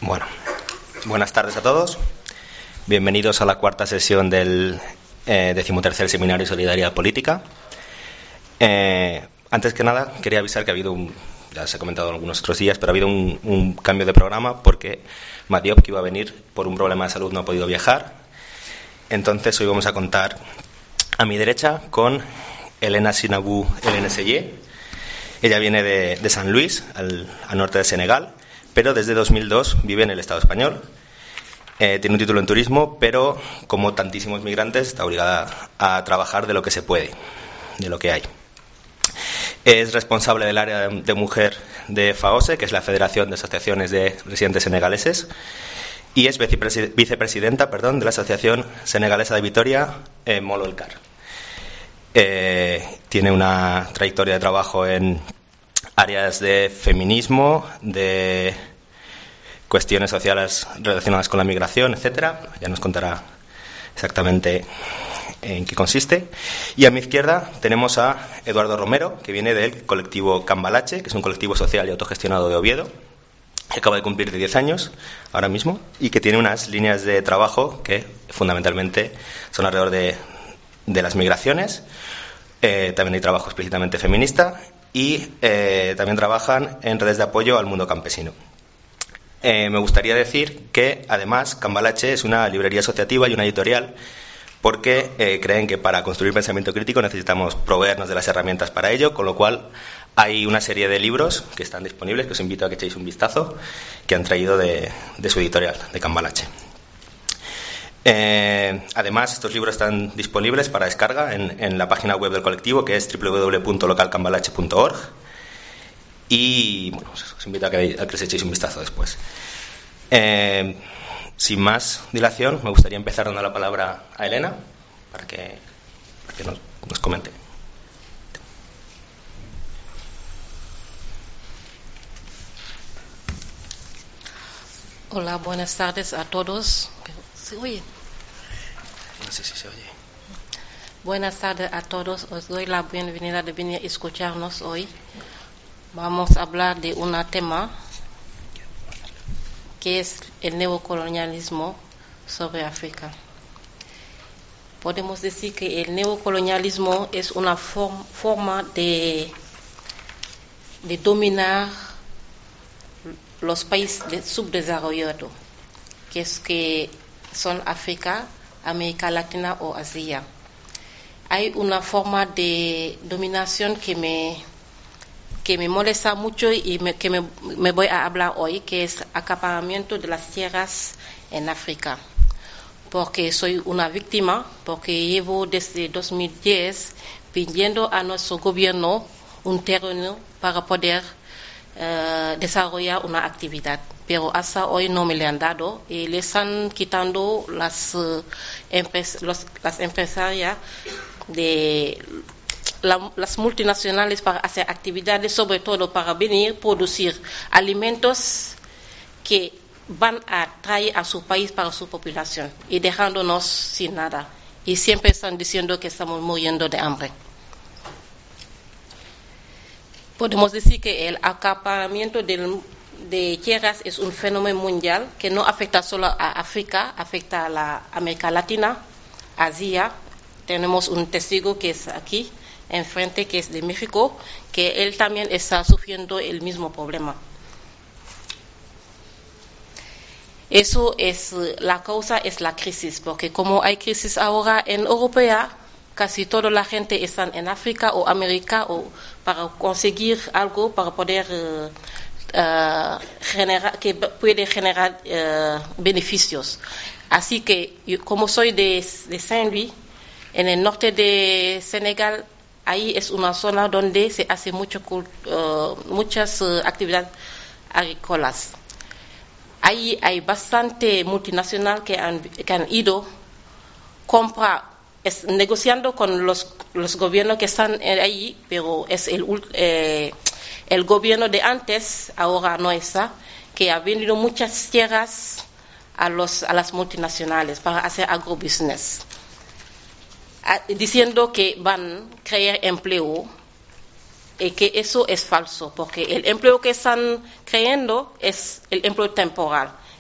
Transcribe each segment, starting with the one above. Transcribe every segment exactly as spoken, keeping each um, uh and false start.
Bueno, buenas tardes a todos. Bienvenidos a la cuarta sesión del eh, decimotercer Seminario Solidaridad Política. Eh, antes que nada, quería avisar que ha habido un, ya se ha comentado en algunos otros días, pero ha habido un, un cambio de programa porque Madiop, que iba a venir por un problema de salud, no ha podido viajar. Entonces hoy vamos a contar a mi derecha con Elena Sinabou El Nseye. Ella viene de, de San Luis, al, al norte de Senegal, pero desde dos mil dos vive en el Estado español. Eh, tiene un título en turismo, pero como tantísimos migrantes está obligada a trabajar de lo que se puede, de lo que hay. Es responsable del área de, de mujer de FAOSE, que es la Federación de Asociaciones de Residentes Senegaleses, y es vicepresi- vicepresidenta perdón, de la Asociación Senegalesa de Vitoria, eh, Molo El Car. Eh, tiene una trayectoria de trabajo en áreas de feminismo, de cuestiones sociales relacionadas con la migración, etcétera. Ya nos contará exactamente en qué consiste. Y a mi izquierda tenemos a Eduardo Romero, que viene del colectivo Cambalache, que es un colectivo social y autogestionado de Oviedo, que acaba de cumplir de diez años ahora mismo y que tiene unas líneas de trabajo que fundamentalmente son alrededor de, de las migraciones. Eh, también hay trabajo explícitamente feminista y eh, también trabajan en redes de apoyo al mundo campesino. Eh, me gustaría decir que, además, Cambalache es una librería asociativa y una editorial porque eh, creen que para construir pensamiento crítico necesitamos proveernos de las herramientas para ello, con lo cual hay una serie de libros que están disponibles, que os invito a que echéis un vistazo, que han traído de, de su editorial, de Cambalache. Eh, además, estos libros están disponibles para descarga en, en la página web del colectivo, que es doble u doble u doble u punto local cambalache punto org. Y bueno, os invito a que, a que os echéis un vistazo después. Eh, sin más dilación, me gustaría empezar dando la palabra a Elena para que, para que nos, nos comente. Hola, buenas tardes a todos. ¿Se oye? No sé si se oye. Buenas tardes a todos. Os doy la bienvenida de venir a escucharnos hoy. Vamos a hablar de un tema que es el neocolonialismo sobre África. Podemos decir que el neocolonialismo es una form, forma de, de dominar los países subdesarrollados, que es que son África, América Latina o Asia. Hay una forma de dominación que me que me molesta mucho y me, que me, me voy a hablar hoy, que es acaparamiento de las tierras en África. Porque soy una víctima, porque llevo desde dos mil diez pidiendo a nuestro gobierno un terreno para poder uh, desarrollar una actividad. Pero hasta hoy no me le han dado y le están quitando las, uh, empres, los, las empresarias de la, las multinacionales para hacer actividades, sobre todo para venir producir alimentos que van a traer a su país para su población y dejándonos sin nada. Y siempre están diciendo que estamos muriendo de hambre. Podemos decir que el acaparamiento del de tierras es un fenómeno mundial que no afecta solo a África, afecta a la América Latina, Asia. Tenemos un testigo que es aquí, enfrente, que es de México, que él también está sufriendo el mismo problema. Eso es, la causa es la crisis, porque como hay crisis ahora en Europa, casi toda la gente está en África o América o para conseguir algo para poder uh, Uh, genera, que puede generar uh, beneficios. Así que yo, como soy de, de Saint-Louis, en el norte de Senegal, ahí es una zona donde se hace mucho, uh, muchas uh, actividades agrícolas. Ahí hay bastante multinacional que han, que han ido comprar, es, negociando con los, los gobiernos que están ahí, pero es el eh, El gobierno de antes, ahora no está, que ha vendido muchas tierras a, los, a las multinacionales para hacer agrobusiness, a, diciendo que van a crear empleo, y que eso es falso, porque el empleo que están creando es el empleo temporal.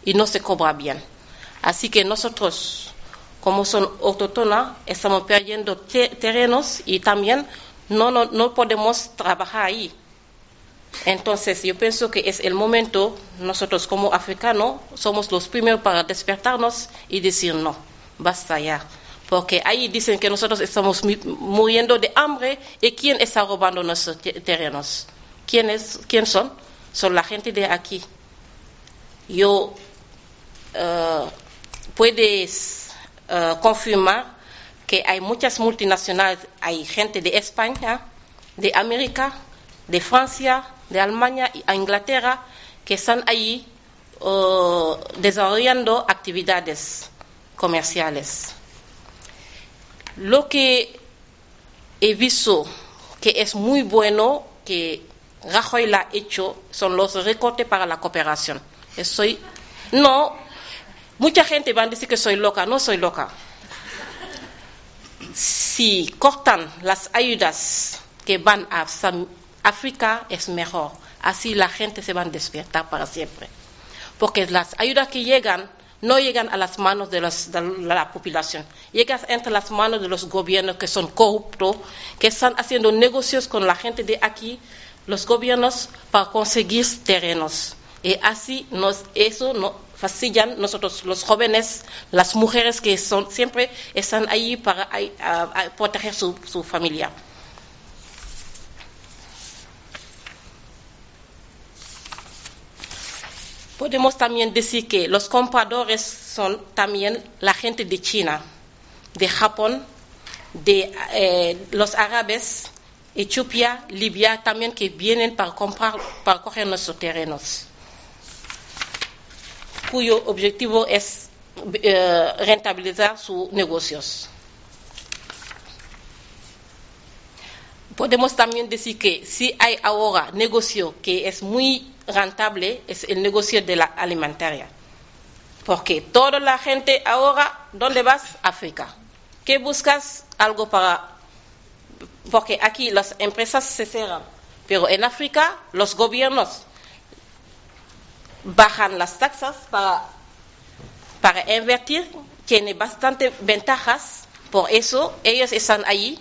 y no se cobra bien. Así que nosotros, como son autóctonas, estamos perdiendo te- terrenos y también no, no, no podemos trabajar ahí. Entonces, yo pienso que es el momento, nosotros como africanos, somos los primeros para despertarnos y decir no, basta ya. Porque ahí dicen que nosotros estamos muriendo de hambre y ¿quién está robando nuestros terrenos? ¿Quién, es, ¿Quién son? Son la gente de aquí. Yo, uh, puedes uh, confirmar que hay muchas multinacionales, hay gente de España, de América, de Francia, de Alemania y a Inglaterra que están ahí uh, desarrollando actividades comerciales. Lo que he visto que es muy bueno que Rajoy la ha hecho son los recortes para la cooperación. Estoy, no, mucha gente va a decir que soy loca, no soy loca. Si cortan las ayudas que van a África es mejor, así la gente se va a despertar para siempre. Porque las ayudas que llegan no llegan a las manos de, los, de la población, llegan entre las manos de los gobiernos que son corruptos, que están haciendo negocios con la gente de aquí, los gobiernos, para conseguir terrenos. Y así nos, eso nos fastidian nosotros los jóvenes, las mujeres que son, siempre están ahí para a, a proteger su, su familia. Podemos también decir que los compradores son también la gente de China, de Japón, de eh, los árabes, Etiopía, Libia, también que vienen para comprar, para coger nuestros terrenos, cuyo objetivo es eh, rentabilizar sus negocios. Podemos también decir que si hay ahora negocio que es muy rentable, es el negocio de la alimentaria. Porque toda la gente ahora, ¿dónde vas? África. ¿Qué buscas? Algo para... Porque aquí las empresas se cierran, pero en África los gobiernos bajan las taxas para, para invertir, tiene bastante ventajas, por eso ellos están ahí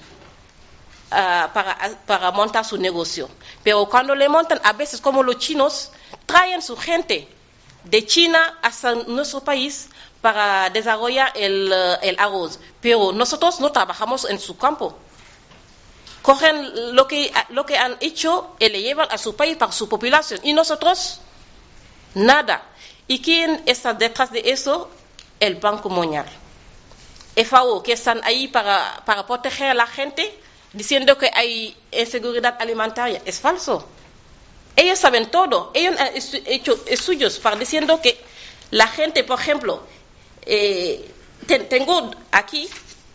uh, para, para montar su negocio. Pero cuando le montan, a veces como los chinos, traen su gente de China hasta nuestro país para desarrollar el, el arroz. Pero nosotros no trabajamos en su campo. Cogen lo que, lo que han hecho y le llevan a su país para su población. Y nosotros, nada. ¿Y quién está detrás de eso? El Banco Mundial. F A O, que están ahí para, para proteger a la gente, diciendo que hay inseguridad alimentaria. Es falso. Ellos saben todo. Ellos han hecho estudios para diciendo que la gente, por ejemplo, eh, ten, tengo aquí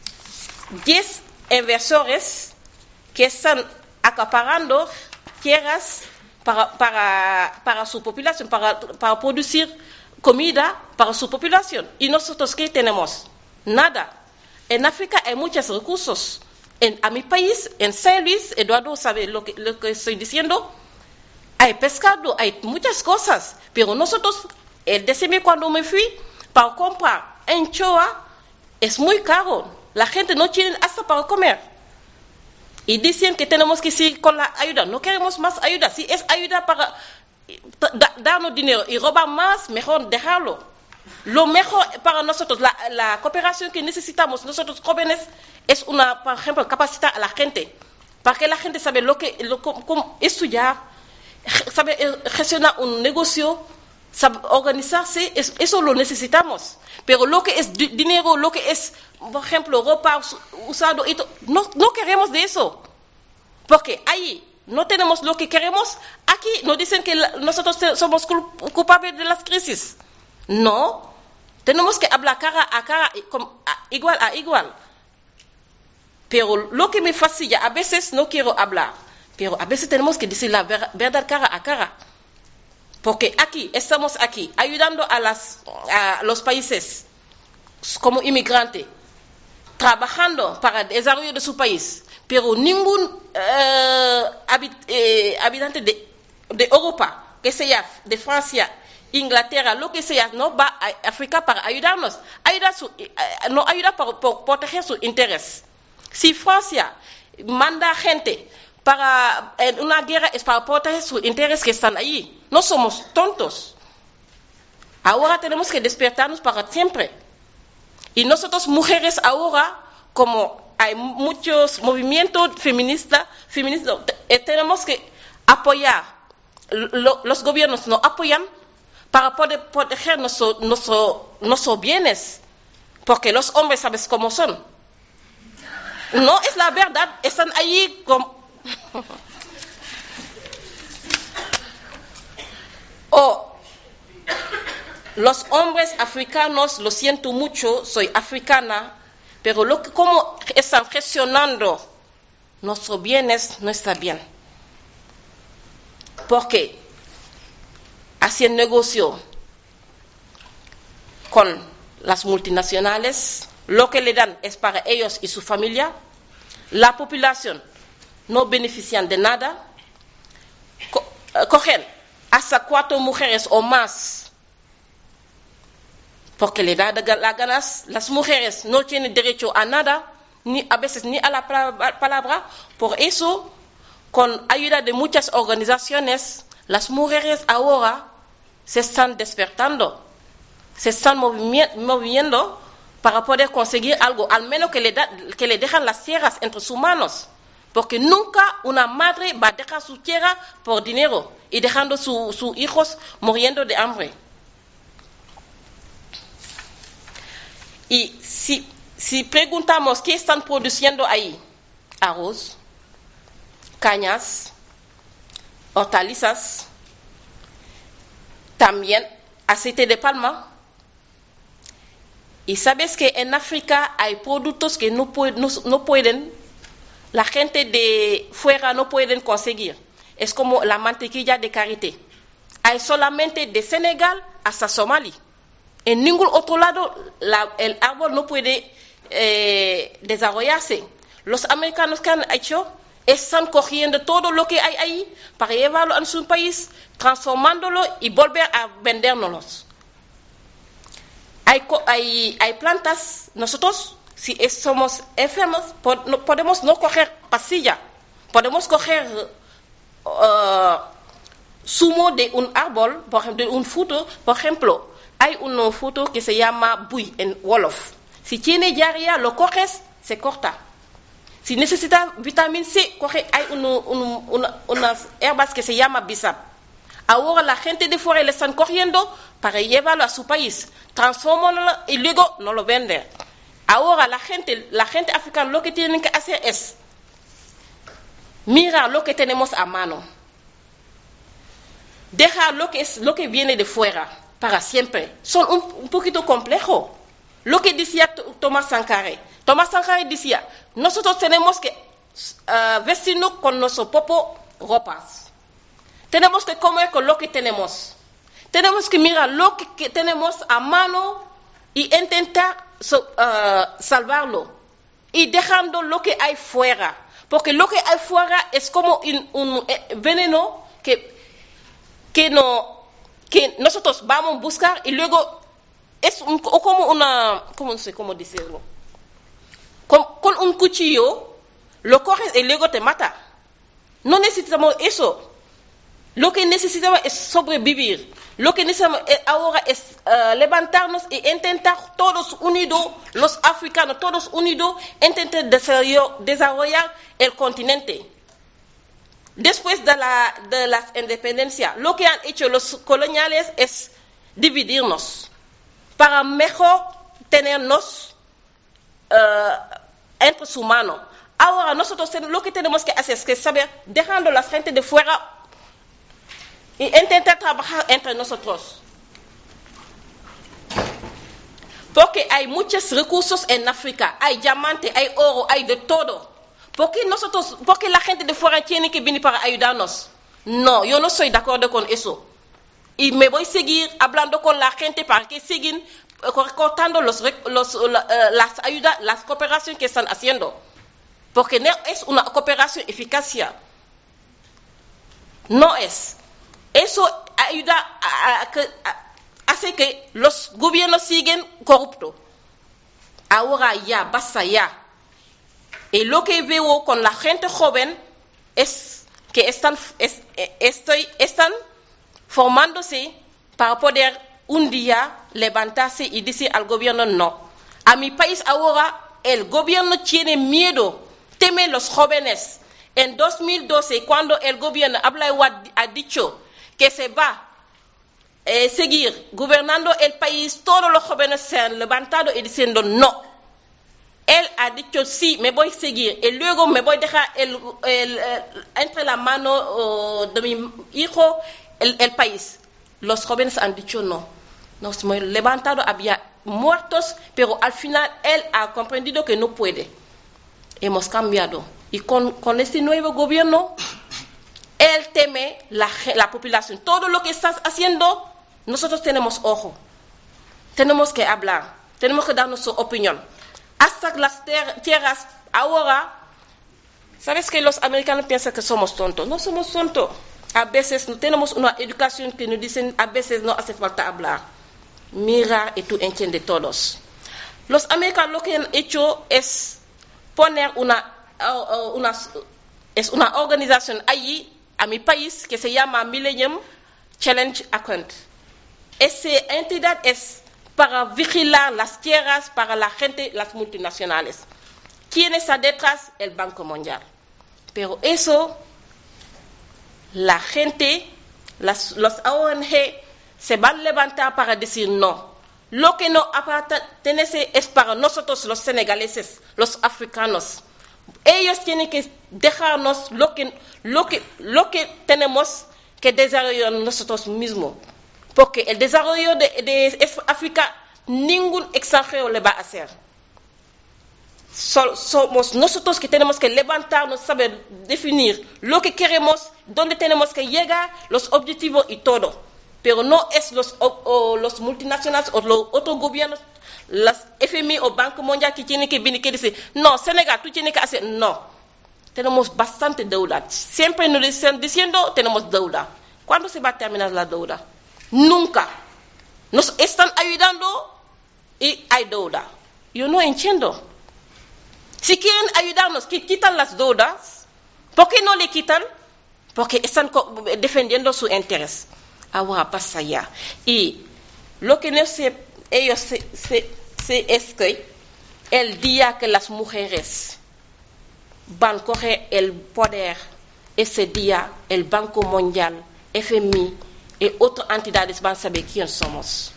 diez inversores que están acaparando tierras para, para, para su población, para, para producir comida para su población. ¿Y nosotros qué tenemos? Nada. En África hay muchos recursos. En, a mi país, en Saint Louis, Eduardo sabe lo que, lo que estoy diciendo, hay pescado, hay muchas cosas. Pero nosotros, el décimo cuando me fui, para comprar anchoa, es muy caro. La gente no tiene hasta para comer. Y dicen que tenemos que seguir con la ayuda. No queremos más ayuda. Si es ayuda para da, darnos dinero y robar más, mejor dejarlo. Lo mejor para nosotros, la, la cooperación que necesitamos nosotros jóvenes, es una, por ejemplo, capacitar a la gente. Para que la gente sabe lo que, lo, cómo estudiar, sabe gestionar un negocio, sabe organizarse, es, eso lo necesitamos. Pero lo que es dinero, lo que es, por ejemplo, ropa usado, y to, no, no queremos de eso. Porque ahí no tenemos lo que queremos. Aquí nos dicen que la, nosotros somos culpables de las crisis. No, tenemos que hablar cara a cara, igual a igual. Pero lo que me fastidia, a veces no quiero hablar, pero a veces tenemos que decir la verdad cara a cara. Porque aquí, estamos aquí, ayudando a, las, a los países como inmigrantes, trabajando para el desarrollo de su país, pero ningún eh, habit, eh, habitante de, de Europa, que sea de Francia Inglaterra, lo que sea, no va a África para ayudarnos. Ayuda su, no ayuda para, para proteger su interés. Si Francia manda gente para en una guerra es para proteger sus intereses que están allí. No somos tontos. Ahora tenemos que despertarnos para siempre. Y nosotros mujeres ahora, como hay muchos movimientos feministas, feministas tenemos que apoyar. Lo, los gobiernos nos apoyan para poder proteger nuestros nuestro, nuestro bienes. Porque los hombres sabes cómo son. No es la verdad, están allí como... oh, los hombres africanos, lo siento mucho, soy africana, pero lo que, como están gestionando nuestros bienes no está bien. Porque hacen negocio con las multinacionales, lo que le dan es para ellos y su familia, la población no benefician de nada, Co cogen hasta cuatro mujeres o más, porque le da las ganas, las mujeres no tienen derecho a nada, ni a veces ni a la palabra, por eso, con ayuda de muchas organizaciones, las mujeres ahora se están despertando, se están movi moviendo para poder conseguir algo, al menos que le, da, que le dejan las tierras entre sus manos. Porque nunca una madre va a dejar su tierra por dinero y dejando a sus su hijos muriendo de hambre. Y si, si preguntamos qué están produciendo ahí, arroz, cañas, hortalizas, también aceite de palma. Y sabes que en África hay productos que no, pu no, no pueden, la gente de fuera no pueden conseguir. Es como la mantequilla de karité. Hay solamente de Senegal hasta Somalia. En ningún otro lado la, el árbol no puede eh, desarrollarse. Los americanos que han hecho están cogiendo todo lo que hay ahí para llevarlo a su país, transformándolo y volver a vendérnoslos. Hay, hay, hay plantas, nosotros, si somos enfermos, podemos no coger pastilla, podemos coger uh, zumo de un árbol, por ejemplo, de un fruto. Por ejemplo, hay un fruto que se llama buy en Wolof. Si tiene diarrea, lo coges, se corta. Si necesita vitamina C, coge, hay un, un, una, unas herbas que se llama bisap. Ahora la gente de fuera le están cogiendo para llevarlo a su país, transformarlo y luego no lo venden. Ahora la gente, la gente africana lo que tienen que hacer es mirar lo que tenemos a mano, dejar lo que es lo que viene de fuera para siempre. Son un, un poquito complejo. Lo que decía Thomas Sankara, Thomas Sankara decía, nosotros tenemos que uh, vestirnos con nuestro propio ropas. Tenemos que comer con lo que tenemos. Tenemos que mirar lo que, que tenemos a mano y intentar so, uh, salvarlo. Y dejando lo que hay fuera. Porque lo que hay fuera es como un, un veneno que, que, no, que nosotros vamos a buscar y luego es un, como una, ¿cómo no sé cómo decirlo? Con, con un cuchillo lo coges y luego te mata. No necesitamos eso. Lo que necesitamos es sobrevivir. Lo que necesitamos ahora es uh, levantarnos e intentar todos unidos, los africanos, todos unidos, intentar desarrollar el continente. Después de la, de la independencia, lo que han hecho los coloniales es dividirnos para mejor tenernos uh, entre sus manos. Ahora nosotros lo que tenemos que hacer es que saber, dejando a la gente de fuera y intentar trabajar entre nosotros. Porque hay muchos recursos en África. Hay diamante, hay oro, hay de todo. ¿Por qué nosotros, por qué la gente de fuera tiene que venir para ayudarnos? No, yo no estoy de acuerdo con eso. Y me voy a seguir hablando con la gente para que sigan cortando los, los, las ayudas, las cooperaciones que están haciendo. Porque no es una cooperación eficaz. No es. Eso ayuda a, a, a, hace que los gobiernos siguen corruptos. Ahora ya, basta ya. Y lo que veo con la gente joven es que están, es, estoy, están formándose para poder un día levantarse y decir al gobierno no. A mi país ahora el gobierno tiene miedo, teme los jóvenes. En dos mil doce, cuando el gobierno ha dicho que se va a eh, seguir gobernando el país, todos los jóvenes se han levantado y diciendo no. Él ha dicho sí, me voy a seguir y luego me voy a dejar el, el, el, entre la mano uh, de mi hijo el, el país. Los jóvenes han dicho no. Nos hemos levantado, había muertos, pero al final él ha comprendido que no puede. Hemos cambiado. Y con, con este nuevo gobierno, él teme la, la población. Todo lo que estás haciendo, nosotros tenemos ojo. Tenemos que hablar. Tenemos que dar nuestra opinión. Hasta las tierras, ahora, ¿sabes que los americanos piensan que somos tontos? No somos tontos. A veces no tenemos una educación que nos dicen, a veces no hace falta hablar. Mira y tú entiendes todos. Los americanos lo que han hecho es poner una, uh, una, es una organización allí, a mi país, que se llama Millennium Challenge Account. Esa entidad es para vigilar las tierras para la gente, las multinacionales. ¿Quién está detrás? El Banco Mundial. Pero eso, la gente, las, los O N G, se van a levantar para decir no. Lo que no pertenece es para nosotros los senegaleses, los africanos. Ellos tienen que dejarnos lo que, lo que, lo que tenemos que desarrollar nosotros mismos. Porque el desarrollo de, de África, ningún extranjero le va a hacer. So, somos nosotros que tenemos que levantarnos, saber definir lo que queremos, dónde tenemos que llegar, los objetivos y todo. Pero no es los, o, o, los multinacionales o los otros gobiernos, las F M I o Banco Mundial que tienen que venir y decir, no, Senegal, tú tienes que hacer. No. Tenemos bastante deuda. Siempre nos están diciendo, tenemos deuda. ¿Cuándo se va a terminar la deuda? Nunca. Nos están ayudando y hay deuda. Yo no entiendo. Si quieren ayudarnos, que quitan las deudas, ¿por qué no le quitan? Porque están defendiendo su interés. Ahora pasa ya. Y lo que no sé, ellos sé, sé, sé es que el día que las mujeres van a coger el poder, ese día el Banco Mundial, F M I y otras entidades van a saber quién somos.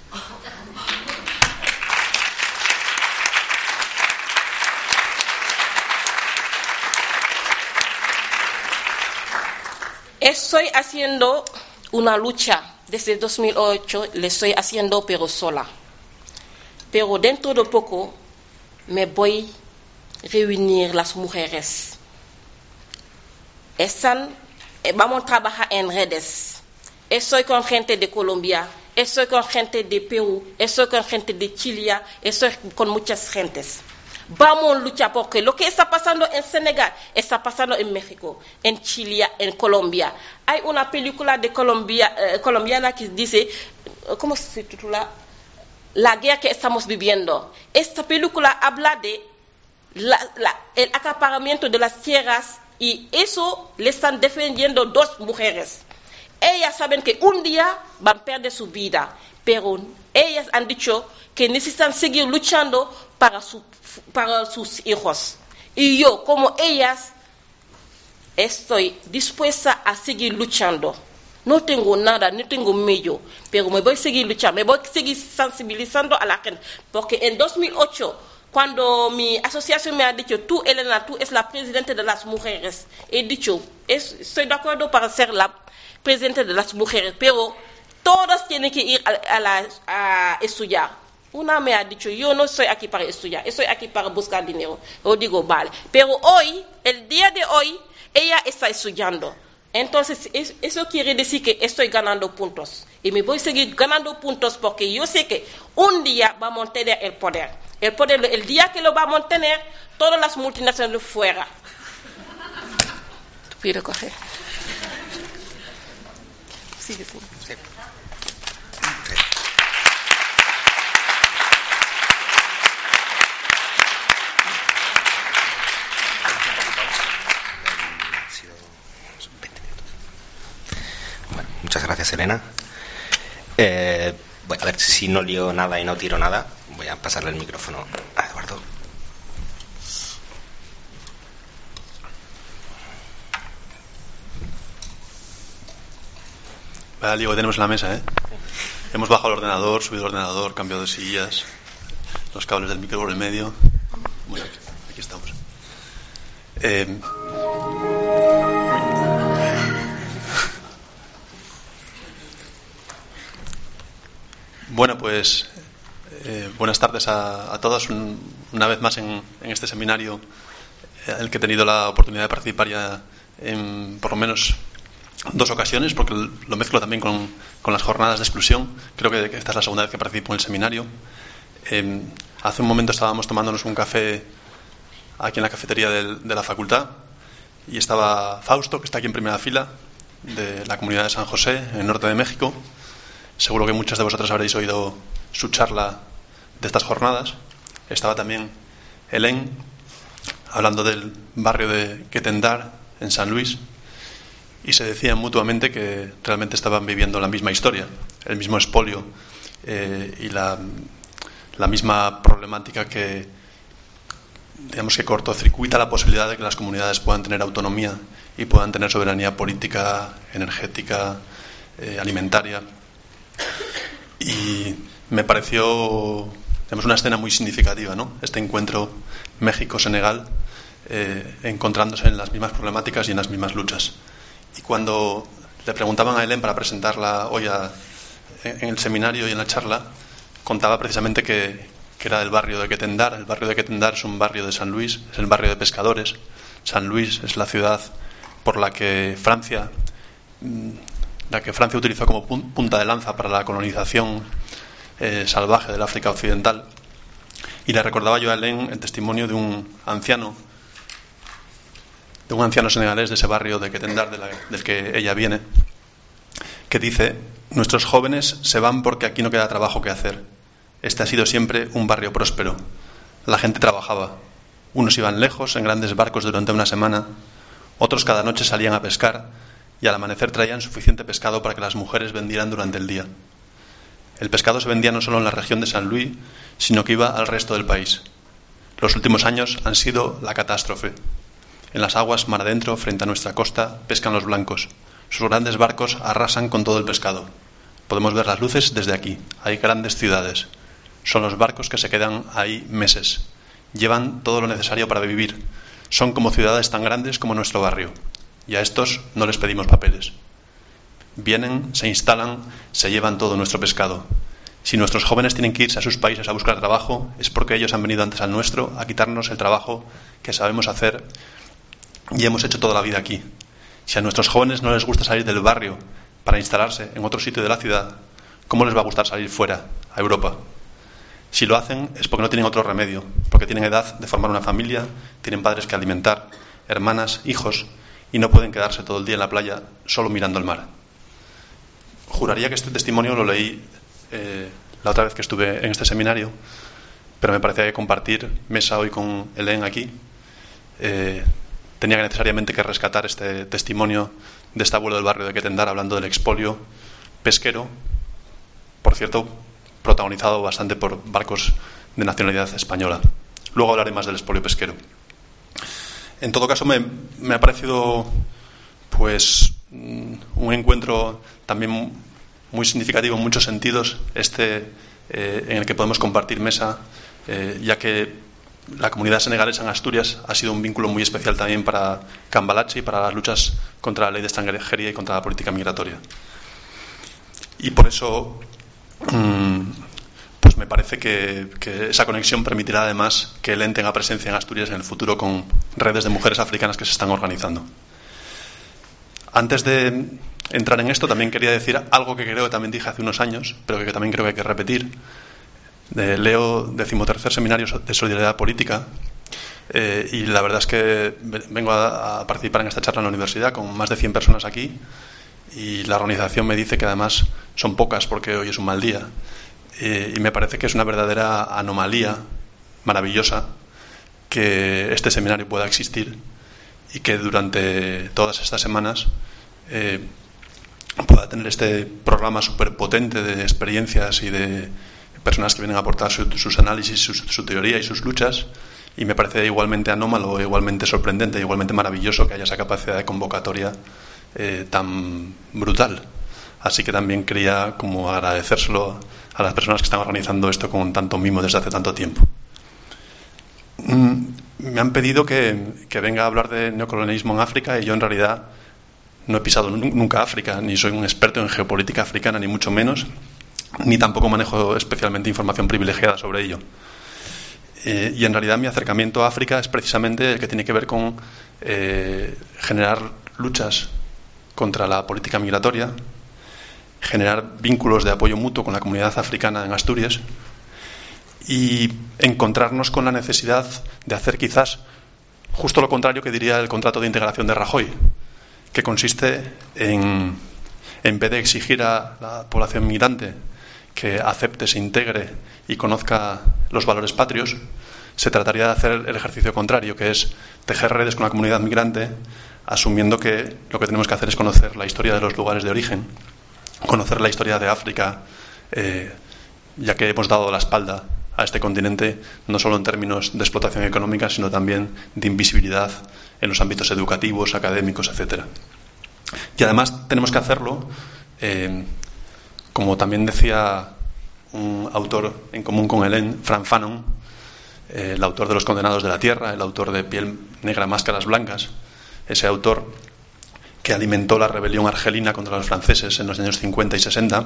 Estoy haciendo una lucha desde dos mil ocho, le estoy haciendo pero sola. Pero dentro de poco me voy a reunir las mujeres. Están, vamos a trabajar en redes. Estoy con gente de Colombia, estoy con gente de Perú, estoy con gente de Chile, estoy con muchas gentes. Vamos a luchar porque lo que está pasando en Senegal está pasando en México, en Chile, en Colombia. Hay una película de Colombia, eh, colombiana que dice, ¿cómo se titula? La guerra que estamos viviendo. Esta película habla de la, la, el acaparamiento de las tierras y eso le están defendiendo dos mujeres. Ellas saben que un día van a perder su vida, pero ellas han dicho que necesitan seguir luchando para, su, para sus hijos. Y yo, como ellas, estoy dispuesta a seguir luchando. No tengo nada, no tengo medio, pero me voy a seguir luchando, me voy a seguir sensibilizando a la gente. Porque en dos mil ocho, cuando mi asociación me ha dicho, tú, Elena, tú eres la presidenta de las mujeres, he dicho, es, estoy de acuerdo para ser la presidenta de las mujeres, pero todas tienen que ir a, a, la, a estudiar. Una me ha dicho, yo no estoy aquí para estudiar, estoy aquí para buscar dinero. Yo digo, vale. Pero hoy, el día de hoy, ella está estudiando. Entonces, eso quiere decir que estoy ganando puntos. Y me voy a seguir ganando puntos porque yo sé que un día vamos a tener el poder. El poder, el día que lo vamos a tener, todas las multinacionales fuera. ¿Tú puedes coger? Sí, sí. Sí. Bueno, muchas gracias, Elena. Eh, voy a ver si no lío nada y no tiro nada. Voy a pasarle el micrófono a Eduardo. Vale, Diego, tenemos en la mesa, ¿eh? Hemos bajado el ordenador, subido el ordenador, cambiado de sillas, los cables del micro por el medio. Bueno, aquí estamos. Eh... Bueno, pues eh, buenas tardes a, a todos. Un, una vez más en, en este seminario en el que he tenido la oportunidad de participar ya en por lo menos dos ocasiones, porque lo mezclo también con, con las jornadas de exclusión. Creo que esta es la segunda vez que participo en el seminario. Eh, hace un momento estábamos tomándonos un café aquí en la cafetería del, de la facultad y estaba Fausto, que está aquí en primera fila, de la comunidad de San José, en el norte de México. Seguro que muchos de vosotros habréis oído su charla de estas jornadas. Estaba también Helen, hablando del barrio de Quetendar, en San Luis, y se decían mutuamente que realmente estaban viviendo la misma historia, el mismo expolio eh, y la, la misma problemática que, digamos, que cortocircuita la posibilidad de que las comunidades puedan tener autonomía y puedan tener soberanía política, energética, eh, alimentaria. Y me pareció, digamos, una escena muy significativa, ¿no? Este encuentro México-Senegal eh, encontrándose en las mismas problemáticas y en las mismas luchas. Y cuando le preguntaban a Helen para presentarla hoy a, en el seminario y en la charla, contaba precisamente que, que era del barrio de Quetendar. El barrio de Quetendar es un barrio de San Luis, es el barrio de pescadores. San Luis es la ciudad por la que Francia, la que Francia utilizó como punta de lanza para la colonización eh, salvaje del África Occidental. Y le recordaba yo a Helen el testimonio de un anciano de un anciano senegalés de ese barrio de Quetendar, de la, del que ella viene, que dice: nuestros jóvenes se van porque aquí no queda trabajo que hacer. Este ha sido siempre un barrio próspero. La gente trabajaba. Unos iban lejos en grandes barcos durante una semana, otros cada noche salían a pescar y al amanecer traían suficiente pescado para que las mujeres vendieran durante el día. El pescado se vendía no solo en la región de San Luis, sino que iba al resto del país. Los últimos años han sido la catástrofe. En las aguas mar adentro, frente a nuestra costa, pescan los blancos. Sus grandes barcos arrasan con todo el pescado. Podemos ver las luces desde aquí. Hay grandes ciudades. Son los barcos que se quedan ahí meses. Llevan todo lo necesario para vivir. Son como ciudades tan grandes como nuestro barrio. Y a estos no les pedimos papeles. Vienen, se instalan, se llevan todo nuestro pescado. Si nuestros jóvenes tienen que irse a sus países a buscar trabajo, es porque ellos han venido antes al nuestro a quitarnos el trabajo que sabemos hacer y hemos hecho toda la vida aquí. Si a nuestros jóvenes no les gusta salir del barrio para instalarse en otro sitio de la ciudad, ¿cómo les va a gustar salir fuera, a Europa? Si lo hacen es porque no tienen otro remedio, porque tienen edad de formar una familia, tienen padres que alimentar, hermanas, hijos, y no pueden quedarse todo el día en la playa solo mirando el mar. Juraría que este testimonio lo leí eh, la otra vez que estuve en este seminario, pero me parecía que compartir mesa hoy con Helen aquí eh, tenía que necesariamente que rescatar este testimonio de este abuelo del barrio de Quetendar hablando del expolio pesquero, por cierto, protagonizado bastante por barcos de nacionalidad española. Luego hablaré más del expolio pesquero. En todo caso, me, me ha parecido pues un encuentro también muy significativo en muchos sentidos, este eh, en el que podemos compartir mesa, eh, ya que la comunidad senegalesa en Asturias ha sido un vínculo muy especial también para Cambalache y para las luchas contra la ley de extranjería y contra la política migratoria. Y por eso mmm, pues me parece que, que esa conexión permitirá además que el E N tenga presencia en Asturias en el futuro con redes de mujeres africanas que se están organizando. Antes de entrar en esto, también quería decir algo que creo que también dije hace unos años, pero que también creo que hay que repetir. De Leo decimotercer Seminario de Solidaridad Política, eh, y la verdad es que vengo a, a participar en esta charla en la universidad con más de cien personas aquí, y la organización me dice que además son pocas porque hoy es un mal día. Eh, y me parece que es una verdadera anomalía maravillosa que este seminario pueda existir y que durante todas estas semanas eh, pueda tener este programa súper potente de experiencias y de personas que vienen a aportar su, sus análisis, su, su teoría y sus luchas. Y me parece igualmente anómalo, igualmente sorprendente, igualmente maravilloso que haya esa capacidad de convocatoria eh, tan brutal. Así que también quería como agradecérselo a las personas que están organizando esto con tanto mimo desde hace tanto tiempo. Mm, me han pedido que, que venga a hablar de neocolonialismo en África y yo en realidad no he pisado nunca África, ni soy un experto en geopolítica africana, ni mucho menos, ni tampoco manejo especialmente información privilegiada sobre ello. Eh, y en realidad mi acercamiento a África es precisamente el que tiene que ver con eh, generar luchas contra la política migratoria, generar vínculos de apoyo mutuo con la comunidad africana en Asturias y encontrarnos con la necesidad de hacer quizás justo lo contrario que diría el contrato de integración de Rajoy, que consiste en, en vez de exigir a la población migrante que acepte, se integre y conozca los valores patrios, se trataría de hacer el ejercicio contrario, que es tejer redes con la comunidad migrante, asumiendo que lo que tenemos que hacer es conocer la historia de los lugares de origen, conocer la historia de África, eh, ya que hemos dado la espalda a este continente, no solo en términos de explotación económica, sino también de invisibilidad en los ámbitos educativos, académicos, etcétera. Y además tenemos que hacerlo, eh, como también decía un autor en común con Hélène, Frank Fanon, eh, el autor de Los Condenados de la Tierra, el autor de Piel Negra, Máscaras Blancas, ese autor que alimentó la rebelión argelina contra los franceses en los años cincuenta y sesenta.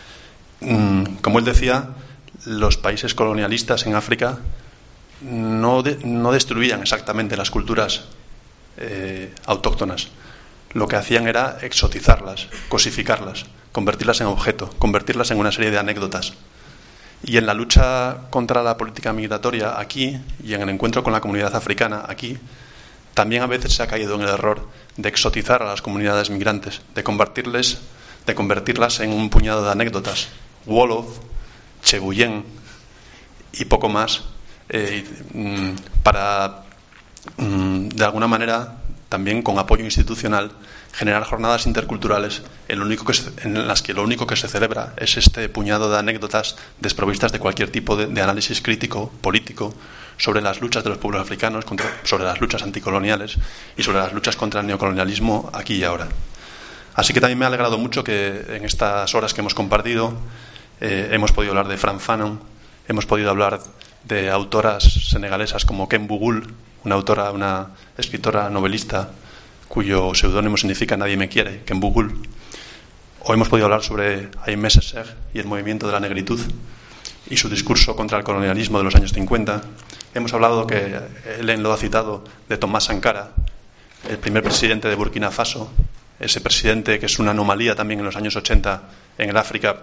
Como él decía, los países colonialistas en África no, de, no destruían exactamente las culturas eh, autóctonas. Lo que hacían era exotizarlas, cosificarlas, convertirlas en objeto, convertirlas en una serie de anécdotas. Y en la lucha contra la política migratoria aquí, y en el encuentro con la comunidad africana aquí, también a veces se ha caído en el error de exotizar a las comunidades migrantes, de convertirles, de convertirlas en un puñado de anécdotas. Wolof, Chebuyen y poco más, eh, para, de alguna manera, también con apoyo institucional, generar jornadas interculturales en, lo único que se, en las que lo único que se celebra es este puñado de anécdotas desprovistas de cualquier tipo de, de análisis crítico, político, sobre las luchas de los pueblos africanos, contra, sobre las luchas anticoloniales y sobre las luchas contra el neocolonialismo aquí y ahora. Así que también me ha alegrado mucho que en estas horas que hemos compartido eh, hemos podido hablar de Frank Fanon, hemos podido hablar de autoras senegalesas como Ken Bugul, una autora, una escritora novelista cuyo seudónimo significa Nadie me quiere, Ken Bugul. Hoy hemos podido hablar sobre Aimé Césaire y el movimiento de la negritud y su discurso contra el colonialismo de los años cincuenta. Hemos hablado, que Hélène lo ha citado, de Thomas Sankara, el primer presidente de Burkina Faso, ese presidente que es una anomalía también en los años ochenta en el África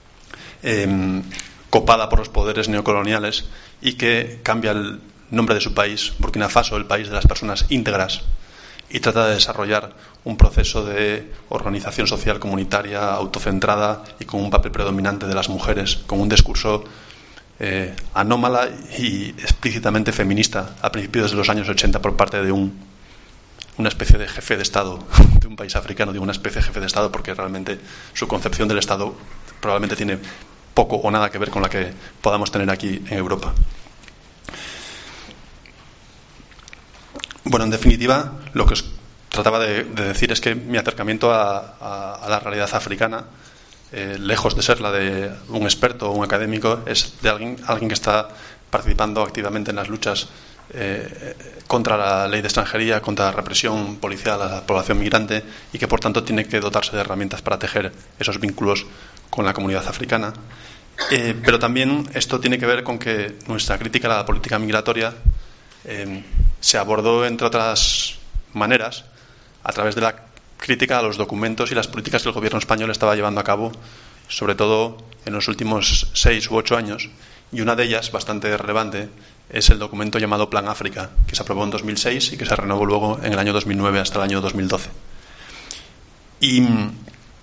eh, copada por los poderes neocoloniales y que cambia el nombre de su país, Burkina Faso, el país de las personas íntegras, y trata de desarrollar un proceso de organización social comunitaria autocentrada y con un papel predominante de las mujeres, con un discurso eh, anómala y explícitamente feminista a principios de los años ochenta por parte de un, una especie de jefe de Estado de un país africano, de una especie de jefe de Estado, porque realmente su concepción del Estado probablemente tiene poco o nada que ver con la que podamos tener aquí en Europa. Bueno, en definitiva, lo que os trataba de, de decir es que mi acercamiento a, a, a la realidad africana, eh, lejos de ser la de un experto o un académico, es de alguien, alguien que está participando activamente en las luchas eh, contra la ley de extranjería, contra la represión policial a la población migrante y que por tanto tiene que dotarse de herramientas para tejer esos vínculos con la comunidad africana. Eh, pero también esto tiene que ver con que nuestra crítica a la política migratoria eh, se abordó, entre otras maneras, a través de la crítica a los documentos y las políticas que el gobierno español estaba llevando a cabo, sobre todo en los últimos seis u ocho años, y una de ellas, bastante relevante, es el documento llamado Plan África, que se aprobó en dos mil seis y que se renovó luego en el año dos mil nueve hasta el año dos mil doce. Y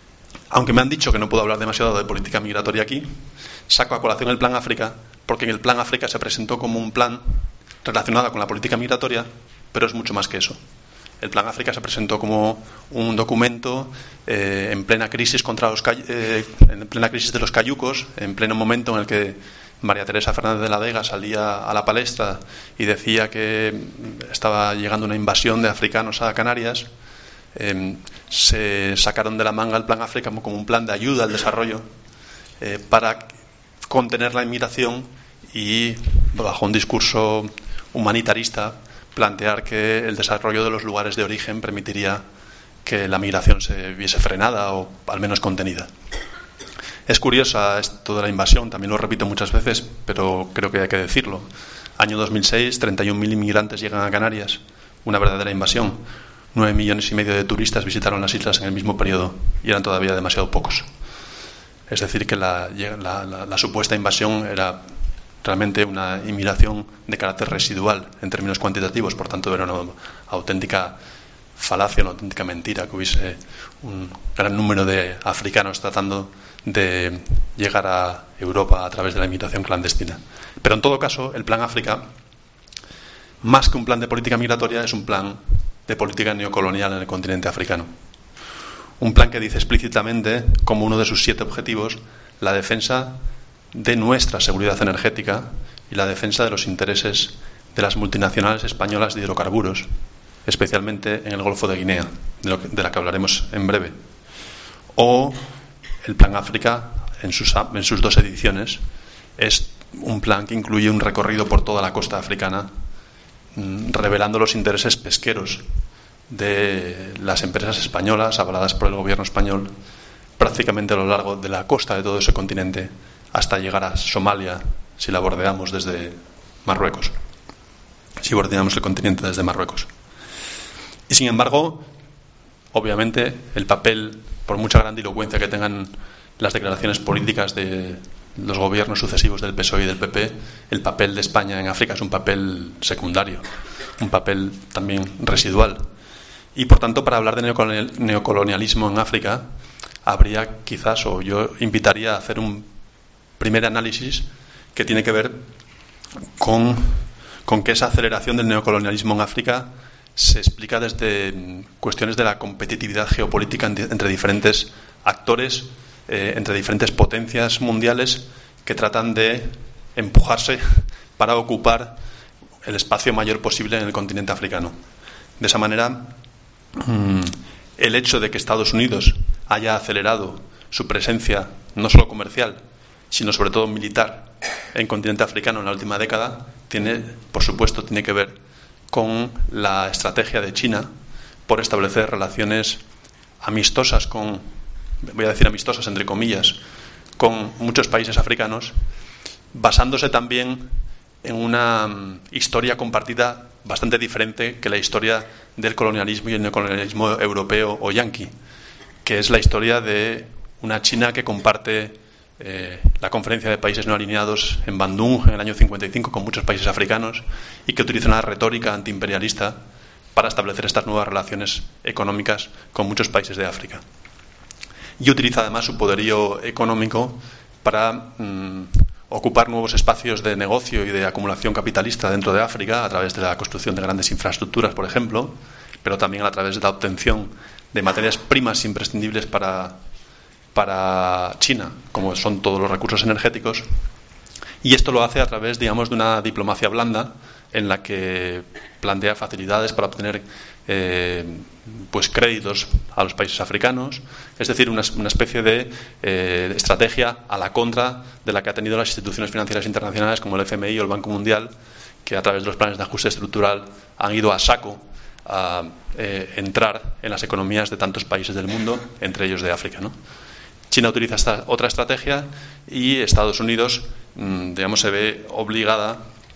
Aunque me han dicho que no puedo hablar demasiado de política migratoria aquí, saco a colación el Plan África, porque en el Plan África se presentó como un plan relacionado con la política migratoria, pero es mucho más que eso. El Plan África se presentó como un documento eh, en plena crisis contra los eh, en plena crisis de los cayucos, en pleno momento en el que María Teresa Fernández de la Vega salía a la palestra y decía que estaba llegando una invasión de africanos a Canarias. Eh, se sacaron de la manga el Plan África como un plan de ayuda al desarrollo eh, para contener la inmigración y, bajo un discurso humanitarista, plantear que el desarrollo de los lugares de origen permitiría que la migración se viese frenada o al menos contenida. Es curiosa esto de la invasión, también lo repito muchas veces, pero creo que hay que decirlo. Año dos mil seis, treinta y un mil inmigrantes llegan a Canarias, una verdadera invasión. Nueve millones y medio de turistas visitaron las islas en el mismo periodo y eran todavía demasiado pocos. Es decir, que la, la, la, la supuesta invasión era realmente una inmigración de carácter residual en términos cuantitativos, por tanto era una auténtica falacia, una auténtica mentira que hubiese un gran número de africanos tratando de llegar a Europa a través de la inmigración clandestina. Pero en todo caso, el Plan África, más que un plan de política migratoria, es un plan de política neocolonial en el continente africano. Un plan que dice explícitamente, como uno de sus siete objetivos, la defensa de nuestra seguridad energética y la defensa de los intereses de las multinacionales españolas de hidrocarburos, especialmente en el Golfo de Guinea, de, lo que, de la que hablaremos en breve. O el Plan África, en sus, en sus dos ediciones, es un plan que incluye un recorrido por toda la costa africana, revelando los intereses pesqueros de las empresas españolas avaladas por el gobierno español prácticamente a lo largo de la costa de todo ese continente hasta llegar a Somalia, si la bordeamos desde Marruecos, si bordeamos el continente desde Marruecos. Y sin embargo, obviamente, el papel, por mucha grandilocuencia que tengan las declaraciones políticas de los gobiernos sucesivos del P S O E y del P P, el papel de España en África es un papel secundario, un papel también residual. Y por tanto, para hablar de neocolonialismo en África, habría quizás, o yo invitaría a hacer un primer análisis que tiene que ver con, con que esa aceleración del neocolonialismo en África se explica desde cuestiones de la competitividad geopolítica entre diferentes actores, eh, entre diferentes potencias mundiales que tratan de empujarse para ocupar el espacio mayor posible en el continente africano. De esa manera, el hecho de que Estados Unidos haya acelerado su presencia no solo comercial, sino sobre todo militar en el continente africano en la última década, tiene, por supuesto, tiene que ver con la estrategia de China por establecer relaciones amistosas con, voy a decir amistosas entre comillas, con muchos países africanos, basándose también en una um, historia compartida bastante diferente que la historia del colonialismo y el neocolonialismo europeo o yanqui, que es la historia de una China que comparte eh, la Conferencia de Países No Alineados en Bandung en el año cincuenta y cinco con muchos países africanos y que utiliza una retórica antiimperialista para establecer estas nuevas relaciones económicas con muchos países de África. Y utiliza además su poderío económico para mmm, ocupar nuevos espacios de negocio y de acumulación capitalista dentro de África a través de la construcción de grandes infraestructuras, por ejemplo, pero también a través de la obtención de materias primas imprescindibles para, para China, como son todos los recursos energéticos. Y esto lo hace a través, digamos, de una diplomacia blanda en la que plantea facilidades para obtener eh, pues créditos a los países africanos, es decir, una, una especie de eh, estrategia a la contra de la que ha tenido las instituciones financieras internacionales como el F M I o el Banco Mundial, que a través de los planes de ajuste estructural han ido a saco a eh, entrar en las economías de tantos países del mundo, entre ellos de África, ¿no? China utiliza esta otra estrategia y Estados Unidos, mmm, digamos, se ve obligada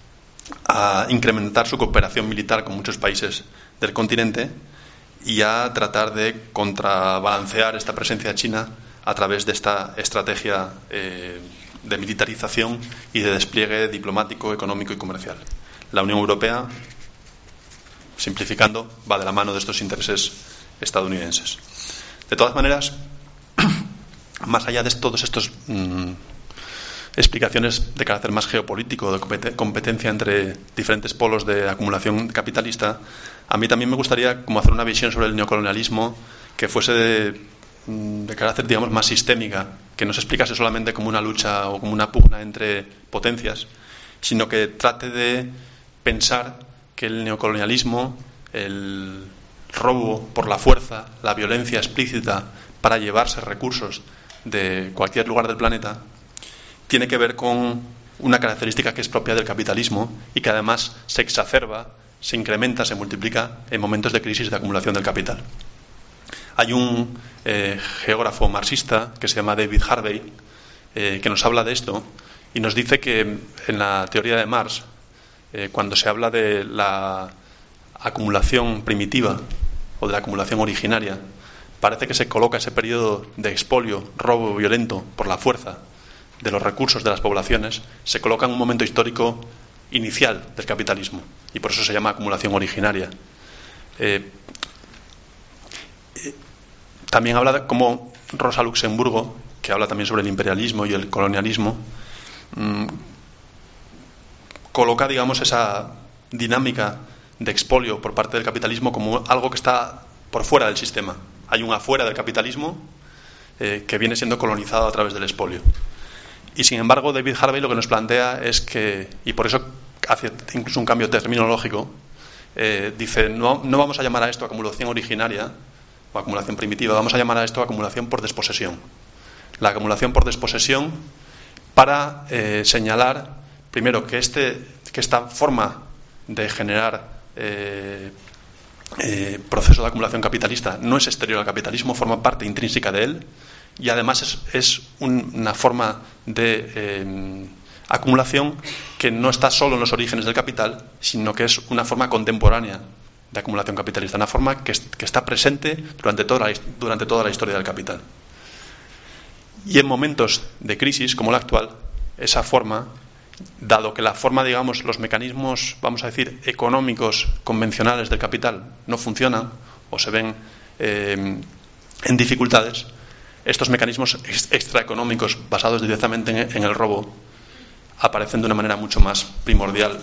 a incrementar su cooperación militar con muchos países del continente y a tratar de contrabalancear esta presencia china a través de esta estrategia eh, de militarización y de despliegue diplomático, económico y comercial. La Unión Europea, simplificando, va de la mano de estos intereses estadounidenses. De todas maneras, más allá de todos estos mmm, explicaciones de carácter más geopolítico, de competencia entre diferentes polos de acumulación capitalista, a mí también me gustaría como hacer una visión sobre el neocolonialismo que fuese de, de carácter, digamos, más sistémica, que no se explicase solamente como una lucha o como una pugna entre potencias, sino que trate de pensar que el neocolonialismo, el robo por la fuerza, la violencia explícita para llevarse recursos de cualquier lugar del planeta, tiene que ver con una característica que es propia del capitalismo y que además se exacerba, se incrementa, se multiplica en momentos de crisis de acumulación del capital. Hay un eh, geógrafo marxista que se llama David Harvey eh, que nos habla de esto y nos dice que en la teoría de Marx, eh, cuando se habla de la acumulación primitiva o de la acumulación originaria, parece que se coloca ese periodo de expolio, robo violento por la fuerza de los recursos de las poblaciones, se coloca en un momento histórico inicial del capitalismo y por eso se llama acumulación originaria. Eh, eh, también habla de cómo Rosa Luxemburgo, que habla también sobre el imperialismo y el colonialismo, mmm, coloca, digamos, esa dinámica de expolio por parte del capitalismo como algo que está por fuera del sistema. Hay un afuera del capitalismo eh, que viene siendo colonizado a través del expolio. Y sin embargo, David Harvey lo que nos plantea es que, y por eso hace incluso un cambio terminológico, eh, dice, no, no vamos a llamar a esto acumulación originaria o acumulación primitiva, vamos a llamar a esto acumulación por desposesión. La acumulación por desposesión para eh, señalar, primero, que, este, que esta forma de generar eh, eh, proceso de acumulación capitalista no es exterior al capitalismo, forma parte intrínseca de él, y además es, es un, una forma de eh, acumulación que no está solo en los orígenes del capital, sino que es una forma contemporánea de acumulación capitalista, una forma que, que está presente durante toda, la, durante toda la historia del capital. Y en momentos de crisis como la actual, esa forma, dado que la forma, digamos, los mecanismos, vamos a decir, económicos convencionales del capital no funcionan o se ven eh, en dificultades, estos mecanismos extraeconómicos basados directamente en, en el robo aparecen de una manera mucho más primordial.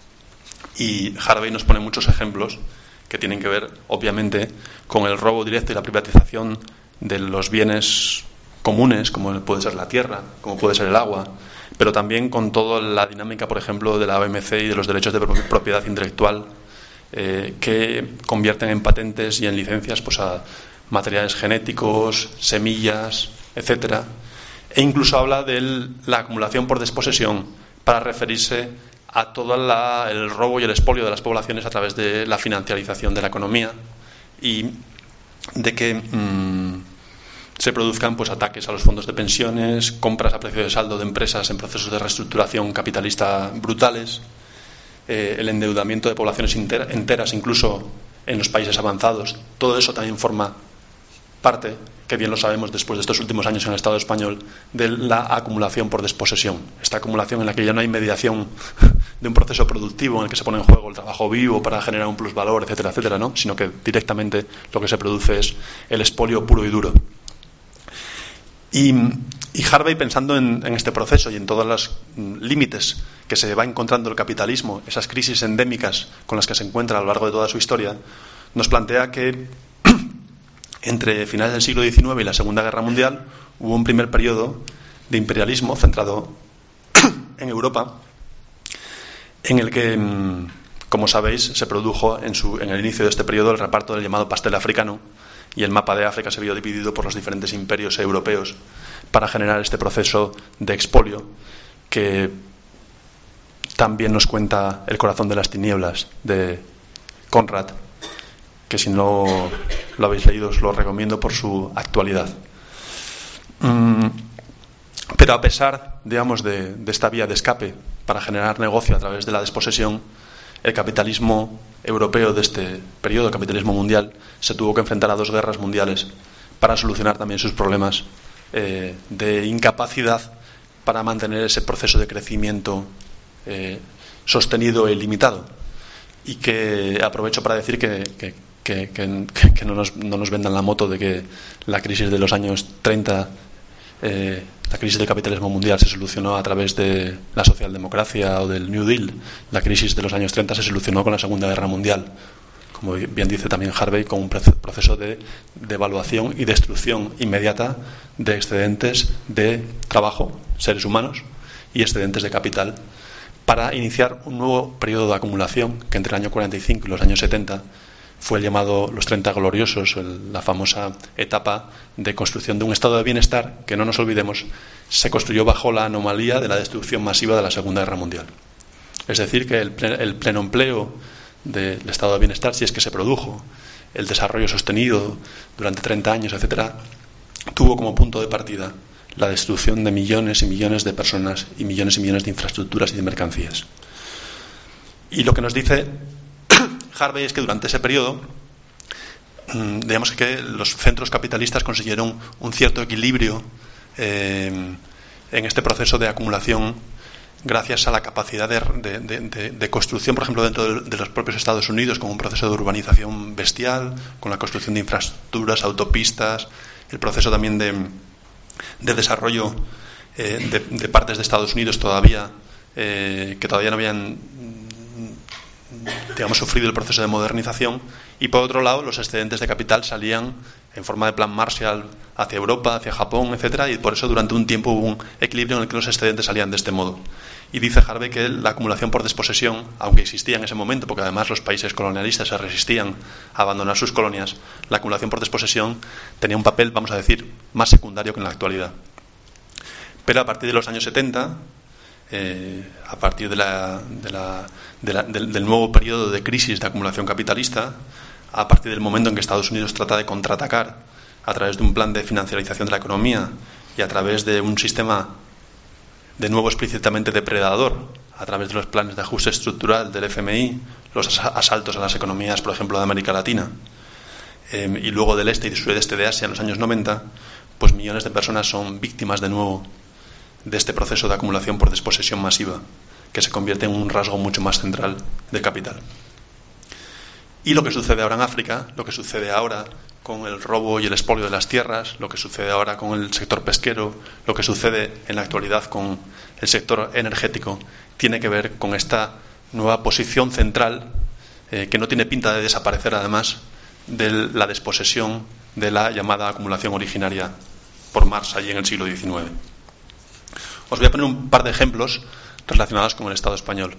Y Harvey nos pone muchos ejemplos que tienen que ver, obviamente, con el robo directo y la privatización de los bienes comunes, como puede ser la tierra, como puede ser el agua, pero también con toda la dinámica, por ejemplo, de la O M C y de los derechos de propiedad intelectual, eh, que convierten en patentes y en licencias pues a materiales genéticos, semillas, etcétera, e incluso habla de la acumulación por desposesión para referirse a todo la, el robo y el expolio de las poblaciones a través de la financiarización de la economía y de que mmm, se produzcan pues ataques a los fondos de pensiones, compras a precio de saldo de empresas en procesos de reestructuración capitalista brutales, eh, el endeudamiento de poblaciones enter- enteras incluso en los países avanzados. Todo eso también forma parte, que bien lo sabemos después de estos últimos años en el Estado español, de la acumulación por desposesión. Esta acumulación en la que ya no hay mediación de un proceso productivo en el que se pone en juego el trabajo vivo para generar un plusvalor, etcétera, etcétera, ¿no? Sino que directamente lo que se produce es el expolio puro y duro. Y, y Harvey, pensando en, en este proceso y en todos los mm, límites que se va encontrando el capitalismo, esas crisis endémicas con las que se encuentra a lo largo de toda su historia, nos plantea que entre finales del siglo diecinueve y la Segunda Guerra Mundial hubo un primer periodo de imperialismo centrado en Europa, en el que, como sabéis, se produjo en, su, en el inicio de este periodo el reparto del llamado pastel africano, y el mapa de África se vio dividido por los diferentes imperios europeos para generar este proceso de expolio que también nos cuenta El corazón de las tinieblas de Conrad, que si no lo habéis leído os lo recomiendo por su actualidad. Mm, pero a pesar, digamos, de, de esta vía de escape para generar negocio a través de la desposesión, el capitalismo europeo de este periodo, el capitalismo mundial, se tuvo que enfrentar a dos guerras mundiales para solucionar también sus problemas eh, de incapacidad para mantener ese proceso de crecimiento eh, sostenido e ilimitado. Y que aprovecho para decir que, que, que, que, que no, nos, no nos vendan la moto de que la crisis de los años treinta eh, la crisis del capitalismo mundial se solucionó a través de la socialdemocracia o del New Deal, la crisis de los años treinta se solucionó con la Segunda Guerra Mundial, como bien dice también Harvey, con un proceso de devaluación y destrucción inmediata de excedentes de trabajo, seres humanos, y excedentes de capital, para iniciar un nuevo periodo de acumulación que entre el año cuarenta y cinco y los años setenta fue el llamado los treinta gloriosos, el, la famosa etapa de construcción de un estado de bienestar que, no nos olvidemos, se construyó bajo la anomalía de la destrucción masiva de la Segunda Guerra Mundial. Es decir, que el, ple, el pleno empleo del estado de bienestar, si es que se produjo, el desarrollo sostenido durante treinta años, etcétera, tuvo como punto de partida la destrucción de millones y millones de personas y millones y millones de infraestructuras y de mercancías. Y lo que nos dice Harvey es que durante ese periodo, digamos que los centros capitalistas consiguieron un cierto equilibrio eh, en este proceso de acumulación gracias a la capacidad de, de, de, de construcción, por ejemplo, dentro de, de los propios Estados Unidos, con un proceso de urbanización bestial, con la construcción de infraestructuras, autopistas, el proceso también de, de desarrollo eh, de, de partes de Estados Unidos todavía eh, que todavía no habían, digamos, sufrido el proceso de modernización, y por otro lado los excedentes de capital salían en forma de plan Marshall hacia Europa, hacia Japón, etcétera, y por eso durante un tiempo hubo un equilibrio en el que los excedentes salían de este modo. Y dice Harvey que la acumulación por desposesión, aunque existía en ese momento, porque además los países colonialistas se resistían a abandonar sus colonias, la acumulación por desposesión tenía un papel, vamos a decir, más secundario que en la actualidad. Pero a partir de los años setenta, eh, a partir de la, de la, de la, del, del nuevo periodo de crisis de acumulación capitalista, a partir del momento en que Estados Unidos trata de contraatacar a través de un plan de financiarización de la economía y a través de un sistema de nuevo explícitamente depredador, a través de los planes de ajuste estructural del F M I, los asaltos a las economías, por ejemplo, de América Latina, eh, y luego del este y del sudeste de Asia en los años noventa, pues millones de personas son víctimas de nuevo de este proceso de acumulación por desposesión masiva, que se convierte en un rasgo mucho más central del capital. Y lo que sucede ahora en África, lo que sucede ahora con el robo y el expolio de las tierras, lo que sucede ahora con el sector pesquero, lo que sucede en la actualidad con el sector energético, tiene que ver con esta nueva posición central, eh, que no tiene pinta de desaparecer además, de la desposesión de la llamada acumulación originaria por Marx allí en el siglo diecinueve. Os voy a poner un par de ejemplos relacionados con el Estado español.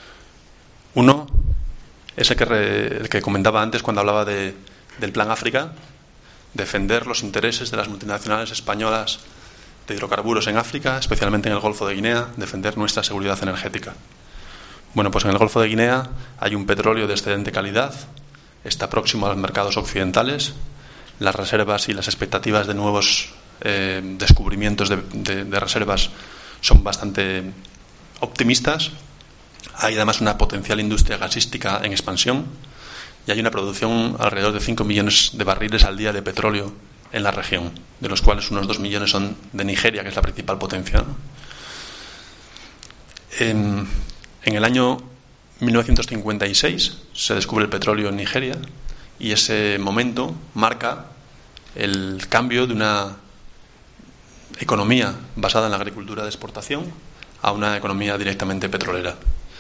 Uno es el que, re, el que comentaba antes cuando hablaba de, del Plan África, defender los intereses de las multinacionales españolas de hidrocarburos en África, especialmente en el Golfo de Guinea, defender nuestra seguridad energética. Bueno, pues en el Golfo de Guinea hay un petróleo de excelente calidad, está próximo a los mercados occidentales, las reservas y las expectativas de nuevos eh, descubrimientos de, de, de reservas son bastante optimistas. Hay además una potencial industria gasística en expansión y hay una producción alrededor de cinco millones de barriles al día de petróleo en la región, de los cuales unos dos millones son de Nigeria, que es la principal potencia, ¿no? En, en el año mil novecientos cincuenta y seis se descubre el petróleo en Nigeria y ese momento marca el cambio de una economía basada en la agricultura de exportación a una economía directamente petrolera.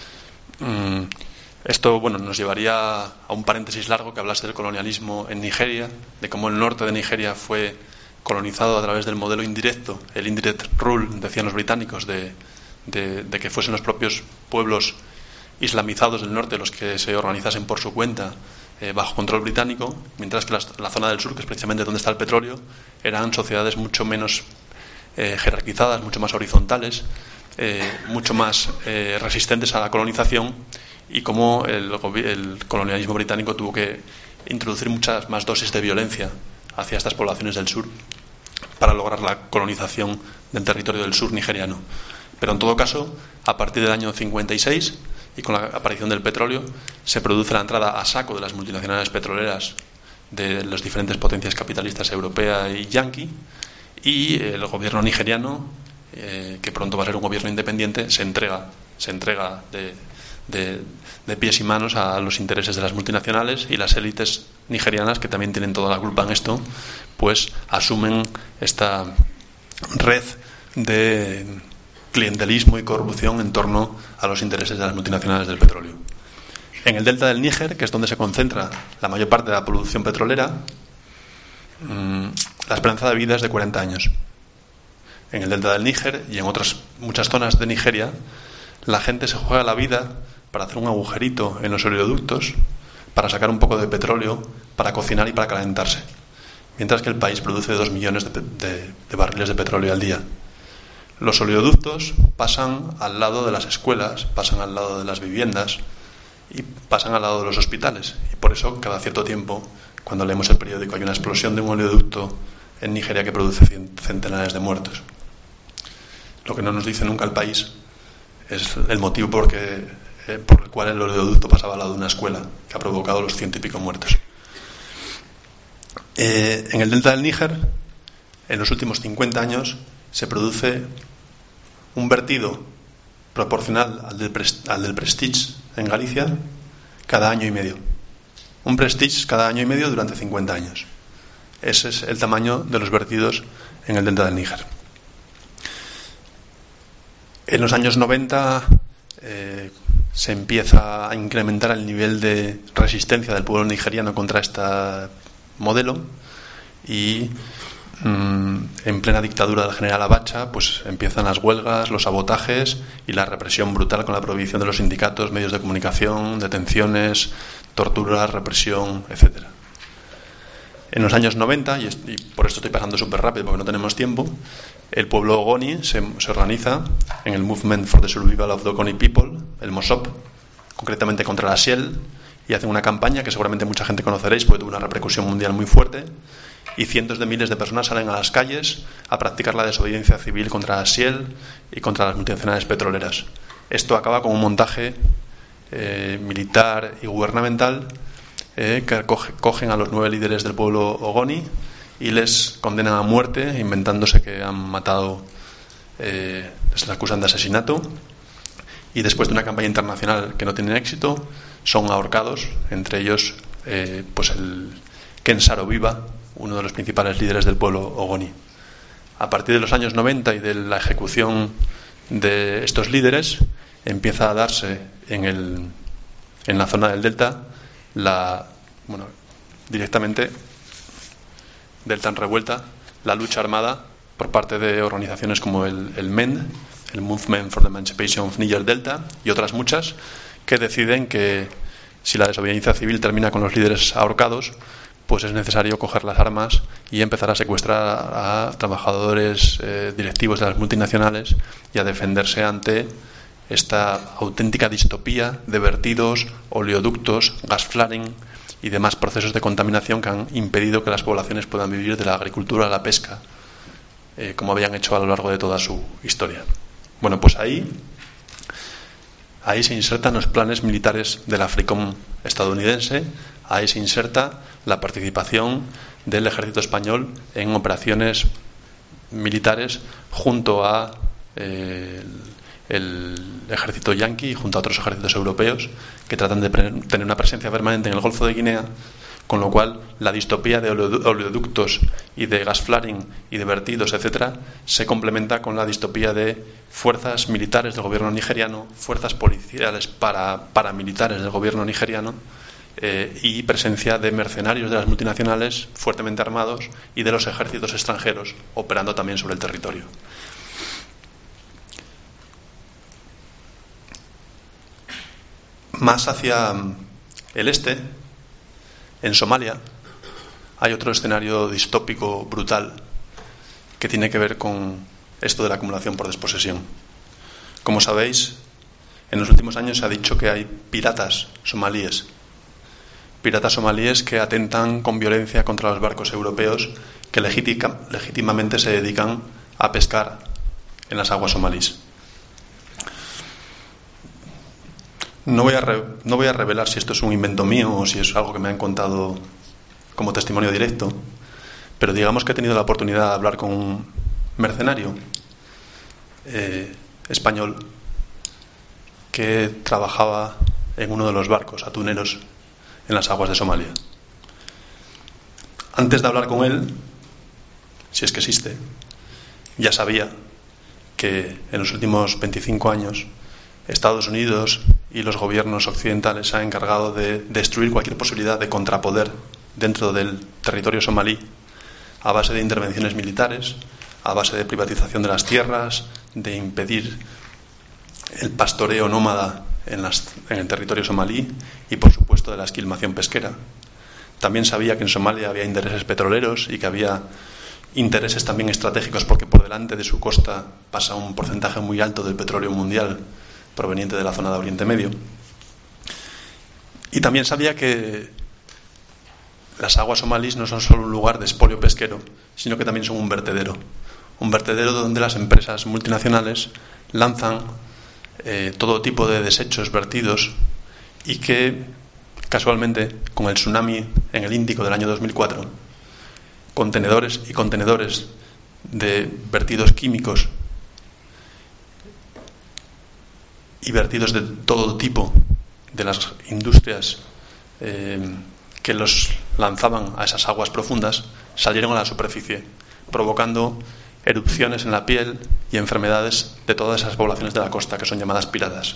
Esto, bueno, nos llevaría a un paréntesis largo que hablase del colonialismo en Nigeria, de cómo el norte de Nigeria fue colonizado a través del modelo indirecto, el indirect rule, decían los británicos, de, de, de que fuesen los propios pueblos islamizados del norte los que se organizasen por su cuenta eh, bajo control británico, mientras que la, la zona del sur, que es precisamente donde está el petróleo, eran sociedades mucho menos eh, jerarquizadas, mucho más horizontales, eh, mucho más eh, resistentes a la colonización, y cómo el, el colonialismo británico tuvo que introducir muchas más dosis de violencia hacia estas poblaciones del sur para lograr la colonización del territorio del sur nigeriano. Pero en todo caso, a partir del año cincuenta y seis y con la aparición del petróleo, se produce la entrada a saco de las multinacionales petroleras de las diferentes potencias capitalistas europea y yanqui, y el gobierno nigeriano, eh, que pronto va a ser un gobierno independiente, se entrega, se entrega de, de, de pies y manos a los intereses de las multinacionales, y las élites nigerianas, que también tienen toda la culpa en esto, pues asumen esta red de clientelismo y corrupción en torno a los intereses de las multinacionales del petróleo. En el delta del Níger, que es donde se concentra la mayor parte de la producción petrolera, mmm, la esperanza de vida es de cuarenta años. En el delta del Níger y en otras muchas zonas de Nigeria, la gente se juega la vida para hacer un agujerito en los oleoductos, para sacar un poco de petróleo, para cocinar y para calentarse, mientras que el país produce dos millones de, de, de barriles de petróleo al día. Los oleoductos pasan al lado de las escuelas, pasan al lado de las viviendas y pasan al lado de los hospitales. Y por eso, cada cierto tiempo, cuando leemos el periódico, hay una explosión de un oleoducto en Nigeria que produce centenares de muertos. Lo que no nos dice nunca el país es el motivo por, que, eh, por el cual el oleoducto pasaba al lado de una escuela, que ha provocado los ciento y pico muertos. Eh, en el delta del Níger, en los últimos cincuenta años, se produce un vertido proporcional al del, al del Prestige en Galicia cada año y medio. Un Prestige cada año y medio durante cincuenta años. Ese es el tamaño de los vertidos en el delta del Níger. En los años noventa eh, se empieza a incrementar el nivel de resistencia del pueblo nigeriano contra este modelo y mmm, en plena dictadura del general Abacha pues empiezan las huelgas, los sabotajes y la represión brutal con la prohibición de los sindicatos, medios de comunicación, detenciones, torturas, represión, etcétera. En los años noventa, y, y por esto estoy pasando súper rápido porque no tenemos tiempo, el pueblo Ogoni se, se organiza en el Movement for the Survival of the Ogoni People, el MOSOP, concretamente contra la Shell, y hacen una campaña que seguramente mucha gente conoceréis porque tuvo una repercusión mundial muy fuerte, y cientos de miles de personas salen a las calles a practicar la desobediencia civil contra la Shell y contra las multinacionales petroleras. Esto acaba con un montaje eh, militar y gubernamental Eh, que coge, cogen a los nueve líderes del pueblo Ogoni y les condenan a muerte inventándose que han matado, eh, les acusan de asesinato, y después de una campaña internacional que no tiene éxito son ahorcados, entre ellos eh, pues el Ken Saro-Wiwa, uno de los principales líderes del pueblo Ogoni. A partir de los años noventa y de la ejecución de estos líderes empieza a darse en, el, en la zona del delta la, bueno, directamente delta en revuelta, la lucha armada por parte de organizaciones como el, el M E N, el Movement for the Emancipation of Niger Delta, y otras muchas, que deciden que si la desobediencia civil termina con los líderes ahorcados, pues es necesario coger las armas y empezar a secuestrar a trabajadores eh, directivos de las multinacionales y a defenderse ante esta auténtica distopía de vertidos, oleoductos, gas flaring y demás procesos de contaminación que han impedido que las poblaciones puedan vivir de la agricultura a la pesca, eh, como habían hecho a lo largo de toda su historia. Bueno, pues ahí, ahí se insertan los planes militares del AFRICOM estadounidense, ahí se inserta la participación del ejército español en operaciones militares junto a eh, el ejército yanqui, junto a otros ejércitos europeos que tratan de tener una presencia permanente en el Golfo de Guinea, con lo cual la distopía de oleoductos y de gas flaring y de vertidos, etcétera, se complementa con la distopía de fuerzas militares del gobierno nigeriano, fuerzas policiales para, paramilitares del gobierno nigeriano, eh, y presencia de mercenarios de las multinacionales fuertemente armados y de los ejércitos extranjeros operando también sobre el territorio. Más hacia el este, en Somalia, hay otro escenario distópico brutal que tiene que ver con esto de la acumulación por desposesión. Como sabéis, en los últimos años se ha dicho que hay piratas somalíes, piratas somalíes que atentan con violencia contra los barcos europeos que legítima, legítimamente se dedican a pescar en las aguas somalíes. No voy, a re, no voy a revelar si esto es un invento mío o si es algo que me han contado como testimonio directo, pero digamos que he tenido la oportunidad de hablar con un mercenario eh, español que trabajaba en uno de los barcos atuneros en las aguas de Somalia. Antes de hablar con él, si es que existe, ya sabía que en los últimos veinticinco años Estados Unidos y los gobiernos occidentales se han encargado de destruir cualquier posibilidad de contrapoder dentro del territorio somalí a base de intervenciones militares, a base de privatización de las tierras, de impedir el pastoreo nómada en, las, en el territorio somalí y, por supuesto, de la esquilmación pesquera. También sabía que en Somalia había intereses petroleros y que había intereses también estratégicos, porque por delante de su costa pasa un porcentaje muy alto del petróleo mundial proveniente de la zona de Oriente Medio. Y también sabía que las aguas somalíes no son solo un lugar de expolio pesquero, sino que también son un vertedero. Un vertedero donde las empresas multinacionales lanzan eh, todo tipo de desechos vertidos y que, casualmente, con el tsunami en el Índico del año dos mil cuatro, contenedores y contenedores de vertidos químicos y vertidos de todo tipo de las industrias eh, que los lanzaban a esas aguas profundas salieron a la superficie, provocando erupciones en la piel y enfermedades de todas esas poblaciones de la costa que son llamadas piratas.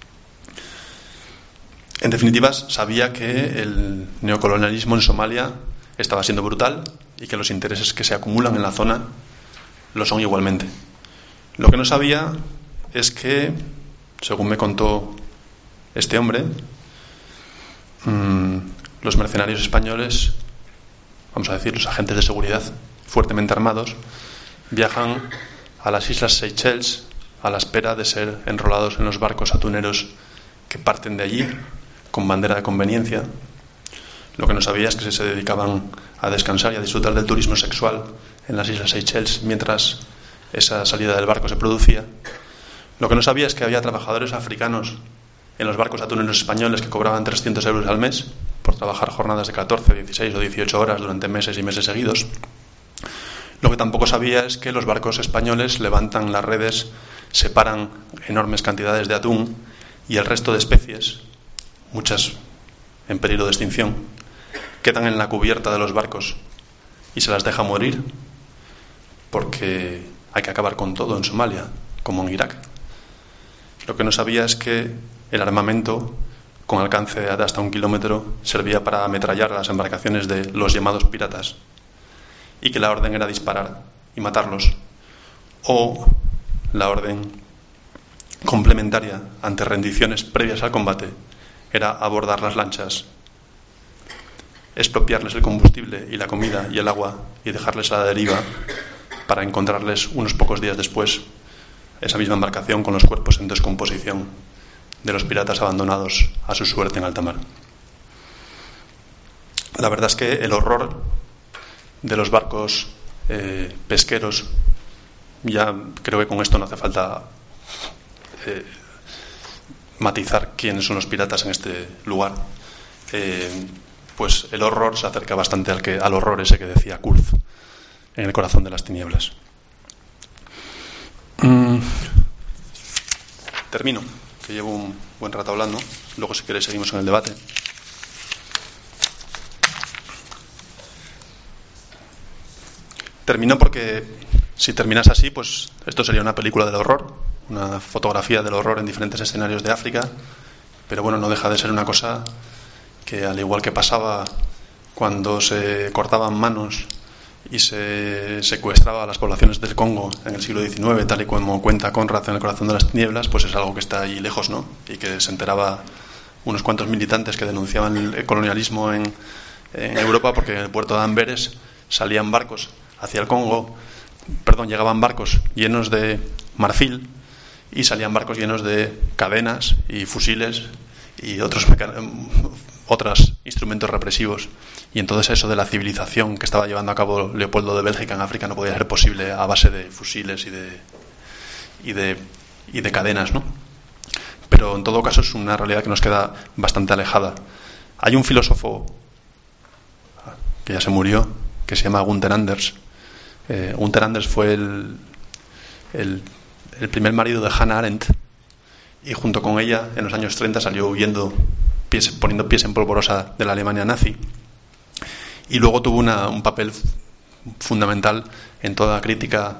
En definitiva, sabía que el neocolonialismo en Somalia estaba siendo brutal y que los intereses que se acumulan en la zona lo son igualmente. Lo que no sabía es que, según me contó este hombre, mmm, los mercenarios españoles, vamos a decir, los agentes de seguridad fuertemente armados, viajan a las Islas Seychelles a la espera de ser enrolados en los barcos atuneros que parten de allí con bandera de conveniencia. Lo que no sabía es que se dedicaban a descansar y a disfrutar del turismo sexual en las Islas Seychelles mientras esa salida del barco se producía. Lo que no sabía es que había trabajadores africanos en los barcos atuneros españoles que cobraban trescientos euros al mes por trabajar jornadas de catorce, dieciséis o dieciocho horas durante meses y meses seguidos. Lo que tampoco sabía es que los barcos españoles levantan las redes, separan enormes cantidades de atún y el resto de especies, muchas en peligro de extinción, quedan en la cubierta de los barcos y se las deja morir porque hay que acabar con todo en Somalia, como en Irak. Lo que no sabía es que el armamento, con alcance de hasta un kilómetro, servía para ametrallar a las embarcaciones de los llamados piratas y que la orden era disparar y matarlos, o la orden complementaria ante rendiciones previas al combate era abordar las lanchas, expropiarles el combustible y la comida y el agua y dejarles a la deriva para encontrarles unos pocos días después esa misma embarcación con los cuerpos en descomposición de los piratas abandonados a su suerte en alta mar. La verdad es que el horror de los barcos eh, pesqueros, ya creo que con esto no hace falta eh, matizar quiénes son los piratas en este lugar, eh, pues el horror se acerca bastante al, que, al horror ese que decía Kurz en El corazón de las tinieblas. Mm. Termino, que llevo un buen rato hablando. Luego, si queréis, seguimos en el debate. Termino porque si terminas así, pues esto sería una película del horror, una fotografía del horror en diferentes escenarios de África, pero bueno, no deja de ser una cosa que, al igual que pasaba cuando se cortaban manos y se secuestraba a las poblaciones del Congo en el siglo diecinueve, tal y como cuenta Conrad en El corazón de las tinieblas, pues es algo que está ahí lejos, ¿no? Y que se enteraba unos cuantos militantes que denunciaban el colonialismo en, en Europa, porque en el puerto de Amberes salían barcos hacia el Congo, perdón, llegaban barcos llenos de marfil y salían barcos llenos de cadenas y fusiles y otros mecan- otros instrumentos represivos, y entonces eso de la civilización que estaba llevando a cabo Leopoldo de Bélgica en África no podía ser posible a base de fusiles y de y de y de cadenas, ¿no? Pero en todo caso es una realidad que nos queda bastante alejada. Hay un filósofo que ya se murió, que se llama Gunther Anders. Eh, Gunther Anders fue el, el, el primer marido de Hannah Arendt, y junto con ella en los años treinta salió huyendo, pies, poniendo pies en polvorosa de la Alemania nazi, y luego tuvo una, un papel fundamental en toda la crítica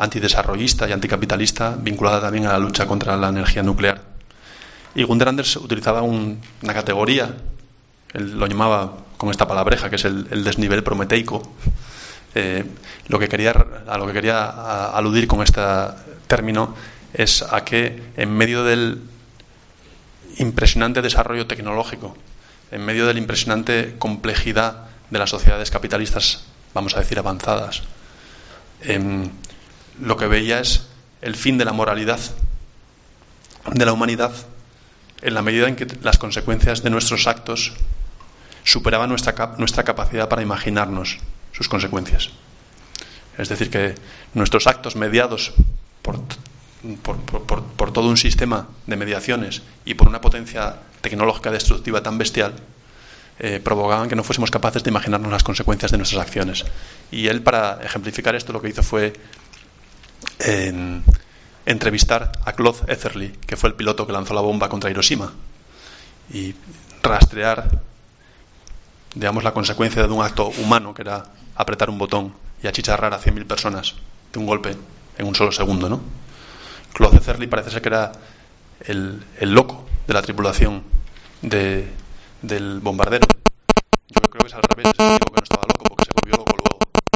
antidesarrollista y anticapitalista vinculada también a la lucha contra la energía nuclear. Y Gunther Anders utilizaba un, una categoría, él lo llamaba con esta palabreja, que es el, el desnivel prometeico. Eh, lo que quería, a lo que quería a, aludir con este término es a que en medio del impresionante desarrollo tecnológico, en medio de la impresionante complejidad de las sociedades capitalistas, vamos a decir avanzadas, eh, lo que veía es el fin de la moralidad de la humanidad en la medida en que las consecuencias de nuestros actos superaban nuestra, cap- nuestra capacidad para imaginarnos sus consecuencias. Es decir, que nuestros actos mediados por, por, por, por, por todo un sistema de mediaciones y por una potencia tecnológica destructiva tan bestial eh, provocaban que no fuésemos capaces de imaginarnos las consecuencias de nuestras acciones. Y él, para ejemplificar esto, lo que hizo fue eh, entrevistar a Claude Etherly, que fue el piloto que lanzó la bomba contra Hiroshima, y rastrear, digamos, la consecuencia de un acto humano, que era apretar un botón y achicharrar a cien mil personas de un golpe en un solo segundo, ¿no? Claude Etherly parece ser que era el, el loco de la tripulación de, del bombardero. Yo creo que es al revés, es el único que no estaba loco, porque se volvió loco luego.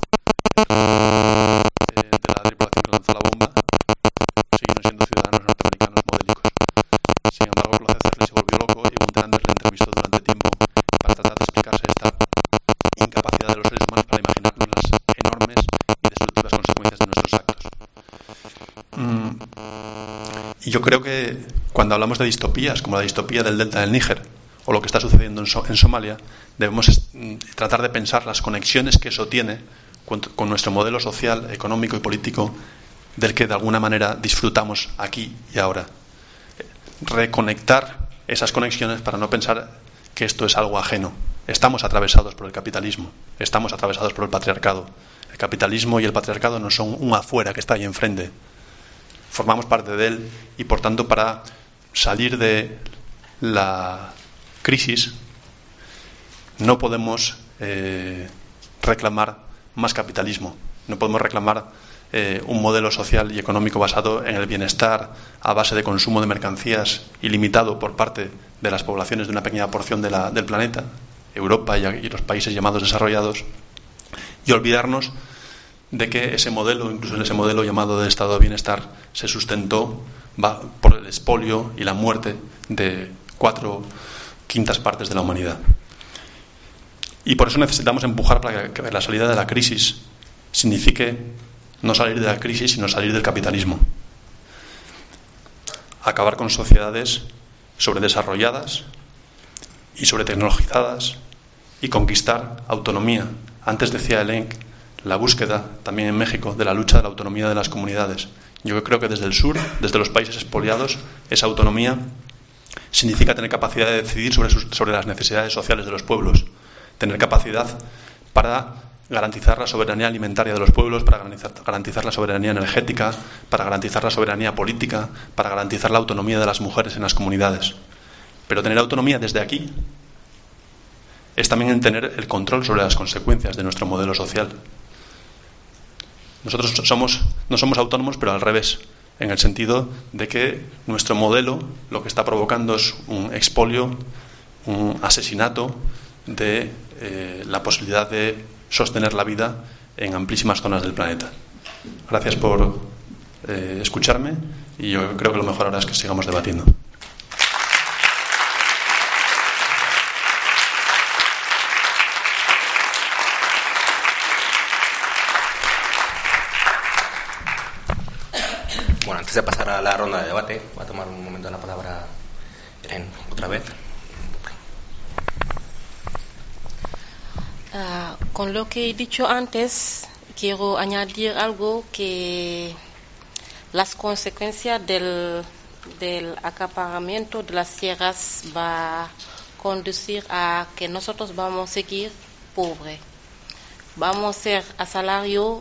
Eh, de la tripulación que lanzó la bomba siguieron siendo ciudadanos norteamericanos modélicos. Sin embargo, Claude Etherly se volvió loco y Gunther Anders le entrevistó durante tiempo para tratar de explicarse esta incapacidad de los seres humanos para imaginarnos las enormes y destructivas consecuencias de nuestros actos. Mm. Y yo creo que cuando hablamos de distopías, como la distopía del delta del Níger o lo que está sucediendo en, so- en Somalia, debemos est- tratar de pensar las conexiones que eso tiene con, con nuestro modelo social, económico y político del que de alguna manera disfrutamos aquí y ahora. Reconectar esas conexiones para no pensar que esto es algo ajeno. Estamos atravesados por el capitalismo, estamos atravesados por el patriarcado. El capitalismo y el patriarcado no son un afuera que está ahí enfrente. Formamos parte de él y, por tanto, para salir de la crisis no podemos eh, reclamar más capitalismo, no podemos reclamar eh, un modelo social y económico basado en el bienestar a base de consumo de mercancías ilimitado por parte de las poblaciones de una pequeña porción de la, del planeta, Europa y, y los países llamados desarrollados, y olvidarnos de que ese modelo, incluso en ese modelo llamado de estado de bienestar, se sustentó va, por el expolio y la muerte de cuatro quintas partes de la humanidad. Y por eso necesitamos empujar para que la salida de la crisis signifique no salir de la crisis, sino salir del capitalismo. Acabar con sociedades sobredesarrolladas y sobretecnologizadas y conquistar autonomía. Antes decía Helen la búsqueda, también en México, de la lucha de la autonomía de las comunidades. Yo creo que desde el sur, desde los países expoliados, esa autonomía significa tener capacidad de decidir sobre, sus, sobre las necesidades sociales de los pueblos, tener capacidad para garantizar la soberanía alimentaria de los pueblos, para garantizar, garantizar la soberanía energética, para garantizar la soberanía política, para garantizar la autonomía de las mujeres en las comunidades. Pero tener autonomía desde aquí es también tener el control sobre las consecuencias de nuestro modelo social. Nosotros somos, no somos autónomos, pero al revés, en el sentido de que nuestro modelo lo que está provocando es un expolio, un asesinato de eh, la posibilidad de sostener la vida en amplísimas zonas del planeta. Gracias por eh, escucharme y yo creo que lo mejor ahora es que sigamos debatiendo. Bueno, antes de pasar a la ronda de debate, voy a tomar un momento la palabra Irene, otra vez. Uh, con lo que he dicho antes, quiero añadir algo, que las consecuencias del, del acaparamiento de las tierras va a conducir a que nosotros vamos a seguir pobres. Vamos a ser a salario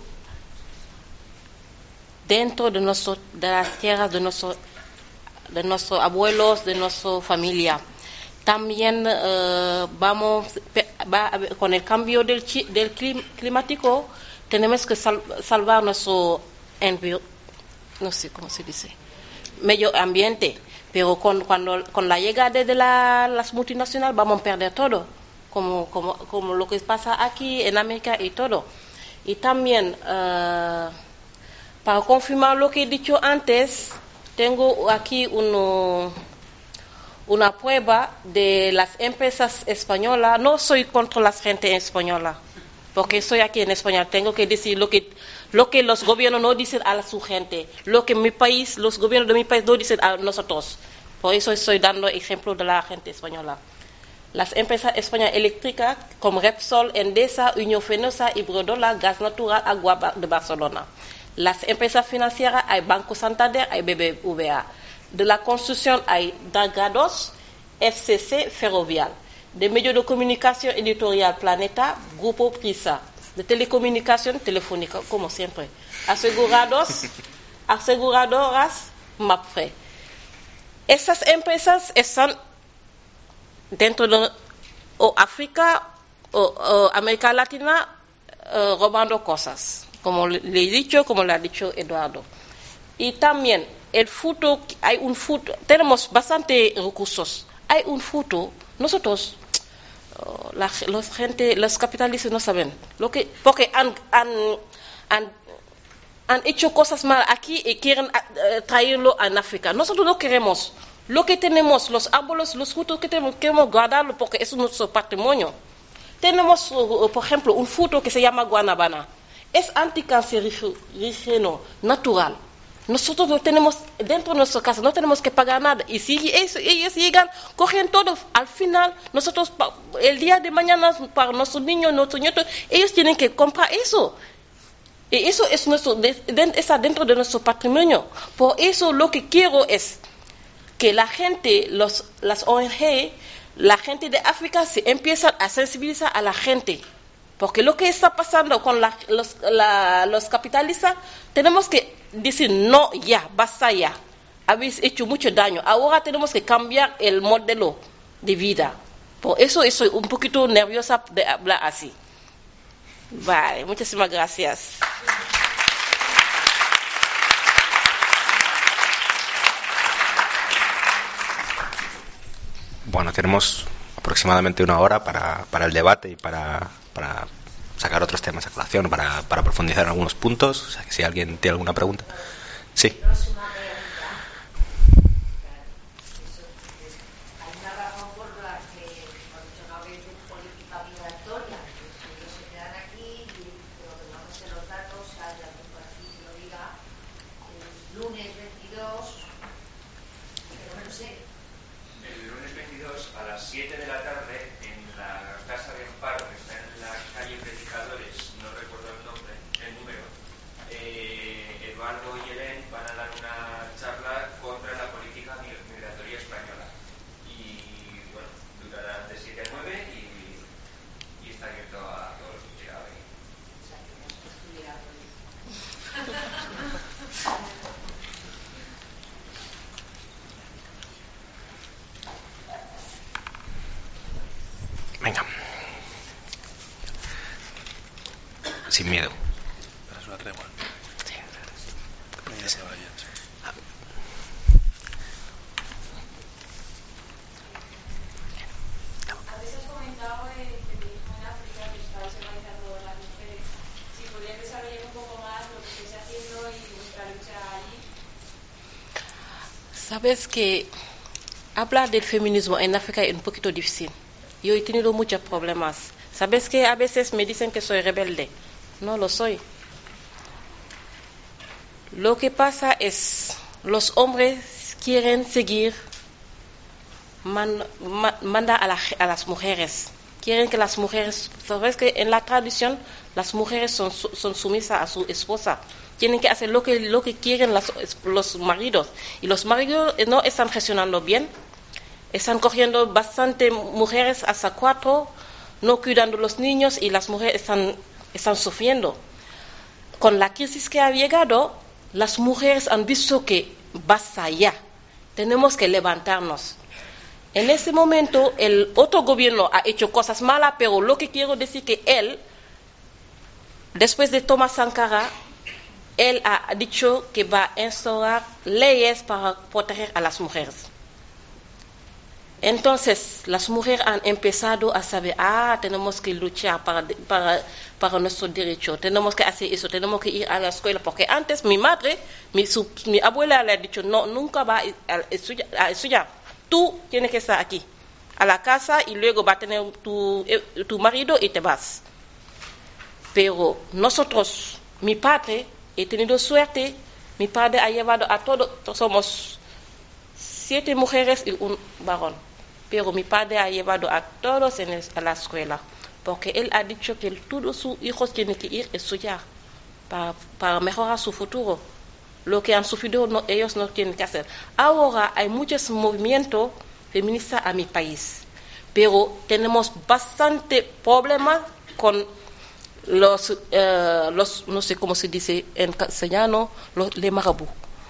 dentro de, nuestro, de las tierras de, nuestro, de nuestros abuelos, de nuestra familia. También uh, vamos va, con el cambio del, del climático tenemos que sal, salvar nuestro envi- no sé cómo se dice, medio ambiente, pero con, cuando, con la llegada de la, las multinacionales vamos a perder todo, como, como, como lo que pasa aquí en América y todo. Y también, uh, para confirmar lo que he dicho antes, tengo aquí uno, una prueba de las empresas españolas. No soy contra la gente española, porque estoy aquí en España. Tengo que decir lo que, lo que los gobiernos no dicen a su gente, lo que mi país, los gobiernos de mi país no dicen a nosotros. Por eso estoy dando ejemplo de la gente española. Las empresas españolas eléctricas como Repsol, Endesa, Unión Fenosa, Iberdrola, Gas Natural, Agua de Barcelona. Las empresas financieras hay Banco Santander, hay B B V A. De la construcción hay Dragados, F C C, Ferrovial. De medios de comunicación editorial Planeta, Grupo Prisa. De telecomunicación Telefónica, como siempre. Asegurados, aseguradoras, Mapfre. Esas empresas están dentro de o África o, o América Latina uh, robando cosas, como le he dicho, como le ha dicho Eduardo. Y también el futuro, hay un futuro, tenemos bastante recursos, hay un futuro, nosotros, uh, la los gente, los capitalistas no saben, lo que, porque han, han, han, han hecho cosas mal aquí y quieren uh, traerlo en África. Nosotros no queremos. Lo que tenemos, los árboles, los frutos que tenemos, queremos guardarlo porque es nuestro patrimonio. Tenemos, por ejemplo, un fruto que se llama guanabana. Es anticancerígeno, natural. Nosotros lo tenemos dentro de nuestra casa, no tenemos que pagar nada. Y si ellos, ellos llegan, cogen todo, al final, nosotros, el día de mañana, para nuestros niños, nuestros nietos, ellos tienen que comprar eso. Y eso es nuestro, está dentro de nuestro patrimonio. Por eso lo que quiero es que la gente, los, las O N G, la gente de África se empiezan a sensibilizar a la gente. Porque lo que está pasando con la, los, la, los capitalistas, tenemos que decir, no, ya, basta ya. Habéis hecho mucho daño. Ahora tenemos que cambiar el modelo de vida. Por eso estoy un poquito nerviosa de hablar así. Vale, muchísimas gracias. Bueno, tenemos aproximadamente una hora para, para el debate y para, para sacar otros temas a colación, para, para profundizar en algunos puntos. O sea, que si alguien tiene alguna pregunta. Sí. Venga. Sin miedo. Es una tregua. Sí. Sí. Habéis comentado el feminismo en África, que estáis organizando las mujeres. Si podríais desarrollar un poco más lo que estáis haciendo y vuestra lucha allí. Sabes que hablar del feminismo en África es un poquito difícil. Yo he tenido muchos problemas. Sabes que a veces me dicen que soy rebelde. No lo soy. Lo que pasa es, los hombres quieren seguir man, man, manda a, la, a las mujeres. Quieren que las mujeres, sabes que en la tradición las mujeres son, son sumisas a su esposa. Tienen que hacer lo que, lo que quieren las, los maridos. Y los maridos no están gestionando bien. Están cogiendo bastante mujeres, hasta cuatro, no cuidando los niños y las mujeres están, están sufriendo. Con la crisis que ha llegado, las mujeres han visto que basta ya, tenemos que levantarnos. En ese momento, el otro gobierno ha hecho cosas malas, pero lo que quiero decir que él, después de Thomas Sankara, él ha dicho que va a instaurar leyes para proteger a las mujeres. Entonces, las mujeres han empezado a saber, ah, tenemos que luchar para, para, para nuestro derecho, tenemos que hacer eso, tenemos que ir a la escuela, porque antes mi madre, mi, su, mi abuela le ha dicho, no, nunca va a estudiar, a estudiar, tú tienes que estar aquí, a la casa, y luego va a tener tu, tu marido y te vas. Pero nosotros, mi padre, he tenido suerte, mi padre ha llevado a todos, somos siete mujeres y un varón. Pero mi padre ha llevado a todos en el, a la escuela, porque él ha dicho que todos sus hijos tienen que ir a estudiar para, para mejorar su futuro. Lo que han sufrido no, ellos no tienen que hacer. Ahora hay muchos movimientos feministas a mi país, pero tenemos bastante problemas con los, eh, los no sé cómo se dice en castellano, los les marabouts.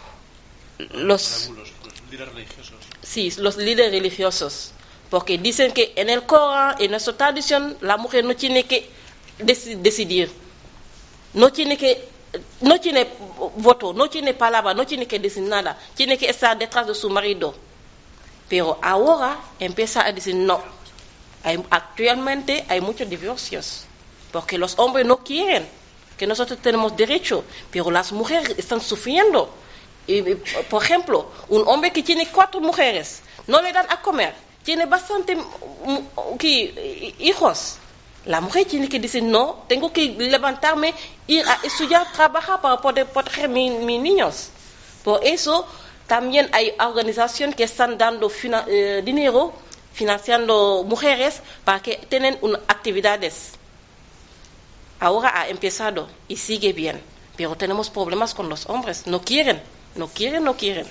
Los, los, los líderes religiosos. Sí, los líderes religiosos, porque dicen que en el Corán, en nuestra tradición, la mujer no tiene que dec- decidir, no tiene que, no tiene voto, no tiene palabra, no tiene que decir nada, tiene que estar detrás de su marido. Pero ahora empieza a decir no. Hay, actualmente hay muchos divorcios, porque los hombres no quieren que nosotros tenemos derecho, pero las mujeres están sufriendo. Y, por ejemplo, un hombre que tiene cuatro mujeres, no le dan a comer, tiene bastante que, hijos. La mujer tiene que decir, no, tengo que levantarme, ir a estudiar, trabajar para poder proteger a mi, mis niños. Por eso, también hay organizaciones que están dando fina, eh, dinero, financiando mujeres para que tengan una, actividades. Ahora ha empezado y sigue bien, pero tenemos problemas con los hombres, no quieren. No quieren, no quieren.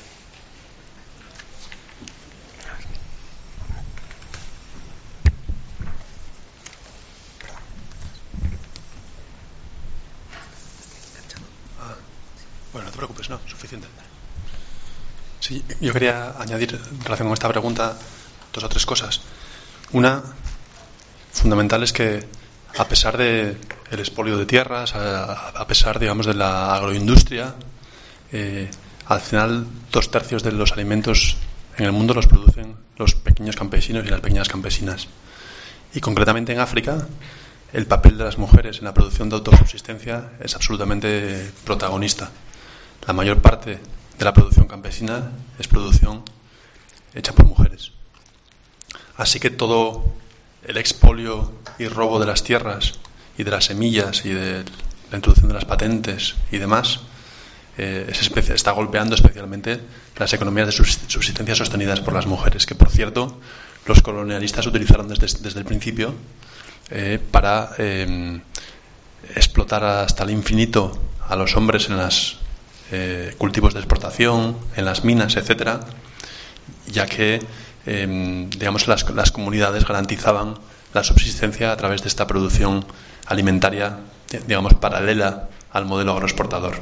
Ah, bueno, no te preocupes, no, suficiente. Sí, yo quería añadir en relación con esta pregunta dos o tres cosas. Una fundamental es que a pesar de el expolio de tierras, a, a pesar, digamos, de la agroindustria, eh, al final, dos tercios de los alimentos en el mundo los producen los pequeños campesinos y las pequeñas campesinas. Y concretamente en África, el papel de las mujeres en la producción de autosubsistencia es absolutamente protagonista. La mayor parte de la producción campesina es producción hecha por mujeres. Así que todo el expolio y robo de las tierras y de las semillas y de la introducción de las patentes y demás, Eh, es espe- está golpeando especialmente las economías de subsistencia sostenidas por las mujeres, que por cierto los colonialistas utilizaron desde, desde el principio eh, para eh, explotar hasta el infinito a los hombres en los eh, cultivos de exportación, en las minas, etcétera, ya que eh, digamos las, las comunidades garantizaban la subsistencia a través de esta producción alimentaria, digamos, paralela al modelo agroexportador.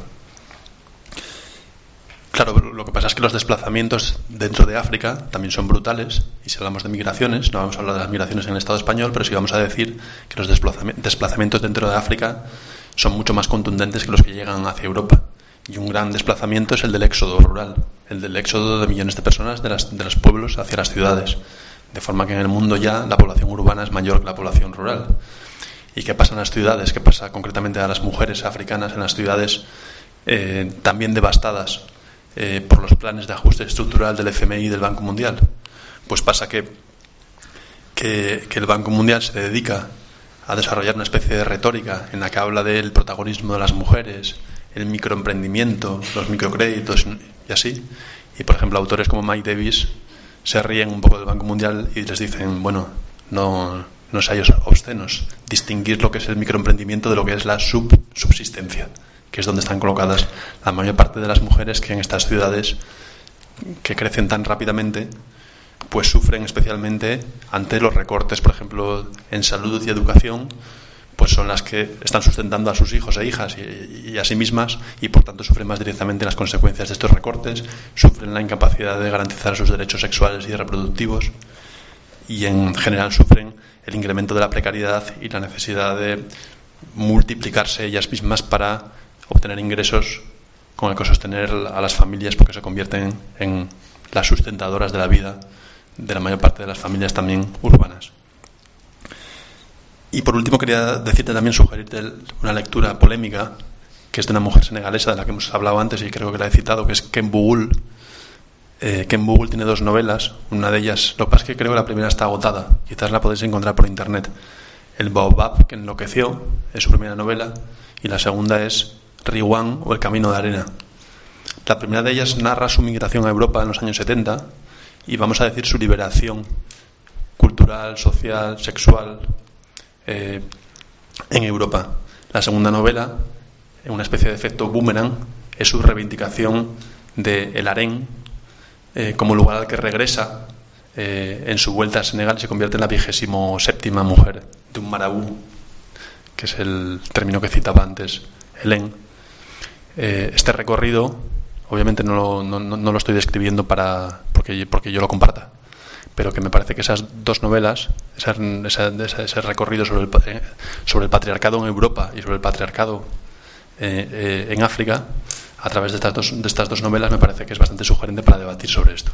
Claro, lo que pasa es que los desplazamientos dentro de África también son brutales, y si hablamos de migraciones, no vamos a hablar de las migraciones en el Estado español, pero sí vamos a decir que los desplazamientos dentro de África son mucho más contundentes que los que llegan hacia Europa. Y un gran desplazamiento es el del éxodo rural, el del éxodo de millones de personas de, las, de los pueblos hacia las ciudades, de forma que en el mundo ya la población urbana es mayor que la población rural. ¿Y qué pasa en las ciudades? ¿Qué pasa concretamente a las mujeres africanas en las ciudades eh, también devastadas Eh, por los planes de ajuste estructural del F M I y del Banco Mundial? Pues pasa que, que, que el Banco Mundial se dedica a desarrollar una especie de retórica en la que habla del protagonismo de las mujeres, el microemprendimiento, los microcréditos y así. Y por ejemplo, autores como Mike Davis se ríen un poco del Banco Mundial y les dicen, bueno, no, no seáis obscenos, distinguir lo que es el microemprendimiento de lo que es la sub, subsistencia, que es donde están colocadas la mayor parte de las mujeres que en estas ciudades que crecen tan rápidamente pues sufren especialmente ante los recortes, por ejemplo, en salud y educación, pues son las que están sustentando a sus hijos e hijas y, y a sí mismas, y por tanto sufren más directamente las consecuencias de estos recortes, sufren la incapacidad de garantizar sus derechos sexuales y reproductivos, y en general sufren el incremento de la precariedad y la necesidad de multiplicarse ellas mismas para obtener ingresos con el que sostener a las familias, porque se convierten en las sustentadoras de la vida de la mayor parte de las familias también urbanas. Y por último quería decirte también, sugerirte una lectura polémica, que es de una mujer senegalesa de la que hemos hablado antes y creo que la he citado, que es Ken Bugul. Eh, Ken Bugul tiene dos novelas, una de ellas, lo que pasa es que creo que la primera está agotada, quizás la podéis encontrar por internet. El Baobab que enloqueció es su primera novela, y la segunda es Riwan o El camino de arena. La primera de ellas narra su migración a Europa en los años setenta y, vamos a decir, su liberación cultural, social, sexual eh, en Europa. La segunda novela, en una especie de efecto boomerang, es su reivindicación del harén eh, como lugar al que regresa eh, en su vuelta a Senegal, y se convierte en la vigésimo séptima mujer de un marabú, que es el término que citaba antes Hélène. Eh, este recorrido, obviamente no lo, no, no lo estoy describiendo para porque, porque yo lo comparta, pero que me parece que esas dos novelas, esa, esa, ese recorrido sobre el, eh, sobre el patriarcado en Europa y sobre el patriarcado eh, eh, en África, a través de estas, dos, de estas dos novelas, me parece que es bastante sugerente para debatir sobre esto.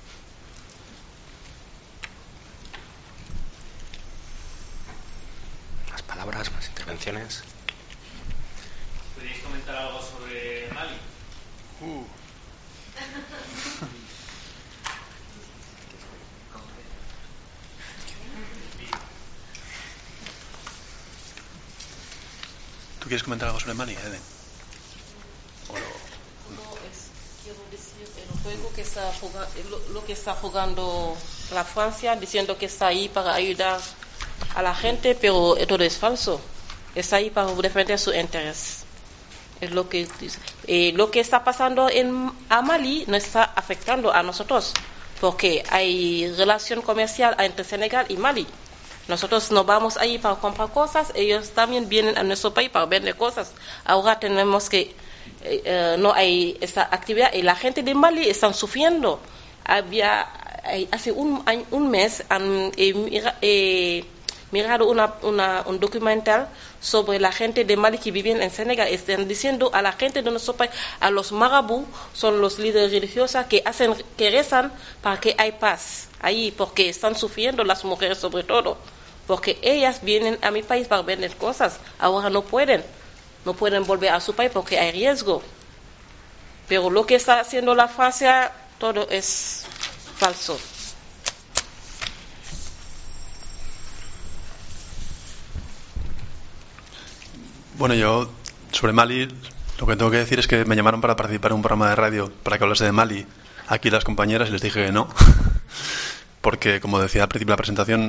Más palabras, más intervenciones. ¿Podríais comentar algo sobre Mali? Uh. ¿Tú quieres comentar algo sobre Mali, Eden? Quiero decir, el juego que está jugando, lo, lo que está jugando la Francia, diciendo que está ahí para ayudar a la gente, pero todo es falso. Está ahí para defender su interés. Es lo que eh, lo que está pasando en a Mali no está afectando a nosotros, porque hay relación comercial entre Senegal y Mali. Nosotros no vamos ahí para comprar cosas, ellos también vienen a nuestro país para vender cosas. Ahora tenemos que eh, no hay esta actividad y la gente de Mali están sufriendo. Había hace un año, un mes han eh, eh, mirado una, una, un documental sobre la gente de Mali que viven en Senegal. Están diciendo a la gente de nuestro país, a los marabú, son los líderes religiosos que hacen, que rezan para que haya paz ahí, porque están sufriendo las mujeres sobre todo, porque ellas vienen a mi país para vender cosas, ahora no pueden, no pueden volver a su país porque hay riesgo. Pero lo que está haciendo la Francia, todo es falso. Bueno, yo sobre Mali lo que tengo que decir es que me llamaron para participar en un programa de radio para que hablase de Mali aquí las compañeras y les dije que no, porque como decía al principio de la presentación,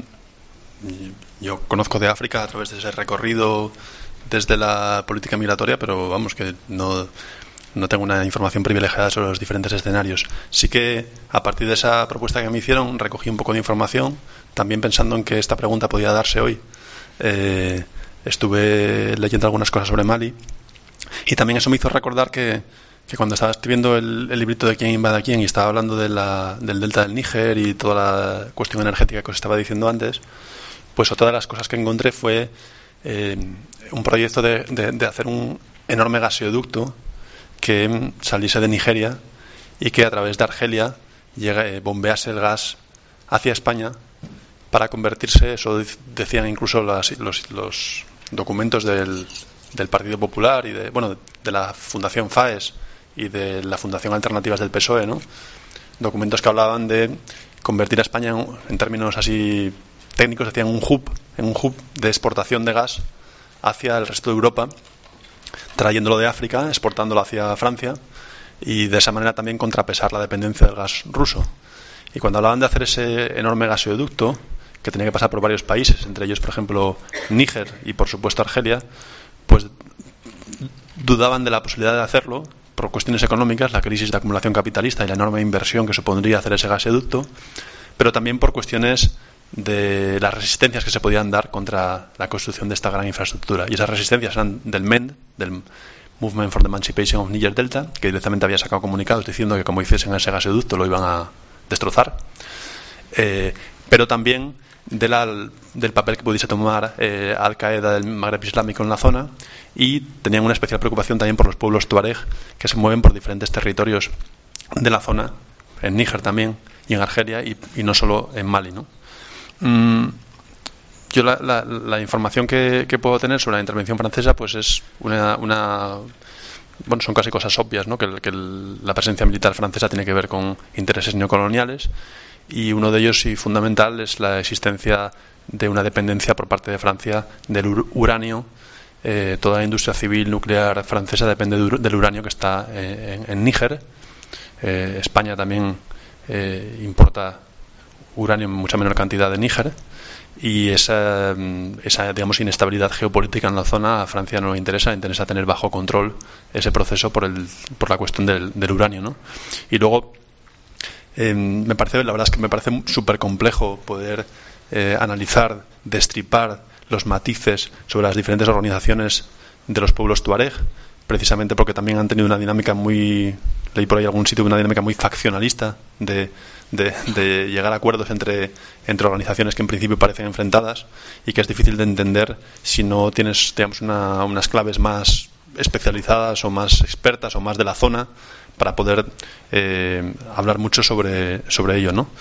yo conozco de África a través de ese recorrido desde la política migratoria, pero vamos, que no, no tengo una información privilegiada sobre los diferentes escenarios. Sí que a partir de esa propuesta que me hicieron recogí un poco de información, también pensando en que esta pregunta podía darse hoy. Eh, estuve leyendo algunas cosas sobre Mali y también eso me hizo recordar que, que cuando estaba escribiendo el, el librito de quién invade a quién y estaba hablando de la, del delta del Níger y toda la cuestión energética que os estaba diciendo antes, pues otra de las cosas que encontré fue eh, un proyecto de, de, de hacer un enorme gasoducto que saliese de Nigeria y que a través de Argelia llegue, eh, bombease el gas hacia España para convertirse, eso decían incluso las, los, los documentos del, del Partido Popular y de, bueno, de la Fundación FAES y de la Fundación Alternativas del P S O E, ¿no? Documentos que hablaban de convertir a España en, en términos así técnicos, decían un hub, en un hub de exportación de gas hacia el resto de Europa, trayéndolo de África, exportándolo hacia Francia y de esa manera también contrapesar la dependencia del gas ruso. Y cuando hablaban de hacer ese enorme gasoducto que tenía que pasar por varios países, entre ellos por ejemplo Níger y por supuesto Argelia, pues dudaban de la posibilidad de hacerlo por cuestiones económicas, la crisis de acumulación capitalista y la enorme inversión que supondría hacer ese gasoducto, pero también por cuestiones de las resistencias que se podían dar contra la construcción de esta gran infraestructura. Y esas resistencias eran del M E N, del Movement for the Emancipation of Niger Delta, que directamente había sacado comunicados diciendo que como hiciesen ese gasoducto lo iban a destrozar. eh, pero también de la, del papel que pudiese tomar eh, Al-Qaeda del Magreb Islámico en la zona, y tenían una especial preocupación también por los pueblos tuareg que se mueven por diferentes territorios de la zona, en Níger también y en Argelia, y, y no solo en Mali, ¿no? Mm, yo la, la, la información que, que puedo tener sobre la intervención francesa pues es una, una bueno, son casi cosas obvias, ¿no? que, que la presencia militar francesa tiene que ver con intereses neocoloniales, y uno de ellos, y fundamental, es la existencia de una dependencia por parte de Francia del ur- uranio. Eh, toda la industria civil nuclear francesa depende de, del uranio que está eh, en, en Níger. Eh, España también eh, importa uranio en mucha menor cantidad de Níger, y esa, esa digamos inestabilidad geopolítica en la zona a Francia no le interesa, le interesa tener bajo control ese proceso por el por la cuestión del, del uranio, ¿no? Y luego eh, me parece, la verdad es que me parece súper complejo poder eh, analizar, destripar los matices sobre las diferentes organizaciones de los pueblos tuareg, precisamente porque también han tenido una dinámica muy, leí por ahí algún sitio, una dinámica muy faccionalista de, de, de llegar a acuerdos entre, entre organizaciones que en principio parecen enfrentadas, y que es difícil de entender si no tienes, digamos, una, unas claves más especializadas o más expertas o más de la zona para poder eh, hablar mucho sobre, sobre ello, ¿no?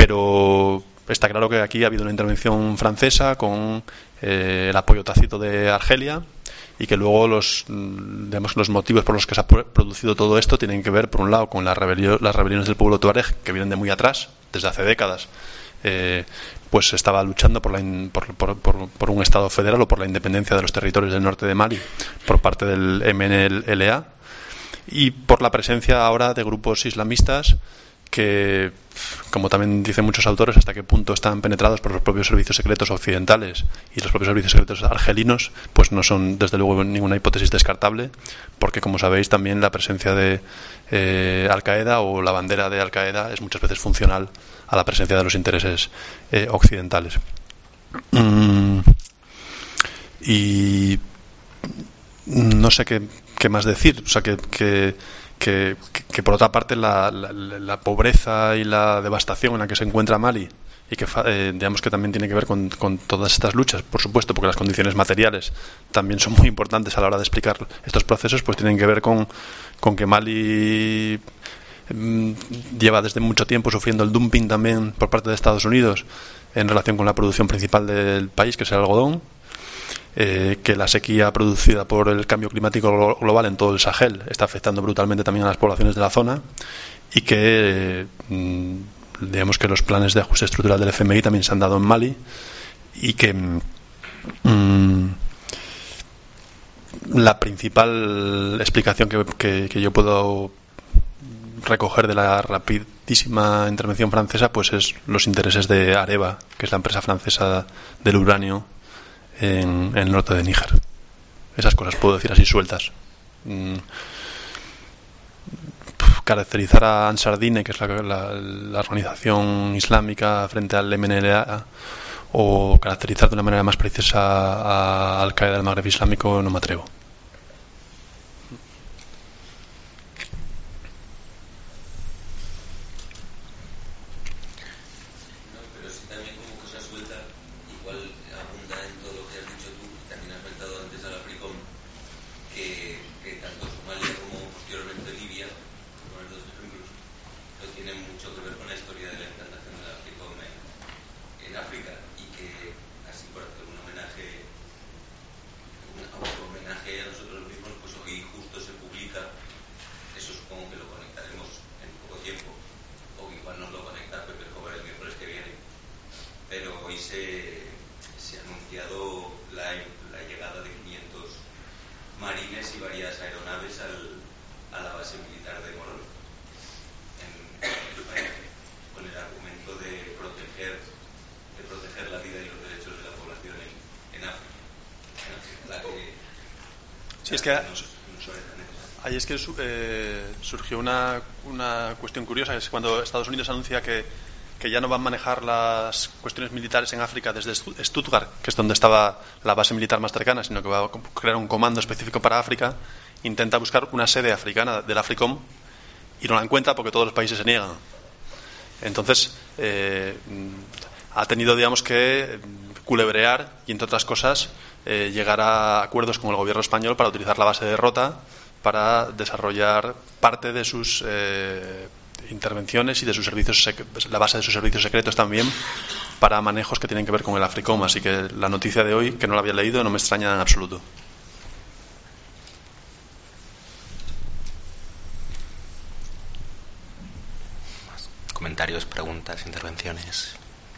Pero está claro que aquí ha habido una intervención francesa con eh, el apoyo tácito de Argelia, y que luego los, digamos, los motivos por los que se ha producido todo esto tienen que ver, por un lado, con la rebelión, las rebeliones del pueblo tuareg, que vienen de muy atrás, desde hace décadas. Eh, pues estaba luchando por, la in, por, por, por, por un Estado federal o por la independencia de los territorios del norte de Mali por parte del M N L A, y por la presencia ahora de grupos islamistas que, como también dicen muchos autores, hasta qué punto están penetrados por los propios servicios secretos occidentales y los propios servicios secretos argelinos, pues no son desde luego ninguna hipótesis descartable, porque como sabéis también la presencia de eh, Al-Qaeda o la bandera de Al-Qaeda es muchas veces funcional a la presencia de los intereses eh, occidentales. Mm, y no sé qué, qué más decir, o sea que, que Que, que, que por otra parte la, la, la pobreza y la devastación en la que se encuentra Mali, y que eh, digamos que también tiene que ver con, con todas estas luchas, por supuesto, porque las condiciones materiales también son muy importantes a la hora de explicar estos procesos, pues tienen que ver con, con que Mali mmm, lleva desde mucho tiempo sufriendo el dumping también por parte de Estados Unidos en relación con la producción principal del país, que es el algodón. Eh, que la sequía producida por el cambio climático global en todo el Sahel está afectando brutalmente también a las poblaciones de la zona, y que eh, digamos que los planes de ajuste estructural del F M I también se han dado en Mali, y que mm, la principal explicación que, que, que yo puedo recoger de la rapidísima intervención francesa pues es los intereses de Areva, que es la empresa francesa del uranio En, en el norte de Níger. Esas cosas puedo decir así sueltas. Mm, caracterizar a Ansar Dine, que es la, la, la organización islámica, frente al M N L A, o caracterizar de una manera más precisa a Al-Qaeda del Magreb Islámico, no me atrevo. Sí, es que ahí es que eh, surgió una, una cuestión curiosa, que es cuando Estados Unidos anuncia que, que ya no van a manejar las cuestiones militares en África desde Stuttgart, que es donde estaba la base militar más cercana, sino que va a crear un comando específico para África. Intenta buscar una sede africana del AFRICOM y no la encuentra porque todos los países se niegan. Entonces, eh, ha tenido, digamos, que culebrear y, entre otras cosas, eh, llegar a acuerdos con el gobierno español para utilizar la base de Rota para desarrollar parte de sus eh, intervenciones y de sus servicios sec- la base de sus servicios secretos también para manejos que tienen que ver con el Africom. Así que la noticia de hoy, que no la había leído, no me extraña en absoluto. Comentarios, preguntas, intervenciones.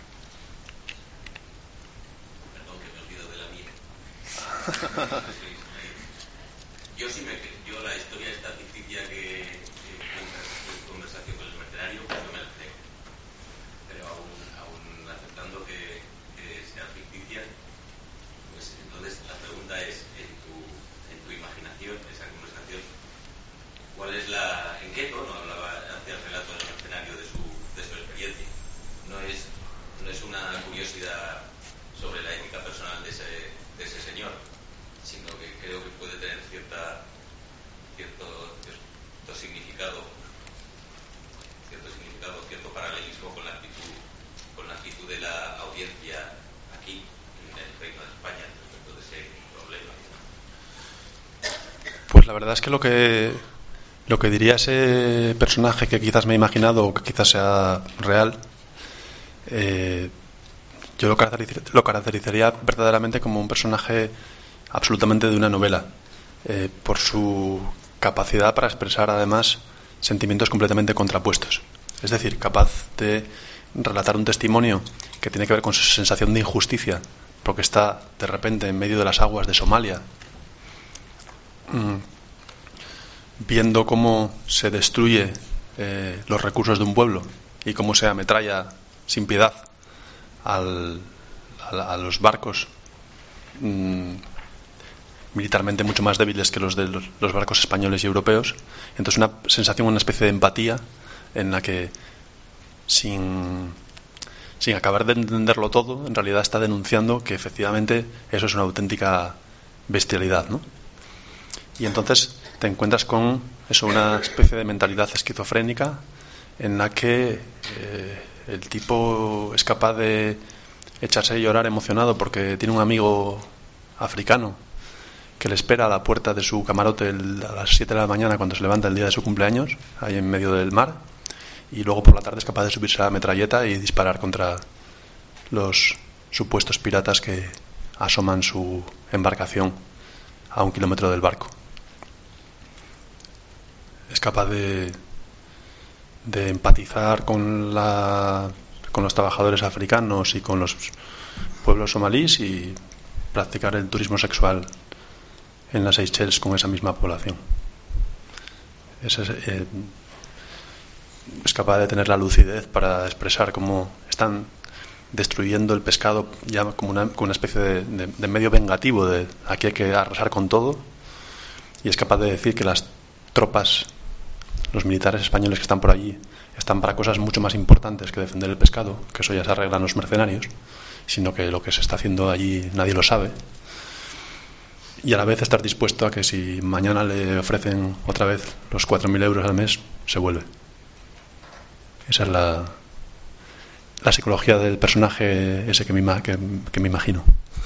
Perdón, que me olvido de la mía. Yo sí me yo la historia esta ficticia que, que cuentas en tu conversación con el mercenario, pues yo me la creo. Pero aún, aún aceptando que, que sea ficticia, pues entonces la pregunta es, en tu, en tu imaginación, esa conversación, ¿cuál es la, en qué tono hablaba hacia el relato del mercenario de su, de su experiencia? No es, no es una curiosidad sobre la ética personal de ese, de ese señor, sino que creo que puede tener cierta, cierto, cierto significado, cierto significado, cierto paralelismo con la actitud, con la actitud de la audiencia aquí en el Reino de España respecto de ese problema. Pues la verdad es que lo que lo que diría ese personaje que quizás me he imaginado o que quizás sea real, eh, yo lo, caracteriz- lo caracterizaría verdaderamente como un personaje absolutamente de una novela, eh, por su capacidad para expresar además sentimientos completamente contrapuestos. Es decir, capaz de relatar un testimonio que tiene que ver con su sensación de injusticia, porque está de repente en medio de las aguas de Somalia, mm, viendo cómo se destruye eh, los recursos de un pueblo y cómo se ametralla sin piedad al, a, a los barcos mmm, militarmente mucho más débiles que los de los, los barcos españoles y europeos. Entonces una sensación, una especie de empatía en la que sin, sin acabar de entenderlo todo, en realidad está denunciando que efectivamente eso es una auténtica bestialidad, ¿no? Y entonces te encuentras con eso, una especie de mentalidad esquizofrénica en la que eh, el tipo es capaz de echarse a llorar emocionado porque tiene un amigo africano que le espera a la puerta de su camarote el, a las siete de la mañana cuando se levanta el día de su cumpleaños, ahí en medio del mar, y luego por la tarde es capaz de subirse a la metralleta y disparar contra los supuestos piratas que asoman su embarcación a un kilómetro del barco. Es capaz de, de empatizar con, la, con los trabajadores africanos y con los pueblos somalíes y practicar el turismo sexual en las Seychelles con esa misma población. Es, eh, es capaz de tener la lucidez para expresar cómo están destruyendo el pescado ya como una, como una especie de, de, de medio vengativo de aquí hay que arrasar con todo, y es capaz de decir que las tropas, los militares españoles que están por allí, están para cosas mucho más importantes que defender el pescado, que eso ya se arreglan los mercenarios, sino que lo que se está haciendo allí nadie lo sabe. Y a la vez estar dispuesto a que si mañana le ofrecen otra vez los cuatro mil euros al mes, se vuelve. Esa es la, la psicología del personaje ese que me, que, que me imagino.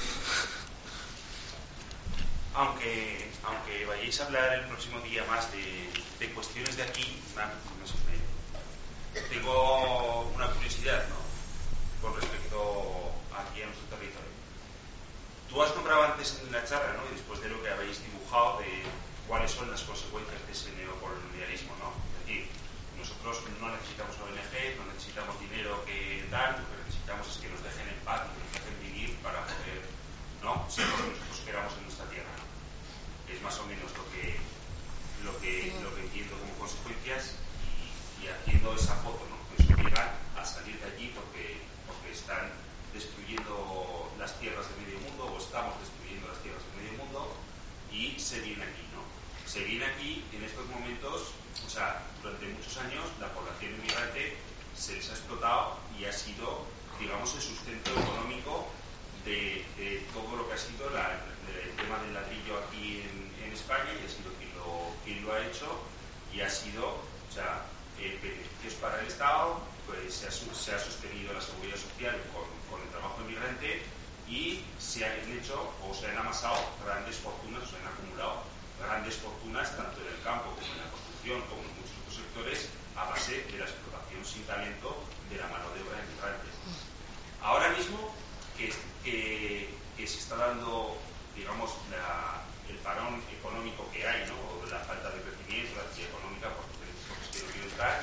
Aunque, aunque vayáis a hablar el próximo día más de, de cuestiones de aquí, no sé, me, tengo una curiosidad, ¿no?, con respecto aquí a nuestro territorio. Tú has nombrado antes en la charla, ¿no?, y después de lo que habéis dibujado, de cuáles son las consecuencias de ese neocolonialismo, ¿no? Es decir, nosotros no necesitamos O N G, no necesitamos dinero que tal, lo que necesitamos es que nos dejen en paz, que nos dejen vivir para poder, ¿no?, ser lo que nosotros queramos en nuestra tierra, ¿no? Es más o menos lo que lo que, lo que entiendo como consecuencias, y, y haciendo esa foto, ¿no?, que os obligan a salir de allí porque, porque están destruyendo las tierras de medio mundo, o estamos destruyendo las tierras de medio mundo, y se viene aquí, ¿no? Se viene aquí en estos momentos, o sea, durante muchos años la población inmigrante se les ha explotado y ha sido, digamos, el sustento económico de, de todo lo que ha sido la, el tema del ladrillo aquí en, en España, y ha sido quien lo, quien lo ha hecho, y ha sido, o sea, eh, beneficios para el Estado, pues se, ha, se ha sostenido la seguridad social con, con el trabajo inmigrante y se han hecho o se han amasado grandes fortunas, o se han acumulado grandes fortunas tanto en el campo como en la construcción como en muchos otros sectores a base de la explotación sin talento de la mano de obra inmigrante. Ahora mismo que, que, que se está dando, digamos, la, el parón económico que hay, ¿no? O la falta de crecimiento, la actividad económica, por diferentes cosas que no quiero entrar,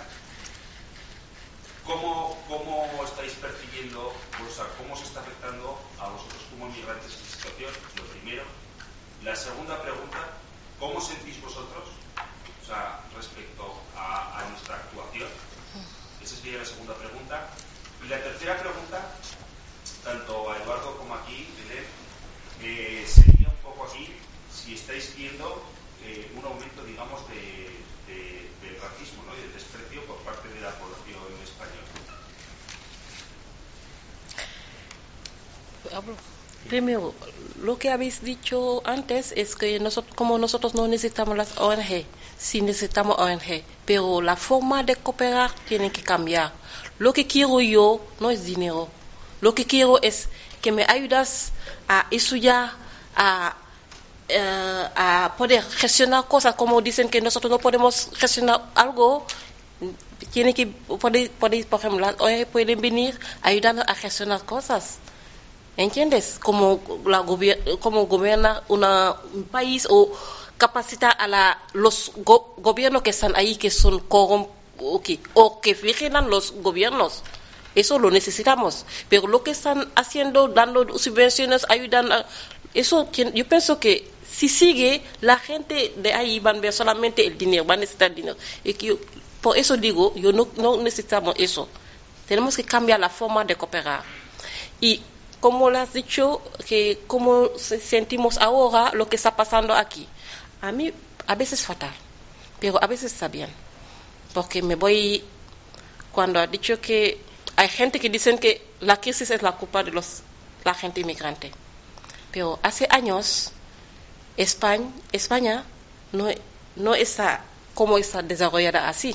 ¿cómo, cómo estáis percibiendo, o sea, cómo se está afectando a vosotros como inmigrantes esta situación? Lo primero. La segunda pregunta, ¿cómo sentís vosotros, o sea, respecto a, a nuestra actuación? Esa sería la segunda pregunta. Y la tercera pregunta, tanto a Eduardo como aquí, Belén, eh, sería un poco aquí si estáis viendo eh, un aumento, digamos, de, de, del racismo, ¿no? Y del desprecio por parte de la población española. Primero, lo que habéis dicho antes es que nosotros, como nosotros no necesitamos las O N G, sí necesitamos O N G, pero la forma de cooperar tiene que cambiar. Lo que quiero yo no es dinero. Lo que quiero es que me ayudas a estudiar, a, uh, a poder gestionar cosas, como dicen que nosotros no podemos gestionar algo. Tiene que, podéis, podéis, por ejemplo, las O N G pueden venir ayudando a gestionar cosas. ¿Entiendes? Como, la gobier como gobierna una, un país o capacita a la, los go gobiernos que están ahí, que son corrompidos, okay, o que vigilan los gobiernos. Eso lo necesitamos. Pero lo que están haciendo, dando subvenciones, ayudando, eso yo pienso que si sigue, la gente de ahí van a ver solamente el dinero, van a necesitar dinero. Y que yo, por eso digo, yo no, no necesitamos eso. Tenemos que cambiar la forma de cooperar. Y como lo has dicho, que como sentimos ahora lo que está pasando aquí. A mí a veces fatal, pero a veces está bien. Porque me voy, cuando ha dicho que hay gente que dicen que la crisis es la culpa de los, la gente inmigrante. Pero hace años, España, España no, no está como está desarrollada así.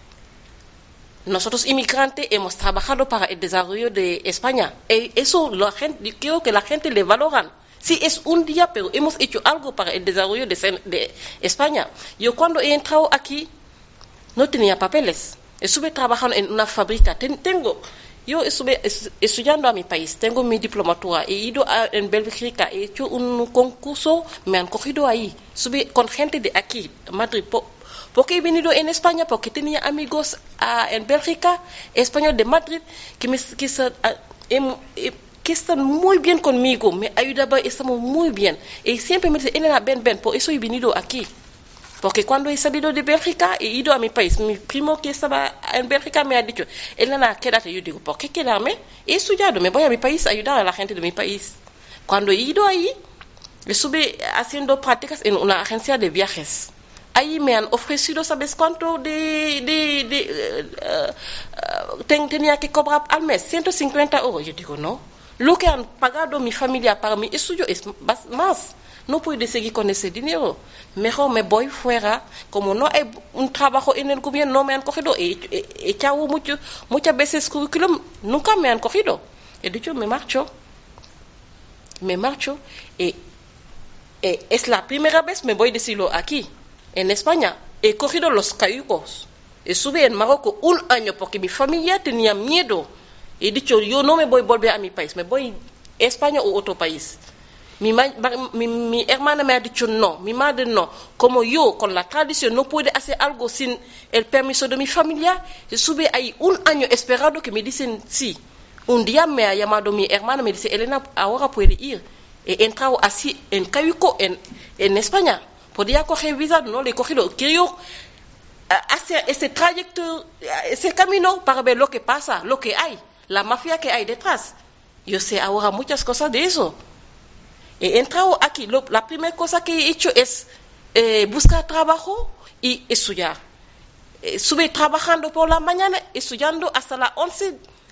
Nosotros inmigrantes hemos trabajado para el desarrollo de España. Y eso la gente, yo quiero que la gente le valoran. Sí, es un día, pero hemos hecho algo para el desarrollo de, de España. Yo cuando he entrado aquí, no tenía papeles. Estuve trabajando en una fábrica. Ten, tengo, yo estuve estudiando a mi país. Tengo mi diplomatura. He ido a, en Bélgica. He hecho un concurso. Me han cogido ahí. Estuve con gente de aquí, Madrid. Po, porque he venido en España porque tenía amigos uh, en Bélgica, español de Madrid, que, me, que, uh, eh, eh, que están muy bien conmigo. Me ayudaban, estamos muy bien. Y siempre me dicen, Elena, ven, ven. Por eso he venido aquí. Porque cuando he salido de Bélgica, he ido a mi país. Mi primo que estaba en Bélgica me ha dicho, Elena, quédate. Yo digo, ¿por qué quedarme? He estudiado, me voy a mi país a ayudar a la gente de mi país. Cuando he ido ahí, estuve haciendo prácticas en una agencia de viajes. Ahí me han ofrecido, ¿sabes cuánto de, de, de uh, uh, ten, tenía que cobrar al mes? ciento cincuenta euros. Yo digo, no. Lo que han pagado mi familia para mi estudio es más. No puedo seguir con ese dinero. Mejor me voy fuera. Como no hay un trabajo en el gobierno, no me han cogido. He, he, he echado mucho, muchas veces currículum, nunca me han cogido. He dicho, me marcho. Me marcho. Y, y es la primera vez me voy a decirlo aquí. En España he cogido los cayucos. Estuve en Marruecos un año porque mi familia tenía miedo. He dicho, yo no me voy a volver a mi país, me voy a España o otro país. Mi, mi, mi hermana me ha dicho no, mi madre no. Como yo, con la tradición, no puedo hacer algo sin el permiso de mi familia, estuve ahí un año esperando que me dicen sí. Un día me ha llamado mi hermana, me dice, Elena, ahora puede ir. He entrado así en Cayuco, en, en España. Podía coger visa, no le he cogido. Quiero hacer ese trayecto, ese camino para ver lo que pasa, lo que hay, la mafia que hay detrás. Yo sé ahora muchas cosas de eso. He entrado aquí, lo, la primera cosa que he hecho es eh, buscar trabajo y estudiar. Estuve trabajando por la mañana, estudiando hasta las once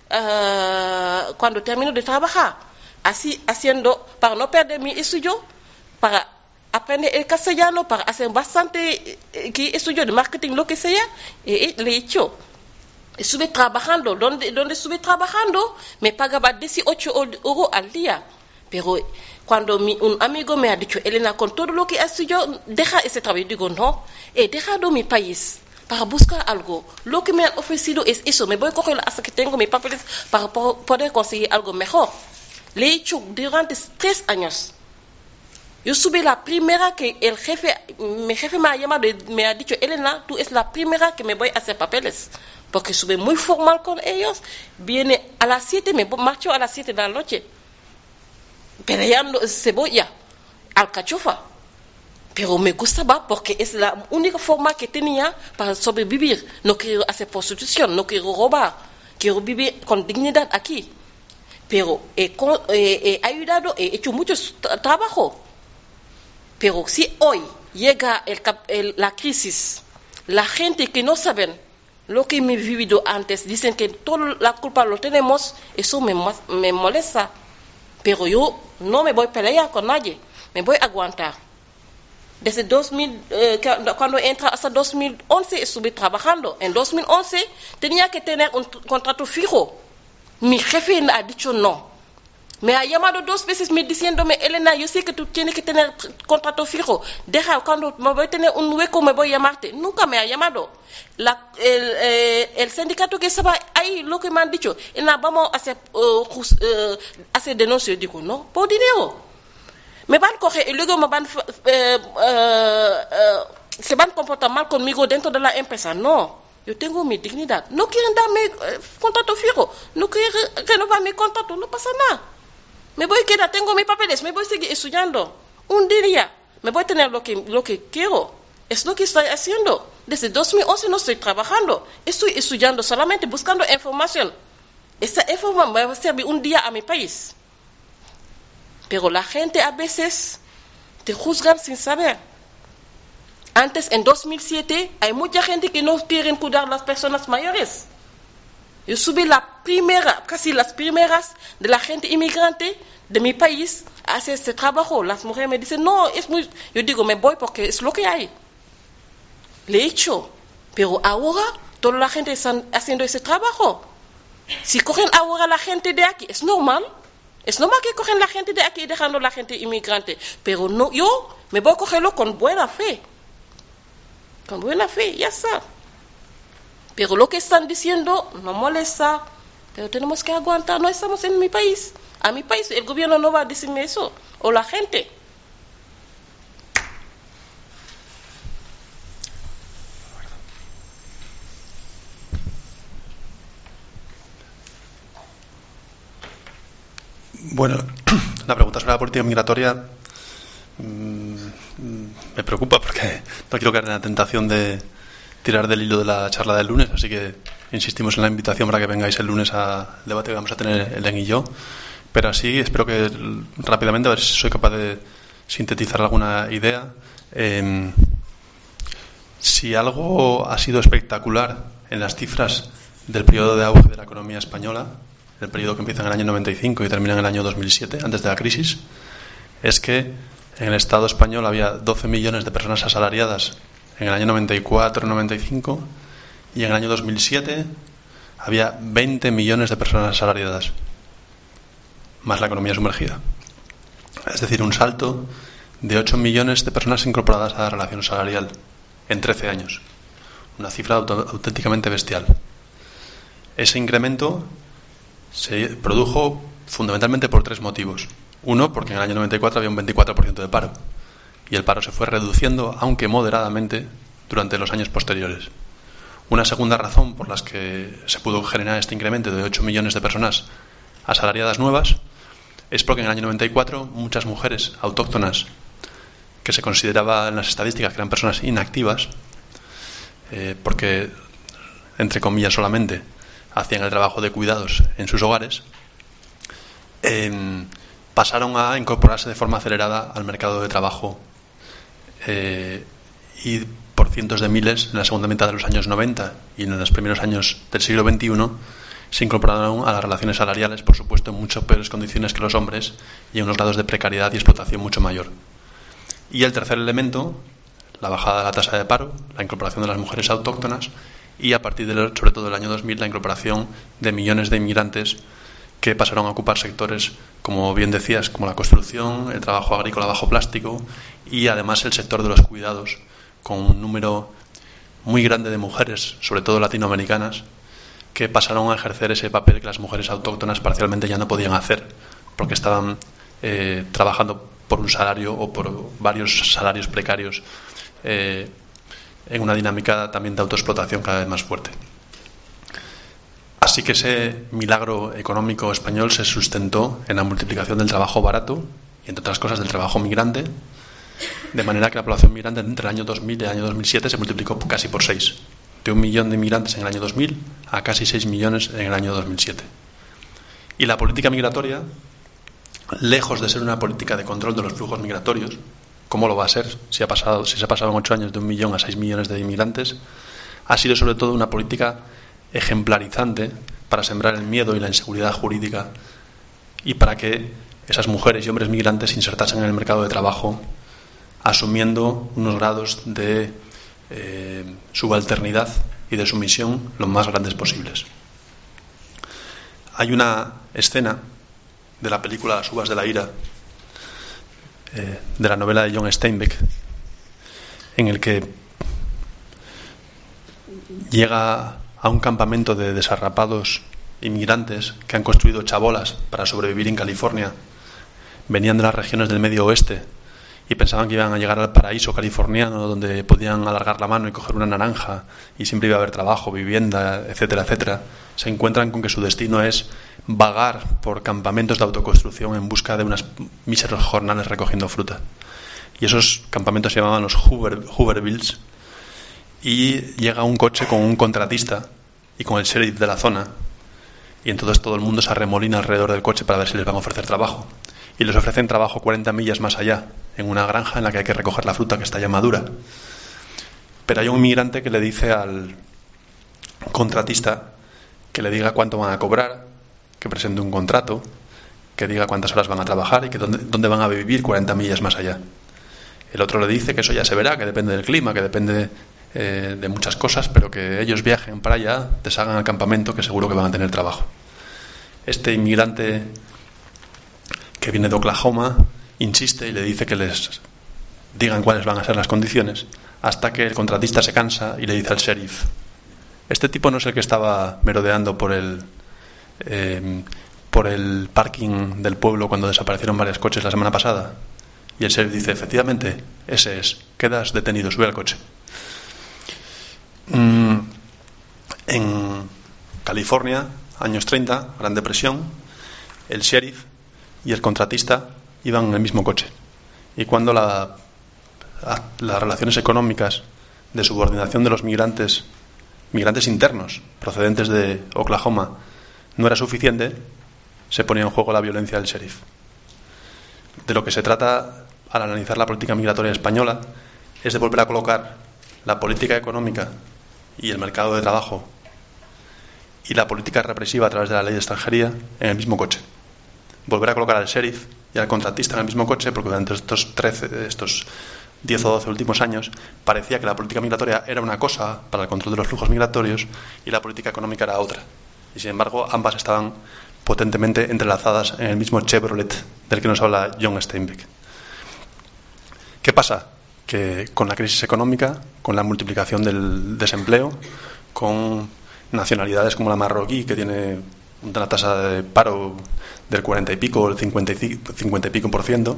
uh, cuando termino de trabajar. Así haciendo, para no perder mi estudio, para aprender el castellano, para hacer bastante eh, que estudio de marketing, lo que sea, eh, le he hecho. Estuve trabajando, donde, donde estuve trabajando, me pagaba dieciocho euros al día. Pero cuando mi, un amigo me ha dicho, Elena, con todo lo que has hecho, deja ese trabajo. Yo digo, no, he dejado mi país para buscar algo. Lo que me han ofrecido es eso. Me voy a coger hasta que tengo mis papeles para poder conseguir algo mejor. Le he hecho durante tres años. Yo soy la primera que el jefe, mi jefe me ha llamado y me ha dicho, Elena, tú es la primera que me voy a hacer papeles. Porque soy muy formal con ellos. Viene a las siete, me marcho a las siete de la noche. Peleando cebolla, alcachofa. Pero me gustaba porque es la única forma que tenía para sobrevivir. No quiero hacer prostitución, no quiero robar. Quiero vivir con dignidad aquí. Pero he, he, he ayudado, he hecho mucho tra- trabajo. Pero si hoy llega el, el, la crisis, la gente que no saben lo que me he vivido antes, dicen que toda la culpa lo tenemos, eso me, me molesta. Pero yo no me voy a pelear con nadie, me voy a aguantar. Desde dos mil, eh, cuando entra hasta dos mil once estuve trabajando. En dos mil once tenía que tener un contrato fijo. Mi jefe ha dicho no. Me ha llamado dos veces me diciéndome, Elena, yo sé que tú tienes que tener contrato fijo. Deja, cuando me voy a tener un hueco me voy a llamarte. Nunca me ha llamado. La, el, eh, el sindicato que estaba ahí, lo que me han dicho, Elena, vamos a hacer, uh, just, uh, hacer denuncia. Yo digo, no, por dinero. Me van a coger y luego me van, eh, eh, eh, se van a comportar mal conmigo dentro de la empresa. No, yo tengo mi dignidad. No quieren darme eh, contrato fijo, no quieren renovar mi contrato, no pasa nada. Me voy a quedar, tengo mis papeles, me voy a seguir estudiando. Un día me voy a tener lo que, lo que quiero. Es lo que estoy haciendo. Desde dos mil once no estoy trabajando, estoy estudiando solamente, buscando información. Esta información me va a servir un día a mi país. Pero la gente a veces te juzgan sin saber. Antes, en dos mil siete, hay mucha gente que no quieren cuidar a las personas mayores. Yo subí la primera, casi las primeras de la gente inmigrante de mi país a hacer este trabajo. Las mujeres me dicen, no, es muy... Yo digo, me voy porque es lo que hay. Le he hecho. Pero ahora, toda la gente está haciendo ese trabajo. Si cogen ahora la gente de aquí, es normal. Es normal que cogen la gente de aquí dejando la gente inmigrante, pero no, yo me voy a cogerlo con buena fe. Con buena fe, ya está. Pero lo que están diciendo no molesta, pero tenemos que aguantar, no estamos en mi país. A mi país el gobierno no va a decirme eso, o la gente. Bueno, la pregunta sobre la política migratoria mmm, me preocupa porque no quiero caer en la tentación de tirar del hilo de la charla del lunes, así que insistimos en la invitación para que vengáis el lunes al debate que vamos a tener Elen y yo. Pero así espero que rápidamente, a ver si soy capaz de sintetizar alguna idea. Eh, si algo ha sido espectacular en las cifras del periodo de auge de la economía española, el periodo que empieza en el año noventa y cinco y termina en el año dos mil siete, antes de la crisis, es que en el Estado español había doce millones de personas asalariadas en el año noventa y cuatro noventa y cinco y en el año dos mil siete había veinte millones de personas asalariadas, más la economía sumergida. Es decir, un salto de ocho millones de personas incorporadas a la relación salarial en trece años. Una cifra auténticamente bestial. Ese incremento se produjo fundamentalmente por tres motivos. Uno, porque en el año noventa y cuatro había un veinticuatro por ciento de paro y el paro se fue reduciendo, aunque moderadamente, durante los años posteriores. Una segunda razón por la que se pudo generar este incremento de ocho millones de personas asalariadas nuevas es porque en el año noventa y cuatro muchas mujeres autóctonas que se consideraban en las estadísticas que eran personas inactivas, eh, porque, entre comillas solamente, hacían el trabajo de cuidados en sus hogares, eh, pasaron a incorporarse de forma acelerada al mercado de trabajo eh, y por cientos de miles en la segunda mitad de los años noventa y en los primeros años del siglo veintiuno se incorporaron a las relaciones salariales, por supuesto en mucho peores condiciones que los hombres y en unos grados de precariedad y explotación mucho mayor. Y el tercer elemento, la bajada de la tasa de paro, la incorporación de las mujeres autóctonas y a partir del, sobre todo del año dos mil, la incorporación de millones de inmigrantes que pasaron a ocupar sectores, como bien decías, como la construcción, el trabajo agrícola bajo plástico y además el sector de los cuidados, con un número muy grande de mujeres, sobre todo latinoamericanas, que pasaron a ejercer ese papel que las mujeres autóctonas parcialmente ya no podían hacer, porque estaban eh, trabajando por un salario o por varios salarios precarios, eh, en una dinámica también de autoexplotación cada vez más fuerte. Así que ese milagro económico español se sustentó en la multiplicación del trabajo barato y, entre otras cosas, del trabajo migrante, de manera que la población migrante entre el año dos mil y el año dos mil siete se multiplicó casi por seis, de un millón de inmigrantes en el año dos mil a casi seis millones en el año dos mil siete. Y la política migratoria, lejos de ser una política de control de los flujos migratorios, ¿cómo lo va a ser si, ha pasado, si se ha pasado en ocho años de un millón a seis millones de inmigrantes? Ha sido sobre todo una política ejemplarizante para sembrar el miedo y la inseguridad jurídica y para que esas mujeres y hombres migrantes se insertasen en el mercado de trabajo asumiendo unos grados de eh, subalternidad y de sumisión lo más grandes posibles. Hay una escena de la película Las uvas de la ira, eh, de la novela de John Steinbeck, en el que llega a un campamento de desarrapados inmigrantes que han construido chabolas para sobrevivir en California. Venían de las regiones del medio oeste y pensaban que iban a llegar al paraíso californiano, donde podían alargar la mano y coger una naranja y siempre iba a haber trabajo, vivienda, etcétera, etcétera. Se encuentran con que su destino es vagar por campamentos de autoconstrucción en busca de unas míseros jornales recogiendo fruta. Y esos campamentos se llamaban los Hoover, Hoovervilles. Y llega un coche con un contratista y con el sheriff de la zona, y entonces todo el mundo se arremolina alrededor del coche para ver si les van a ofrecer trabajo, y les ofrecen trabajo cuarenta millas más allá, en una granja en la que hay que recoger la fruta que está ya madura. Pero hay un inmigrante que le dice al contratista que le diga cuánto van a cobrar, que presente un contrato, que diga cuántas horas van a trabajar y que dónde, dónde van a vivir cuarenta millas más allá. El otro le dice que eso ya se verá, que depende del clima, que depende Eh, de muchas cosas, pero que ellos viajen para allá, deshagan el campamento, que seguro que van a tener trabajo. Este inmigrante que viene de Oklahoma insiste y le dice que les digan cuáles van a ser las condiciones, hasta que el contratista se cansa y le dice al sheriff: este tipo no es el que estaba merodeando por el eh, por el parking del pueblo cuando desaparecieron varios coches la semana pasada. Y el sheriff dice: efectivamente, ese es, quedas detenido, sube al coche. En California, años treinta, Gran Depresión, el sheriff y el contratista iban en el mismo coche. Y cuando la, las relaciones económicas de subordinación de los migrantes, migrantes internos procedentes de Oklahoma, no era suficiente, se ponía en juego la violencia del sheriff. De lo que se trata al analizar la política migratoria española es de volver a colocar la política económica y el mercado de trabajo y la política represiva a través de la ley de extranjería en el mismo coche. Volver a colocar al sheriff y al contratista en el mismo coche, porque durante estos trece, estos diez o doce últimos años parecía que la política migratoria era una cosa para el control de los flujos migratorios y la política económica era otra. Y sin embargo, ambas estaban potentemente entrelazadas en el mismo Chevrolet del que nos habla John Steinbeck. ¿Qué pasa? Que con la crisis económica, con la multiplicación del desempleo, con nacionalidades como la marroquí, que tiene una tasa de paro del cuarenta y pico, el cincuenta y pico por ciento,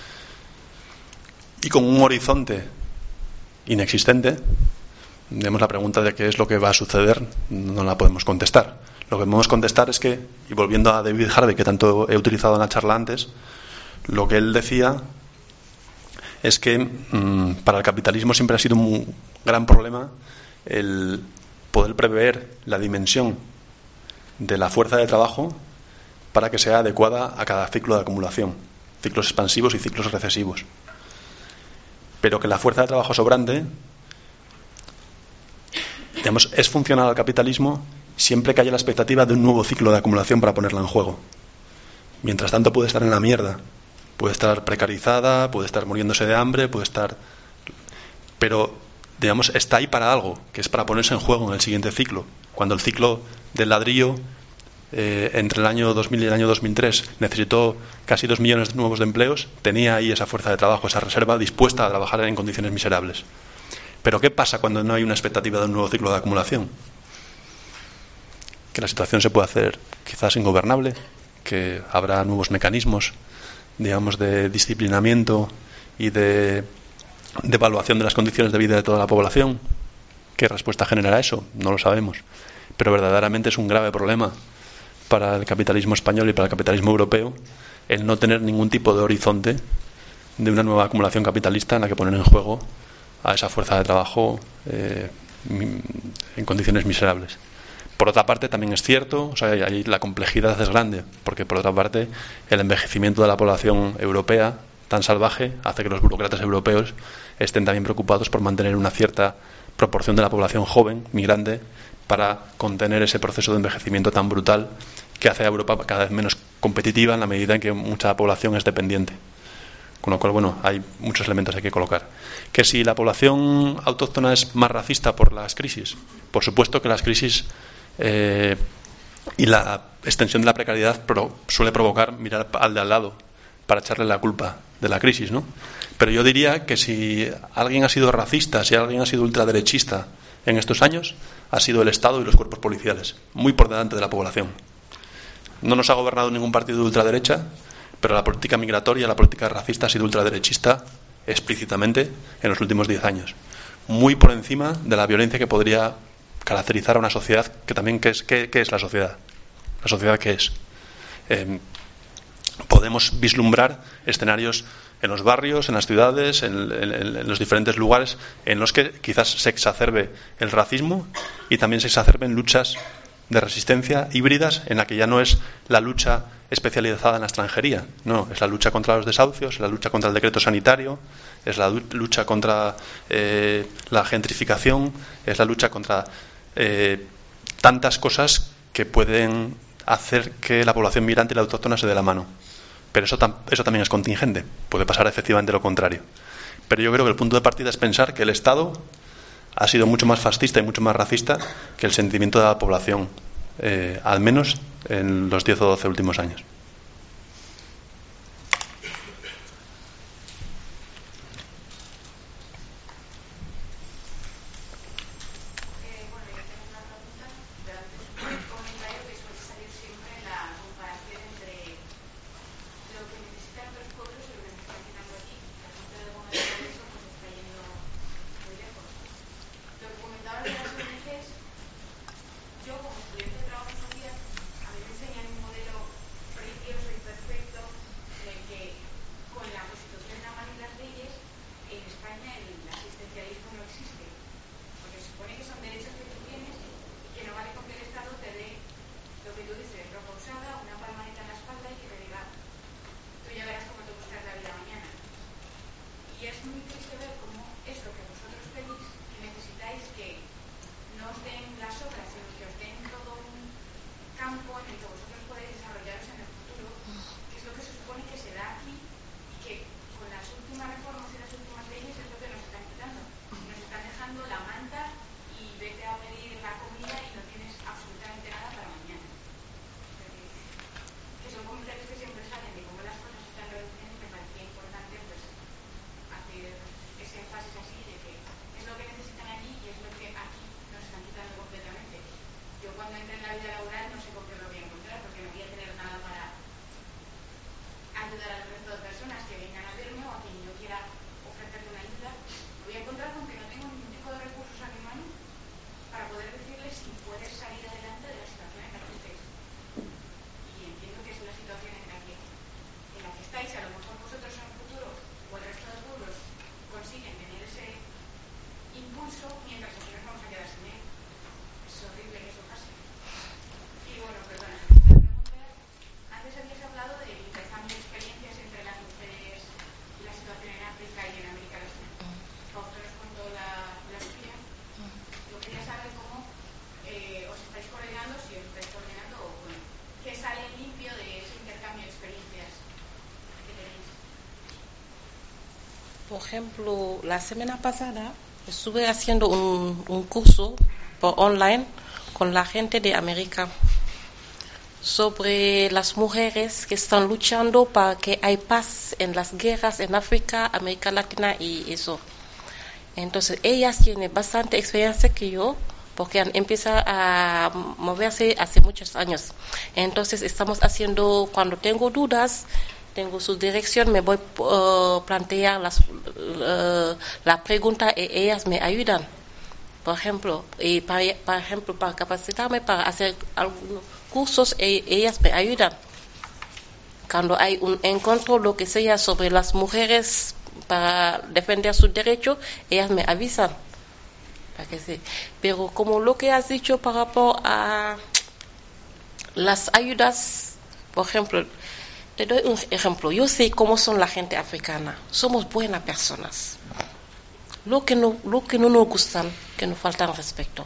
y con un horizonte inexistente, tenemos la pregunta de qué es lo que va a suceder, no la podemos contestar. Lo que podemos contestar es que, y volviendo a David Harvey, que tanto he utilizado en la charla antes, lo que él decía es que mmm, para el capitalismo siempre ha sido un gran problema el poder prever la dimensión de la fuerza de trabajo para que sea adecuada a cada ciclo de acumulación, ciclos expansivos y ciclos recesivos. Pero que la fuerza de trabajo sobrante, digamos, es funcional al capitalismo siempre que haya la expectativa de un nuevo ciclo de acumulación para ponerla en juego. Mientras tanto puede estar en la mierda. Puede estar precarizada, puede estar muriéndose de hambre, puede estar... Pero digamos, está ahí para algo, que es para ponerse en juego en el siguiente ciclo. Cuando el ciclo del ladrillo, eh, entre el año dos mil y el año dos mil tres, necesitó casi dos millones de nuevos de empleos, tenía ahí esa fuerza de trabajo, esa reserva dispuesta a trabajar en condiciones miserables. Pero ¿qué pasa cuando no hay una expectativa de un nuevo ciclo de acumulación? Que la situación se puede hacer quizás ingobernable, que habrá nuevos mecanismos, digamos, de disciplinamiento y de, de evaluación de las condiciones de vida de toda la población. ¿Qué respuesta generará eso? No lo sabemos. Pero verdaderamente es un grave problema para el capitalismo español y para el capitalismo europeo el no tener ningún tipo de horizonte de una nueva acumulación capitalista en la que poner en juego a esa fuerza de trabajo eh, en condiciones miserables. Por otra parte, también es cierto, o sea, ahí la complejidad es grande, porque por otra parte el envejecimiento de la población europea tan salvaje hace que los burócratas europeos estén también preocupados por mantener una cierta proporción de la población joven, migrante, para contener ese proceso de envejecimiento tan brutal que hace a Europa cada vez menos competitiva en la medida en que mucha población es dependiente. Con lo cual, bueno, hay muchos elementos que hay que colocar. Que si la población autóctona es más racista por las crisis, por supuesto que las crisis eh, y la extensión de la precariedad pro, suele provocar mirar al de al lado para echarle la culpa de la crisis, ¿no? Pero yo diría que si alguien ha sido racista, si alguien ha sido ultraderechista en estos años, ha sido el Estado y los cuerpos policiales, muy por delante de la población. No nos ha gobernado ningún partido de ultraderecha, pero la política migratoria, la política racista ha sido ultraderechista explícitamente en los últimos diez años. Muy por encima de la violencia que podría caracterizar a una sociedad que también, ¿qué es, qué, qué es la sociedad? ¿La sociedad qué es? Eh, podemos vislumbrar escenarios en los barrios, en las ciudades, en, en, en los diferentes lugares en los que quizás se exacerbe el racismo y también se exacerben luchas de resistencia híbridas en la que ya no es la lucha especializada en la extranjería, no, es la lucha contra los desahucios, es la lucha contra el decreto sanitario, es la lucha contra eh, la gentrificación, es la lucha contra eh, tantas cosas que pueden hacer que la población migrante y la autóctona se dé la mano. Pero eso, tam- eso también es contingente, puede pasar efectivamente lo contrario. Pero yo creo que el punto de partida es pensar que el Estado ha sido mucho más fascista y mucho más racista que el sentimiento de la población, eh, al menos en los diez o doce últimos años. Por ejemplo, la semana pasada Estuve haciendo un, un curso por online con la gente de América sobre las mujeres que están luchando para que haya paz en las guerras en África, América Latina y eso. Entonces, ellas tienen bastante experiencia que yo, porque han empezado a moverse hace muchos años. Entonces, estamos haciendo, cuando tengo dudas, tengo su dirección, me voy a uh, plantear las, uh, la pregunta y ellas me ayudan. Por ejemplo, y para, por ejemplo, para capacitarme para hacer algunos cursos, e, ellas me ayudan. Cuando hay un encuentro, lo que sea, sobre las mujeres para defender sus derechos, ellas me avisan. Para que sí. Pero como lo que has dicho para rapport a las ayudas, por ejemplo, te doy un ejemplo. Yo sé cómo son la gente africana. Somos buenas personas. Lo que no, lo que no nos gustan, que nos faltan respeto.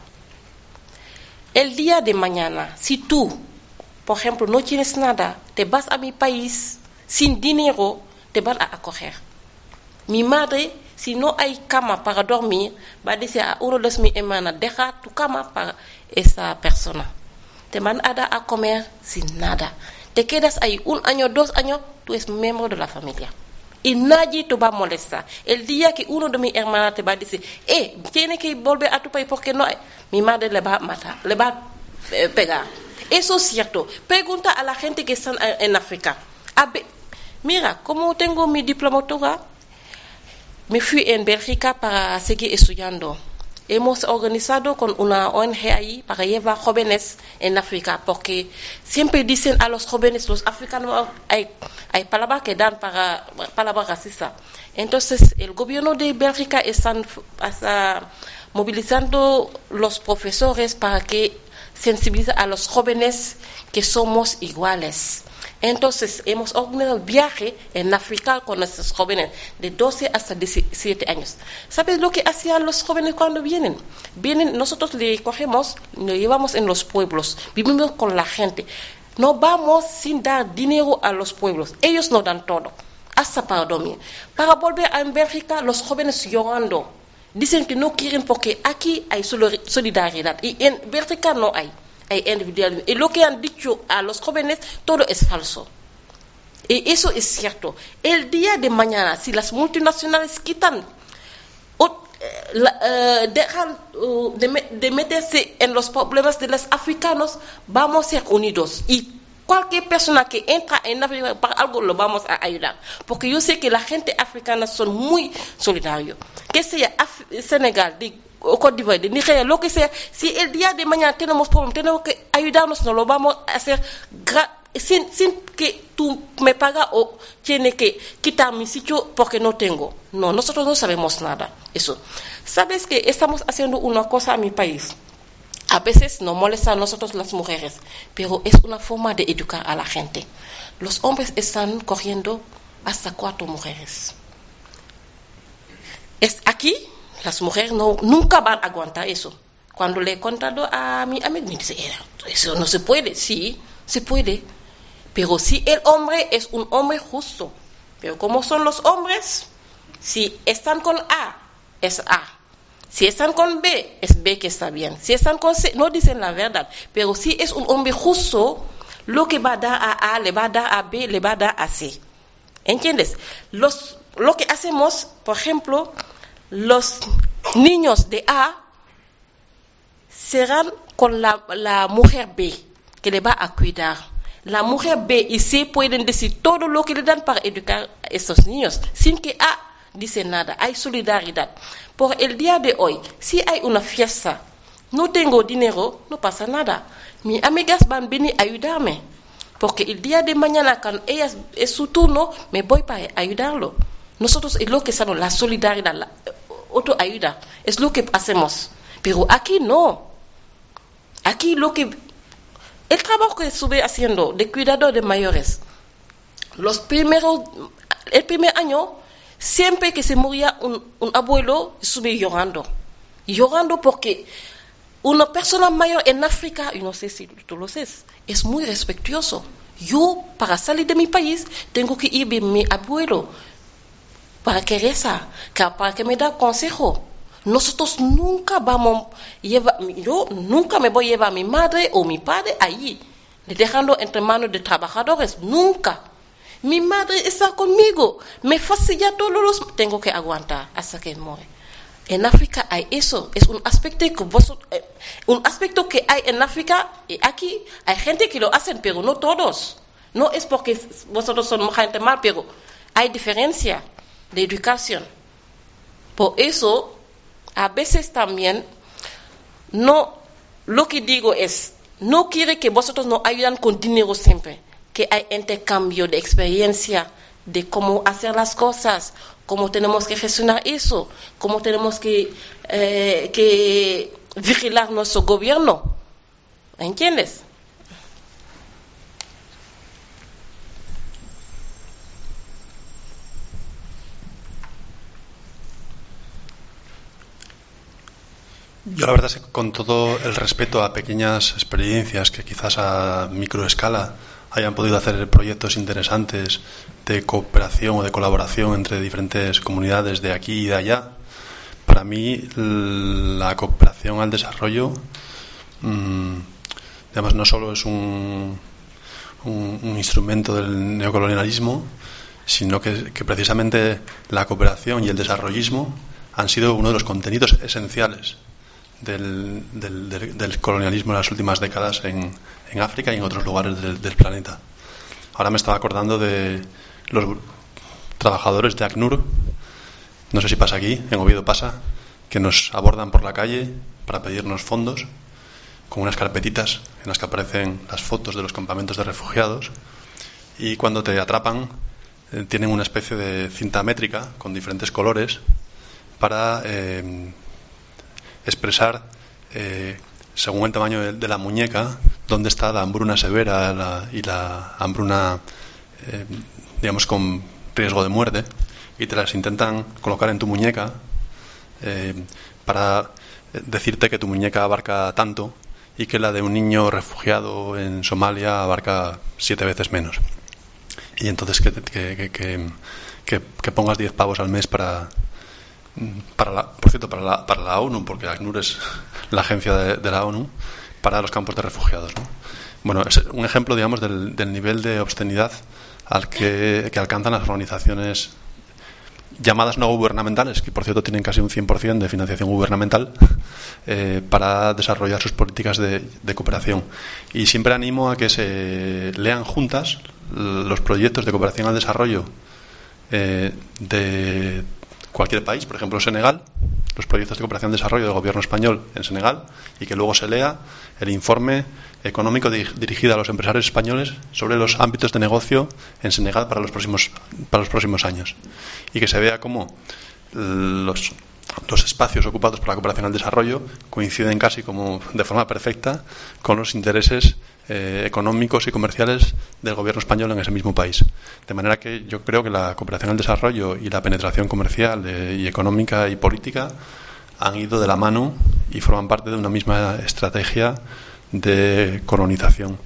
El día de mañana, si tú, por ejemplo, no tienes nada, te vas a mi país sin dinero, te van a acoger. Mi madre, si no hay cama para dormir, va a decir a uno de mis hermanos, deja tu cama para esa persona. Te van a dar a comer sin nada. Te quedas ahí un año, dos años, tú eres miembro de la familia. Y nadie te va a molestar. El día que uno de mis hermanas te va a decir, eh, tienes que volver a tu país porque no hay, mi madre le va a matar, le va a eh, pegar. Eso es cierto. Pregunta a la gente que están en África. A ver, mira, como tengo mi diplomatura, me fui en Bélgica para seguir estudiando. Hemos organizado con una O N G ahí para llevar jóvenes en África, porque siempre dicen a los jóvenes, los africanos, hay, hay palabras que dan para palabras racistas. Entonces, el gobierno de Bélgica está, está movilizando los profesores para que sensibilicen a los jóvenes que somos iguales. Entonces, hemos organizado un viaje en África con nuestros jóvenes de doce hasta diecisiete años. ¿Sabes lo que hacían los jóvenes cuando vienen? Vienen, nosotros le cogemos, lo llevamos en los pueblos, vivimos con la gente. No vamos sin dar dinero a los pueblos. Ellos nos dan todo, hasta para dormir. Para volver a Bélgica, los jóvenes llorando. Dicen que no quieren porque aquí hay solidaridad y en Bélgica no hay. Hay individualismo. Y lo que han dicho a los jóvenes, todo es falso. Y eso es cierto. El día de mañana, si las multinacionales quitan, o, eh, la, eh, dejan uh, de, de meterse en los problemas de los africanos, vamos a ser unidos. Y cualquier persona que entra en África para algo lo vamos a ayudar. Porque yo sé que la gente africana son muy solidarios. Que sea Af- Senegal, de o Côte d'Ivoire, de Nigeria, lo que sea, si el día de mañana tenemos problemas, tenemos que ayudarnos, no lo vamos a hacer gra- sin, sin que tú me pagas o tienes que quitar mi sitio porque no tengo. No, nosotros no sabemos nada. Eso. ¿Sabes que estamos haciendo una cosa a mi país? A veces nos molesta a nosotros las mujeres, pero es una forma de educar a la gente. Los hombres están cogiendo hasta cuatro mujeres. Es aquí. Las mujeres no, nunca van a aguantar eso. Cuando le he contado a mi amigo, me dice, eso no se puede. Sí, se puede. Pero si el hombre es un hombre justo, pero como son los hombres, si están con A, es A. Si están con B, es B que está bien. Si están con C, no dicen la verdad. Pero si es un hombre justo, lo que va a dar a A, le va a dar a B, le va a dar a C. ¿Entiendes? Los, lo que hacemos, por ejemplo, los niños de A serán con la, la mujer B, que le va a cuidar. La mujer B y C pueden decir todo lo que le dan para educar a estos niños, sin que A dice nada. Hay solidaridad. Por el día de hoy, si hay una fiesta, no tengo dinero, no pasa nada. Mis amigas van a venir a ayudarme, porque el día de mañana, cuando ellas es su turno, me voy para ayudarlo. Nosotros es lo que sabemos, la solidaridad, la autoayuda, es lo que hacemos. Pero aquí no. Aquí lo que... El trabajo que estuve haciendo de cuidado de mayores, los primeros, el primer año, siempre que se moría un, un abuelo, estuve llorando. Llorando porque una persona mayor en África, y no sé si tú lo sabes, es muy respetuoso. Yo, para salir de mi país, tengo que ir a mi abuelo para que reza, para que me da consejo. Nosotros nunca vamos a llevar, yo nunca me voy a llevar a mi madre o mi padre allí, dejando entre manos de trabajadores, nunca. Mi madre está conmigo, me fastidia todos los... Tengo que aguantar hasta que muere. En África hay eso, es un aspecto que vosotros, eh, un aspecto que hay en África y aquí hay gente que lo hacen, pero no todos. No es porque vosotros son gente mal, pero hay diferencia de educación. Por eso, a veces también, no, lo que digo es, no quiere que vosotros nos ayuden con dinero siempre, que hay intercambio de experiencia, de cómo hacer las cosas, cómo tenemos que gestionar eso, cómo tenemos que, eh, que vigilar nuestro gobierno. ¿Entiendes? Yo la verdad es que con todo el respeto a pequeñas experiencias que quizás a microescala hayan podido hacer proyectos interesantes de cooperación o de colaboración entre diferentes comunidades de aquí y de allá, para mí la cooperación al desarrollo mmm, además no solo es un, un, un instrumento del neocolonialismo, sino que, que precisamente la cooperación y el desarrollismo han sido uno de los contenidos esenciales Del, del, del, del colonialismo en las últimas décadas en, en África y en otros lugares del, del planeta. Ahora me estaba acordando de los trabajadores de ACNUR, no sé si pasa aquí, en Oviedo pasa, que nos abordan por la calle para pedirnos fondos con unas carpetitas en las que aparecen las fotos de los campamentos de refugiados, y cuando te atrapan eh, tienen una especie de cinta métrica con diferentes colores para eh, expresar eh, según el tamaño de, de la muñeca dónde está la hambruna severa la, y la hambruna eh, digamos con riesgo de muerte, y te las intentan colocar en tu muñeca eh, para decirte que tu muñeca abarca tanto y que la de un niño refugiado en Somalia abarca siete veces menos, y entonces que, que, que, que, que, que pongas diez pavos al mes para Para la, por cierto, para la, para la ONU, porque ACNUR es la agencia de, de la ONU para los campos de refugiados, ¿no? Bueno, es un ejemplo, digamos, del, del nivel de obscenidad al que, que alcanzan las organizaciones llamadas no gubernamentales, que por cierto tienen casi un cien por ciento de financiación gubernamental, eh, para desarrollar sus políticas de, de cooperación. Y siempre animo a que se lean juntas los proyectos de cooperación al desarrollo eh, de cualquier país, por ejemplo Senegal, los proyectos de cooperación y desarrollo del gobierno español en Senegal, y que luego se lea el informe económico di- dirigido a los empresarios españoles sobre los ámbitos de negocio en Senegal para los próximos para los próximos años, y que se vea cómo los los espacios ocupados por la cooperación al desarrollo coinciden casi como de forma perfecta con los intereses eh, económicos y comerciales del gobierno español en ese mismo país. De manera que yo creo que la cooperación al desarrollo y la penetración comercial eh, y económica y política han ido de la mano y forman parte de una misma estrategia de colonización.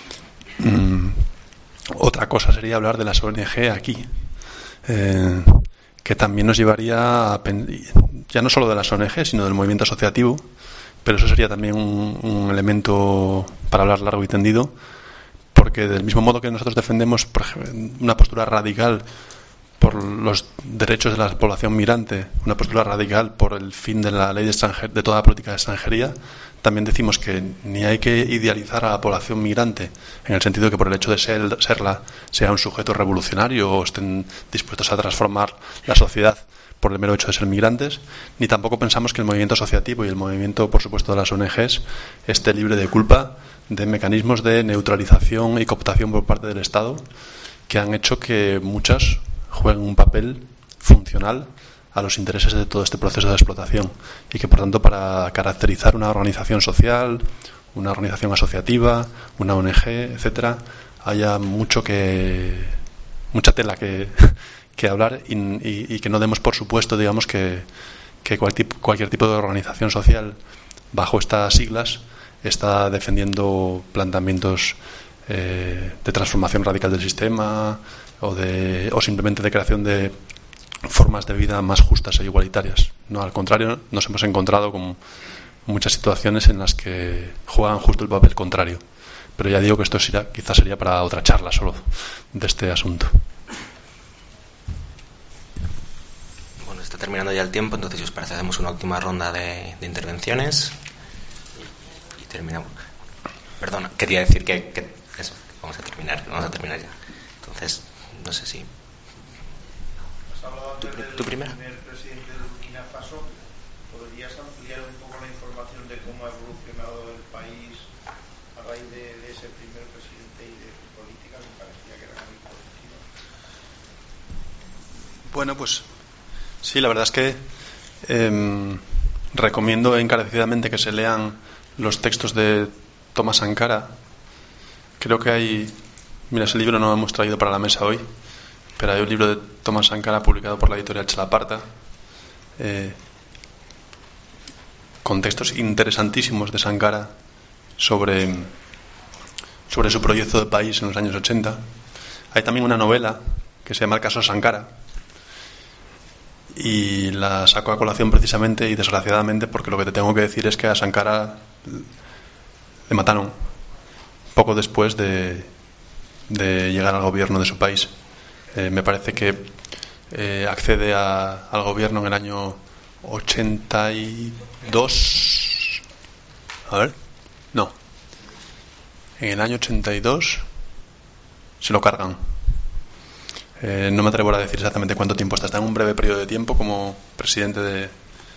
Mm, otra cosa sería hablar de las O N G aquí, eh, que también nos llevaría a pen- ya no solo de las O N G, sino del movimiento asociativo, pero eso sería también un, un elemento para hablar largo y tendido, porque del mismo modo que nosotros defendemos por ejemplo, una postura radical por los derechos de la población migrante, una postura radical por el fin de la ley de, extranger- de toda política de extranjería, también decimos que ni hay que idealizar a la población migrante en el sentido de que por el hecho de ser, serla sea un sujeto revolucionario o estén dispuestos a transformar la sociedad por el mero hecho de ser migrantes, ni tampoco pensamos que el movimiento asociativo y el movimiento, por supuesto, de las O N Ges esté libre de culpa de mecanismos de neutralización y cooptación por parte del Estado que han hecho que muchas jueguen un papel funcional a los intereses de todo este proceso de explotación, y que por tanto para caracterizar una organización social, una organización asociativa, una O N G, etcétera, haya mucho que mucha tela que, que hablar y, y, y que no demos por supuesto, digamos, que, que cual tipo, cualquier tipo de organización social bajo estas siglas está defendiendo planteamientos eh, de transformación radical del sistema o de o simplemente de creación de formas de vida más justas e igualitarias. No, al contrario, nos hemos encontrado con muchas situaciones en las que juegan justo el papel contrario. Pero ya digo que esto será, quizás sería para otra charla solo de este asunto. Bueno, está terminando ya el tiempo, entonces si os parece hacemos una última ronda de, de intervenciones y, y terminamos. Perdona, quería decir que, que eso, vamos a terminar, vamos a terminar ya. Entonces, no sé si... Has hablado antes del ¿Tu primera? primer presidente de Burkina Faso. ¿Podrías ampliar un poco la información de cómo ha evolucionado el país a raíz de, de ese primer presidente y de su política? Me parecía que era muy positiva. Bueno, pues sí, la verdad es que eh, recomiendo encarecidamente que se lean los textos de Thomas Sankara. Creo que hay... Mira, ese libro no lo hemos traído para la mesa hoy, pero hay un libro de Thomas Sankara publicado por la editorial Chalaparta, eh, con textos interesantísimos de Sankara sobre, sobre su proyecto de país en los años ochenta. Hay también una novela que se llama El caso Sankara, y la saco a colación precisamente y desgraciadamente porque lo que te tengo que decir es que a Sankara le mataron poco después de, de llegar al gobierno de su país. Eh, me parece que eh, accede a, al gobierno en el año ochenta y dos. A ver, no. En el año ochenta y dos se lo cargan. Eh, no me atrevo a decir exactamente cuánto tiempo está. Está en un breve periodo de tiempo como presidente de,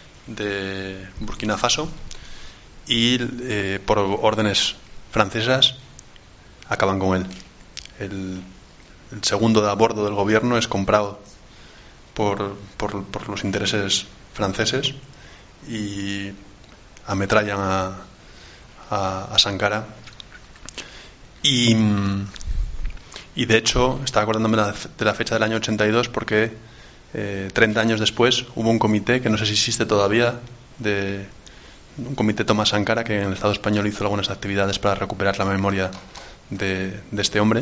de Burkina Faso y eh, por órdenes francesas acaban con él. El, el segundo de a bordo del gobierno es comprado por, por, por los intereses franceses y ametrallan a, a, a Sankara. Y, y de hecho, estaba acordándome de la fecha del año ochenta y dos porque eh, treinta años después hubo un comité que no sé si existe todavía, de un comité Thomas Sankara, que en el Estado español hizo algunas actividades para recuperar la memoria de, de este hombre.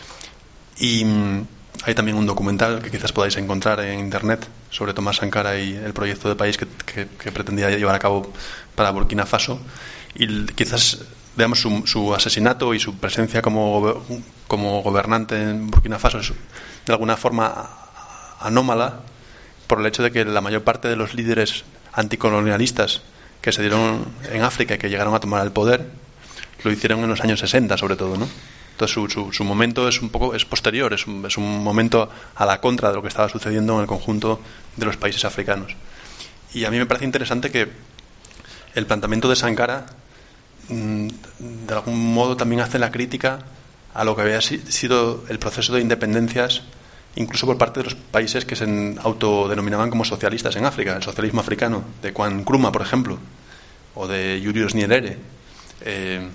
Y hay también un documental que quizás podáis encontrar en internet sobre Thomas Sankara y el proyecto de país que, que, que pretendía llevar a cabo para Burkina Faso, y quizás veamos su, su asesinato y su presencia como, como gobernante en Burkina Faso es de alguna forma anómala por el hecho de que la mayor parte de los líderes anticolonialistas que se dieron en África y que llegaron a tomar el poder lo hicieron en los años sesenta sobre todo, ¿no? Entonces su, su, su momento es un poco es posterior, es un, es un momento a la contra de lo que estaba sucediendo en el conjunto de los países africanos. Y a mí me parece interesante que el planteamiento de Sankara mmm, de algún modo también hace la crítica a lo que había sido el proceso de independencias, incluso por parte de los países que se autodenominaban como socialistas en África, el socialismo africano, de Kwame Nkrumah, por ejemplo, o de Julius Nyerere. Eh,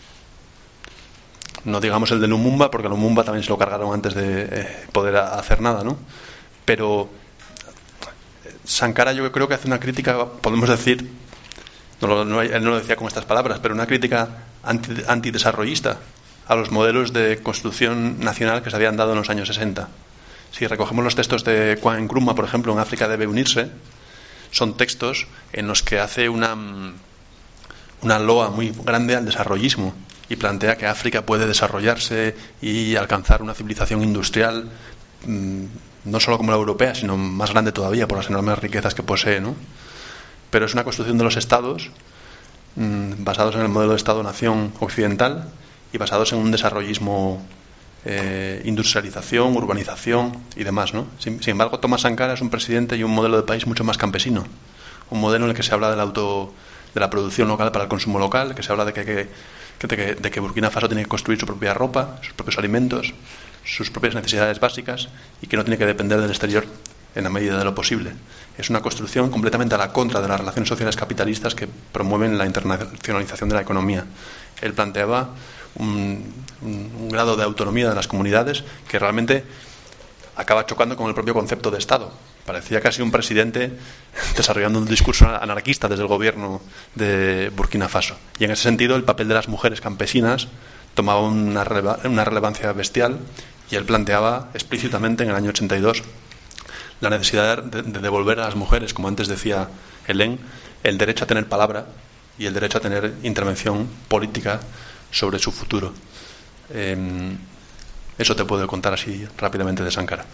no digamos el de Lumumba, porque Lumumba también se lo cargaron antes de eh, poder hacer nada, ¿no? Pero Sankara yo creo que hace una crítica, podemos decir, no lo, no, él no lo decía con estas palabras, pero una crítica anti, antidesarrollista a los modelos de construcción nacional que se habían dado en los años sesenta. Si recogemos los textos de Kwame Nkrumah, por ejemplo, en África debe unirse, son textos en los que hace una, una loa muy grande al desarrollismo y plantea que África puede desarrollarse y alcanzar una civilización industrial no solo como la europea, sino más grande todavía por las enormes riquezas que posee, ¿no? Pero es una construcción de los estados mmm, basados en el modelo de Estado-nación occidental y basados en un desarrollismo, eh, industrialización, urbanización y demás, ¿no? Sin, sin embargo, Thomas Sankara es un presidente y un modelo de país mucho más campesino, un modelo en el que se habla del auto, de la producción local para el consumo local, que se habla de que, que, que, de que Burkina Faso tiene que construir su propia ropa, sus propios alimentos, sus propias necesidades básicas y que no tiene que depender del exterior en la medida de lo posible. Es una construcción completamente a la contra de las relaciones sociales capitalistas que promueven la internacionalización de la economía. Él planteaba un, un, un grado de autonomía de las comunidades que realmente acaba chocando con el propio concepto de Estado. Parecía casi un presidente desarrollando un discurso anarquista desde el gobierno de Burkina Faso. Y en ese sentido el papel de las mujeres campesinas tomaba una, releva, una relevancia bestial, y él planteaba explícitamente en el año ochenta y dos la necesidad de, de devolver a las mujeres, como antes decía Hélène, el derecho a tener palabra y el derecho a tener intervención política sobre su futuro. Eh, eso te puedo contar así rápidamente de Sankara.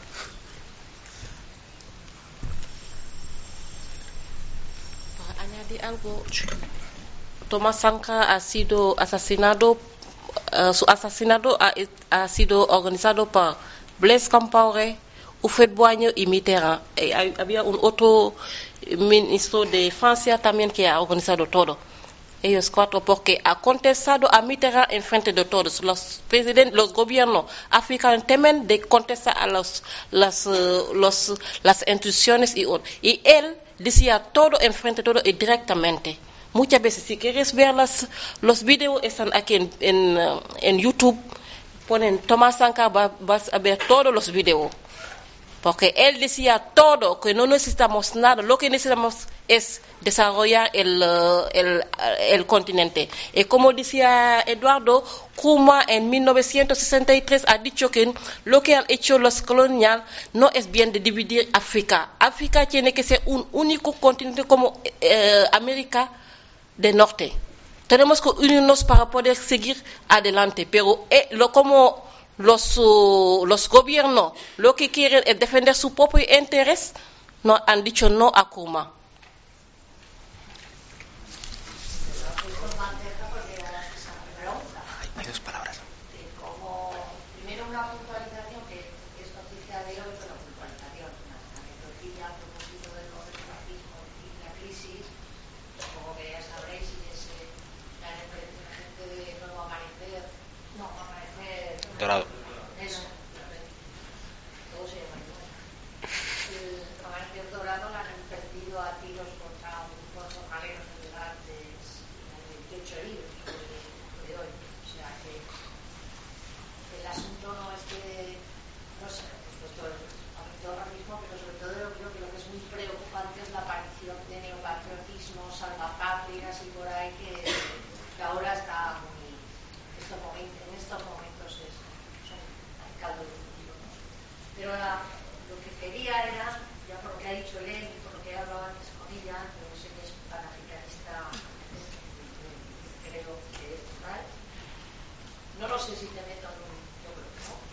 Para añadir algo, Thomas Sankara ha sido asesinado, uh, su asesinato ha, ha sido organizado por Blaise Compaoré, Houphouët-Boigny y Mitterrand. Y hay, había un otro ministro de Francia también que ha organizado todo. Ellos cuatro, porque ha contestado a Mitterrand en frente de todos. Los presidentes, los gobiernos africanos temen de contestar a los, las, uh, los, las instituciones y, y él decía todo en frente de todos y directamente. Muchas veces, si quieres ver las, los videos, están aquí en, en, uh, en YouTube, ponen Thomas Sankara, va, vas a ver todos los videos. Porque él decía todo, que no necesitamos nada, lo que necesitamos es desarrollar el, el, el continente. Y como decía Eduardo, Nkrumah en mil novecientos sesenta y tres ha dicho que lo que han hecho los coloniales no es bien de dividir África. África tiene que ser un único continente como eh, América del Norte. Tenemos que unirnos para poder seguir adelante, pero eh, lo como Los, uh, los gobiernos lo que quieren es defender su propio interés, no han dicho no a Nkrumah. Hay dos palabras. Como, primero una puntualización, que es noticia de hoy, pero puntualización, una anecdotilla a propósito del racismo y la crisis, como que ya sabréis, y es eh, la gente de Nuevo Amanecer, no, Amanecer Dorado. Eso, todo se llama igual. El Amanecer Dorado la han perdido a tiros contra unos jornaleros en Legantes, veintiocho heridos de hoy. O sea que el asunto no es que, no sé, pues todo el ahora mismo, pero sobre todo yo creo que lo que es muy preocupante es la aparición de neopatriotismo, salvapatrias y por ahí que, que ahora está muy, estos momentos, en estos momentos es, son caldo de cultivo, ¿no? Pero la, lo que quería era, ya por lo que ha dicho Hélène y por lo que he hablado antes con ella, yo sé que es panafricanista, creo que es total. No lo sé si te meto en un, yo creo que no.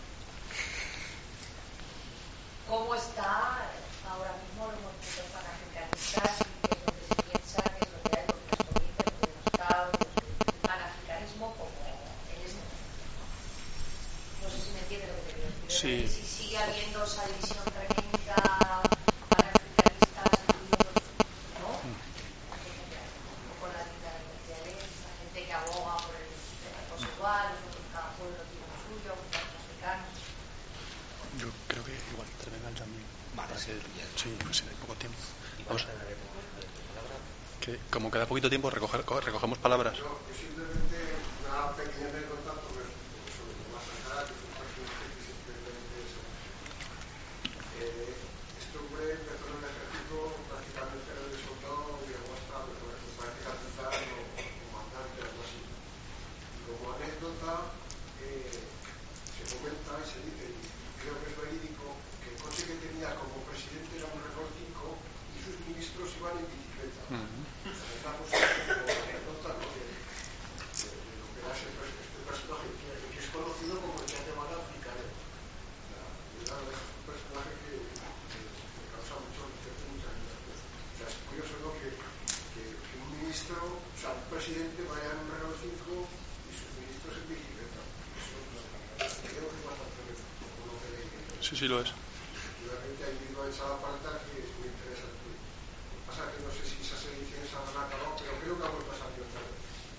¿Cómo está ahora mismo los movimientos panafricanistas y qué es lo que se piensa, qué es lo que hay, porque las provincias de los estados, el panafricanismo como en este momento, ¿no? No sé si me entiende lo que te quiero decir. Sí. Si sigue habiendo esa división tremenda panafricanistas, ¿no? Un poco la vida de Hélène, la gente que aboga por el sistema igual, cada pueblo tiene lo suyo, muchos africanos. Yo creo que igual terminal también. Vale, sí, sí, pues hay poco tiempo. Vamos. Que como queda poquito tiempo, recoger, recogemos palabras. Yo, yo simplemente una pequeña anécdota sobre, sobre Tomás Sankara, que es un personaje que simplemente es. Eh, este hombre empezó en el ejército prácticamente en el soldado, llegó hasta, me parece, capitán o comandante, algo así. Y como anécdota, eh, se comenta y se dice, y creo que es verídico, que el coche que tenía como presidente era un Renault cinco y sus ministros iban en bicicleta. Uh-huh. Estamos como anécdota, ¿no? de, de, de lo que era ese, este personaje que, que es conocido como el Che Guevara africano. Era un personaje que, que, que causa mucho respeto y mucha admiración. O sea, es curioso, ¿no? que, que, que un ministro, o sea, un presidente vaya en un Renault cinco y sus ministros en bicicleta. Eso creo que es bastante lo que leí. Sí, sí lo es. Efectivamente hay libro de Chalaparta que es muy interesante. Lo que pasa es que no sé si esas ediciones habrán acabado, pero creo que ha vuelto a salir otra vez.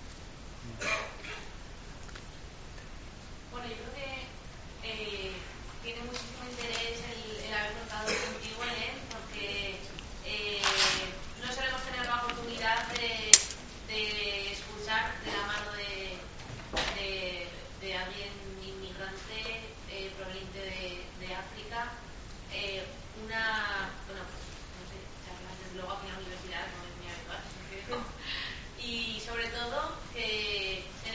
Bueno, yo creo que eh, tiene muchísimo interés el, el haber contado contigo, Hélène, porque eh, no solemos tener la oportunidad de, de escuchar de la mano de, de, de alguien inmigrante eh, proveniente de, de África eh, una, bueno, no sé, charlas desde luego aquí en la universidad, como es muy habitual, y sobre todo que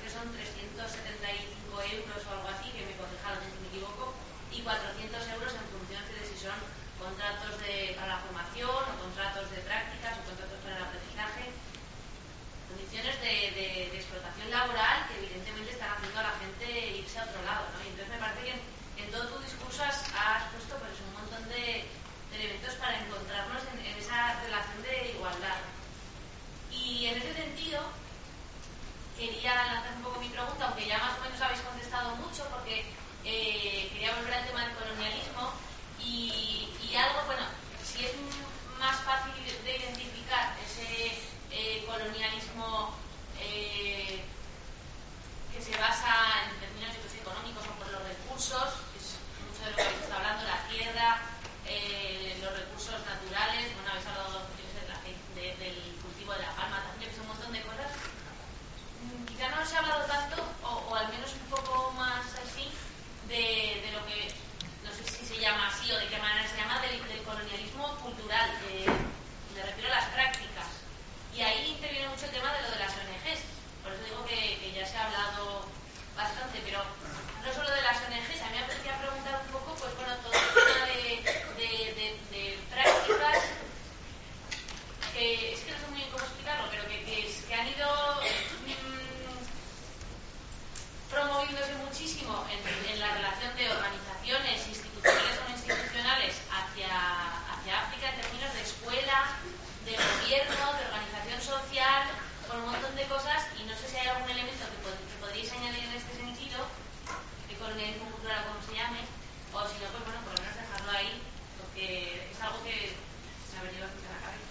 que son trescientos setenta y cinco euros o algo así, que me corrijaron si me equivoco, y cuatrocientos euros en función de si son contratos de, para la formación o contratos de prácticas o contratos para el aprendizaje. Condiciones de, de, de explotación laboral que evidentemente están haciendo a la gente irse a otro lado, ¿no? Y entonces me parece que en, en todo tu discurso has, has puesto pues, un montón de, de elementos para encontrarnos en, en esa relación de igualdad. Y en ese sentido quería lanzar un poco mi pregunta, aunque ya más o menos habéis contestado mucho, porque eh, quería volver al tema del colonialismo y, y algo, bueno, si es más fácil de identificar ese eh, colonialismo eh, que se basa en términos económicos o por los recursos, que es mucho de lo que está hablando, la tierra, eh, los recursos naturales, bueno, habéis hablado de, de, del cultivo de la palma también, que son un montón de cosas. Quizá no se ha hablado tanto, o, o al menos un poco más así, de, de lo que, no sé si se llama así o de qué manera se llama, del, del colonialismo cultural, de, me refiero a las prácticas. Y ahí interviene mucho el tema de lo de las O N Ges. Por eso digo que, que ya se ha hablado bastante, pero no solo de las O N Ges, a mí me apetecía preguntar un poco, pues bueno, todo el tema de, de, de, de prácticas, que es que no sé muy bien cómo explicarlo, pero que, que, que han ido mmm, promoviéndose muchísimo en, en la relación de organizaciones institucionales o no institucionales hacia, hacia África en términos de escuela, de gobierno, de organización social, con un montón de cosas, y no sé si hay algún elemento que, pod que podríais añadir en este sentido, de colonialismo cultural, como se llame, o si no, pues bueno, por lo menos dejarlo ahí, porque es algo que me ha venido a la cabeza.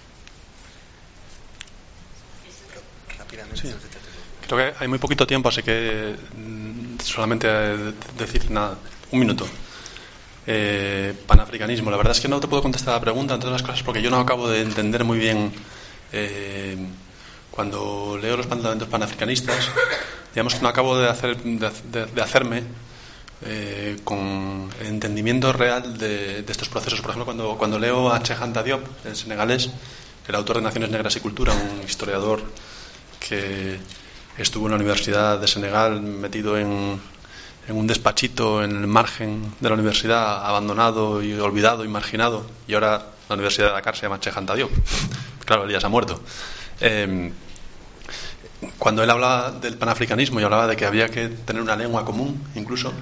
Sí. Creo que hay muy poquito tiempo, así que mmm, solamente decir nada, un minuto. Eh, panafricanismo, la verdad es que no te puedo contestar a la pregunta, entre otras cosas, porque yo no acabo de entender muy bien eh, cuando leo los planteamientos panafricanistas, digamos que no acabo de, hacer, de, de, de hacerme eh, con el entendimiento real de, de estos procesos. Por ejemplo, cuando, cuando leo a Cheikh Anta Diop, el senegalés, el autor de Naciones Negras y Cultura, un historiador que estuvo en la Universidad de Senegal metido en, en un despachito en el margen de la universidad, abandonado y olvidado y marginado, y ahora la Universidad de Dakar se llama Cheikh Anta Diop. Claro, Elías ha muerto. Eh, cuando él hablaba del panafricanismo y hablaba de que había que tener una lengua común incluso,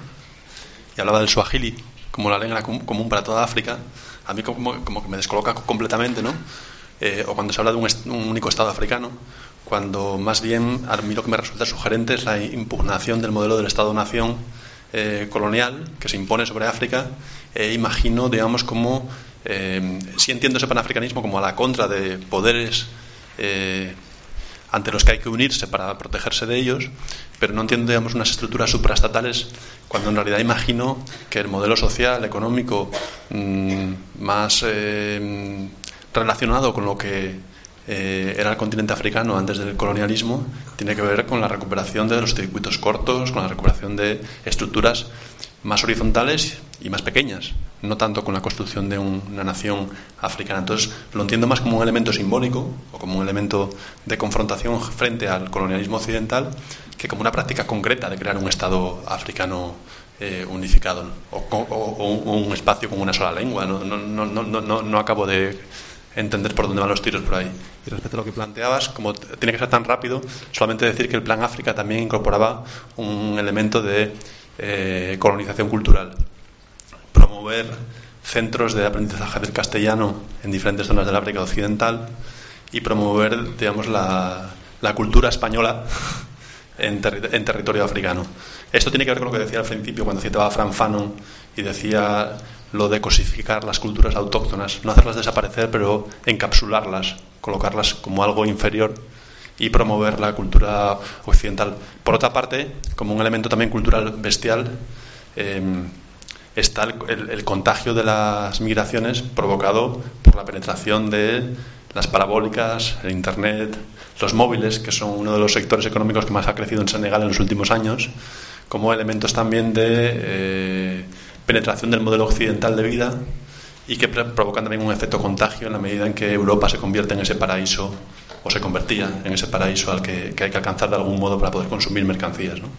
y hablaba del suajili como la lengua común para toda África, a mí como, como que me descoloca completamente, ¿no? Eh, o cuando se habla de un, un único Estado africano, cuando más bien a mí lo que me resulta sugerente es la impugnación del modelo del Estado-nación eh, colonial que se impone sobre África. E imagino, digamos, como eh, sí entiendo ese panafricanismo como a la contra de poderes eh, ante los que hay que unirse para protegerse de ellos, pero no entiendo, digamos, unas estructuras supraestatales, cuando en realidad imagino que el modelo social, económico mmm, más eh, relacionado con lo que eh, era el continente africano antes del colonialismo, tiene que ver con la recuperación de los circuitos cortos, con la recuperación de estructuras más horizontales y más pequeñas, no tanto con la construcción de un, una nación africana. Entonces lo entiendo más como un elemento simbólico o como un elemento de confrontación frente al colonialismo occidental que como una práctica concreta de crear un Estado africano eh, unificado, ¿no? o, o, o, un, o un espacio con una sola lengua. No, no, no, no, no, no acabo de entender por dónde van los tiros por ahí. Y respecto a lo que planteabas, como tiene que ser tan rápido, solamente decir que el Plan África también incorporaba un elemento de eh, colonización cultural, promover centros de aprendizaje del castellano en diferentes zonas del África Occidental y promover, digamos, la, la cultura española en, terri en territorio africano. Esto tiene que ver con lo que decía al principio cuando citaba a Frank Fanon y decía lo de cosificar las culturas autóctonas, no hacerlas desaparecer, pero encapsularlas, colocarlas como algo inferior y promover la cultura occidental. Por otra parte, como un elemento también cultural bestial, eh, está el, el, el contagio de las migraciones provocado por la penetración de las parabólicas, el internet, los móviles, que son uno de los sectores económicos que más ha crecido en Senegal en los últimos años, como elementos también de eh, penetración del modelo occidental de vida y que provocan también un efecto contagio en la medida en que Europa se convierte en ese paraíso o se convertía en ese paraíso al que, que hay que alcanzar de algún modo para poder consumir mercancías, ¿no?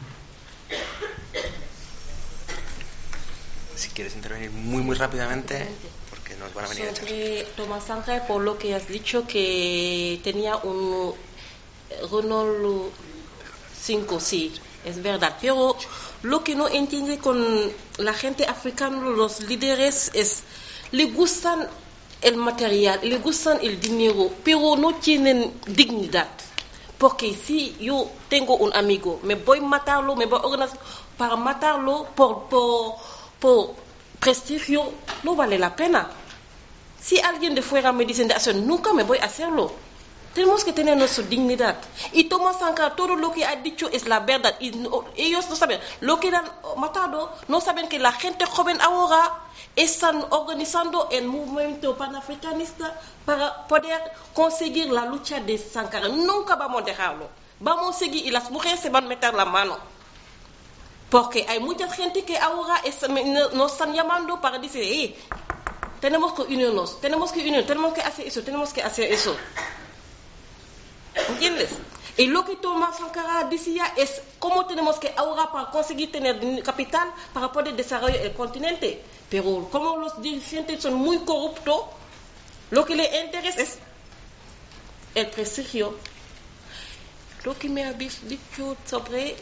Si quieres intervenir muy muy rápidamente, porque nos van a venir a echar. Sobre Tomás Sankara, por lo que has dicho que tenía un Renault cinco, sí, es verdad, pero lo que no entiende con la gente africana, los líderes, es le gustan el material, le gustan el dinero, pero no tienen dignidad. Porque si yo tengo un amigo, me voy a matarlo, me voy a organizar para matarlo por, por, por prestigio, no vale la pena. Si alguien de fuera me dice, nunca me voy a hacerlo. Tenemos que tener nuestra dignidad. Y Tomás Sankara, todo lo que ha dicho es la verdad. Y no, ellos no saben. Lo que han matado, no saben que la gente joven ahora están organizando el movimiento panafricanista para poder conseguir la lucha de Sankara. Nunca vamos a dejarlo. Vamos a seguir y las mujeres se van a meter la mano. Porque hay mucha gente que ahora es, nos están llamando para decir, hey, tenemos que unirnos, tenemos que unirnos, tenemos que hacer eso, tenemos que hacer eso. ¿Entiendes? Y lo que Tomás Sankara decía es cómo tenemos que ahora para conseguir tener capital para poder desarrollar el continente. Pero como los dirigentes son muy corruptos, lo que les interesa es el prestigio. Lo que me habéis dicho sobre...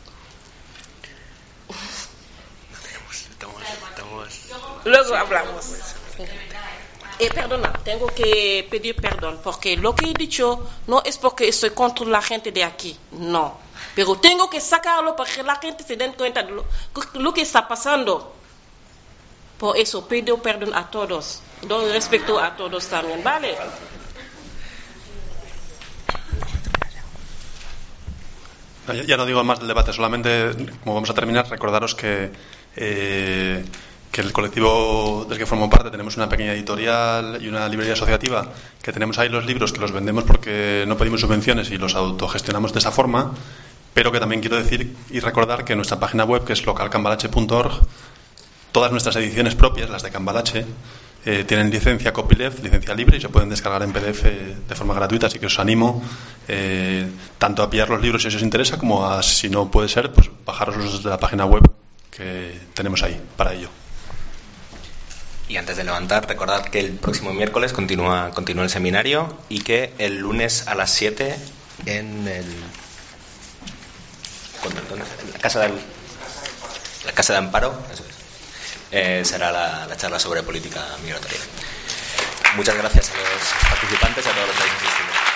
Estamos, estamos... Luego hablamos. Eh, perdona, tengo que pedir perdón, porque lo que he dicho no es porque estoy contra la gente de aquí, no. Pero tengo que sacarlo para que la gente se den cuenta de lo, lo que está pasando. Por eso pido perdón a todos, doy respeto a todos también, ¿vale? Ya, ya no digo más del debate, solamente, como vamos a terminar, recordaros que... Eh, que el colectivo del que formo parte tenemos una pequeña editorial y una librería asociativa, que tenemos ahí los libros que los vendemos porque no pedimos subvenciones y los autogestionamos de esa forma, pero que también quiero decir y recordar que nuestra página web, que es local cambalache punto org, todas nuestras ediciones propias, las de Cambalache, eh, tienen licencia copyleft, licencia libre, y se pueden descargar en P D F de forma gratuita, así que os animo eh, tanto a pillar los libros si os interesa, como a, si no puede ser, pues bajaroslos desde la página web que tenemos ahí para ello. Y antes de levantar, recordad que el próximo miércoles continúa, continúa el seminario y que el lunes a las siete en el en la casa de la casa de Amparo, eso es, eh, será la, la charla sobre política migratoria. Muchas gracias a los participantes y a todos los que habéis asistido.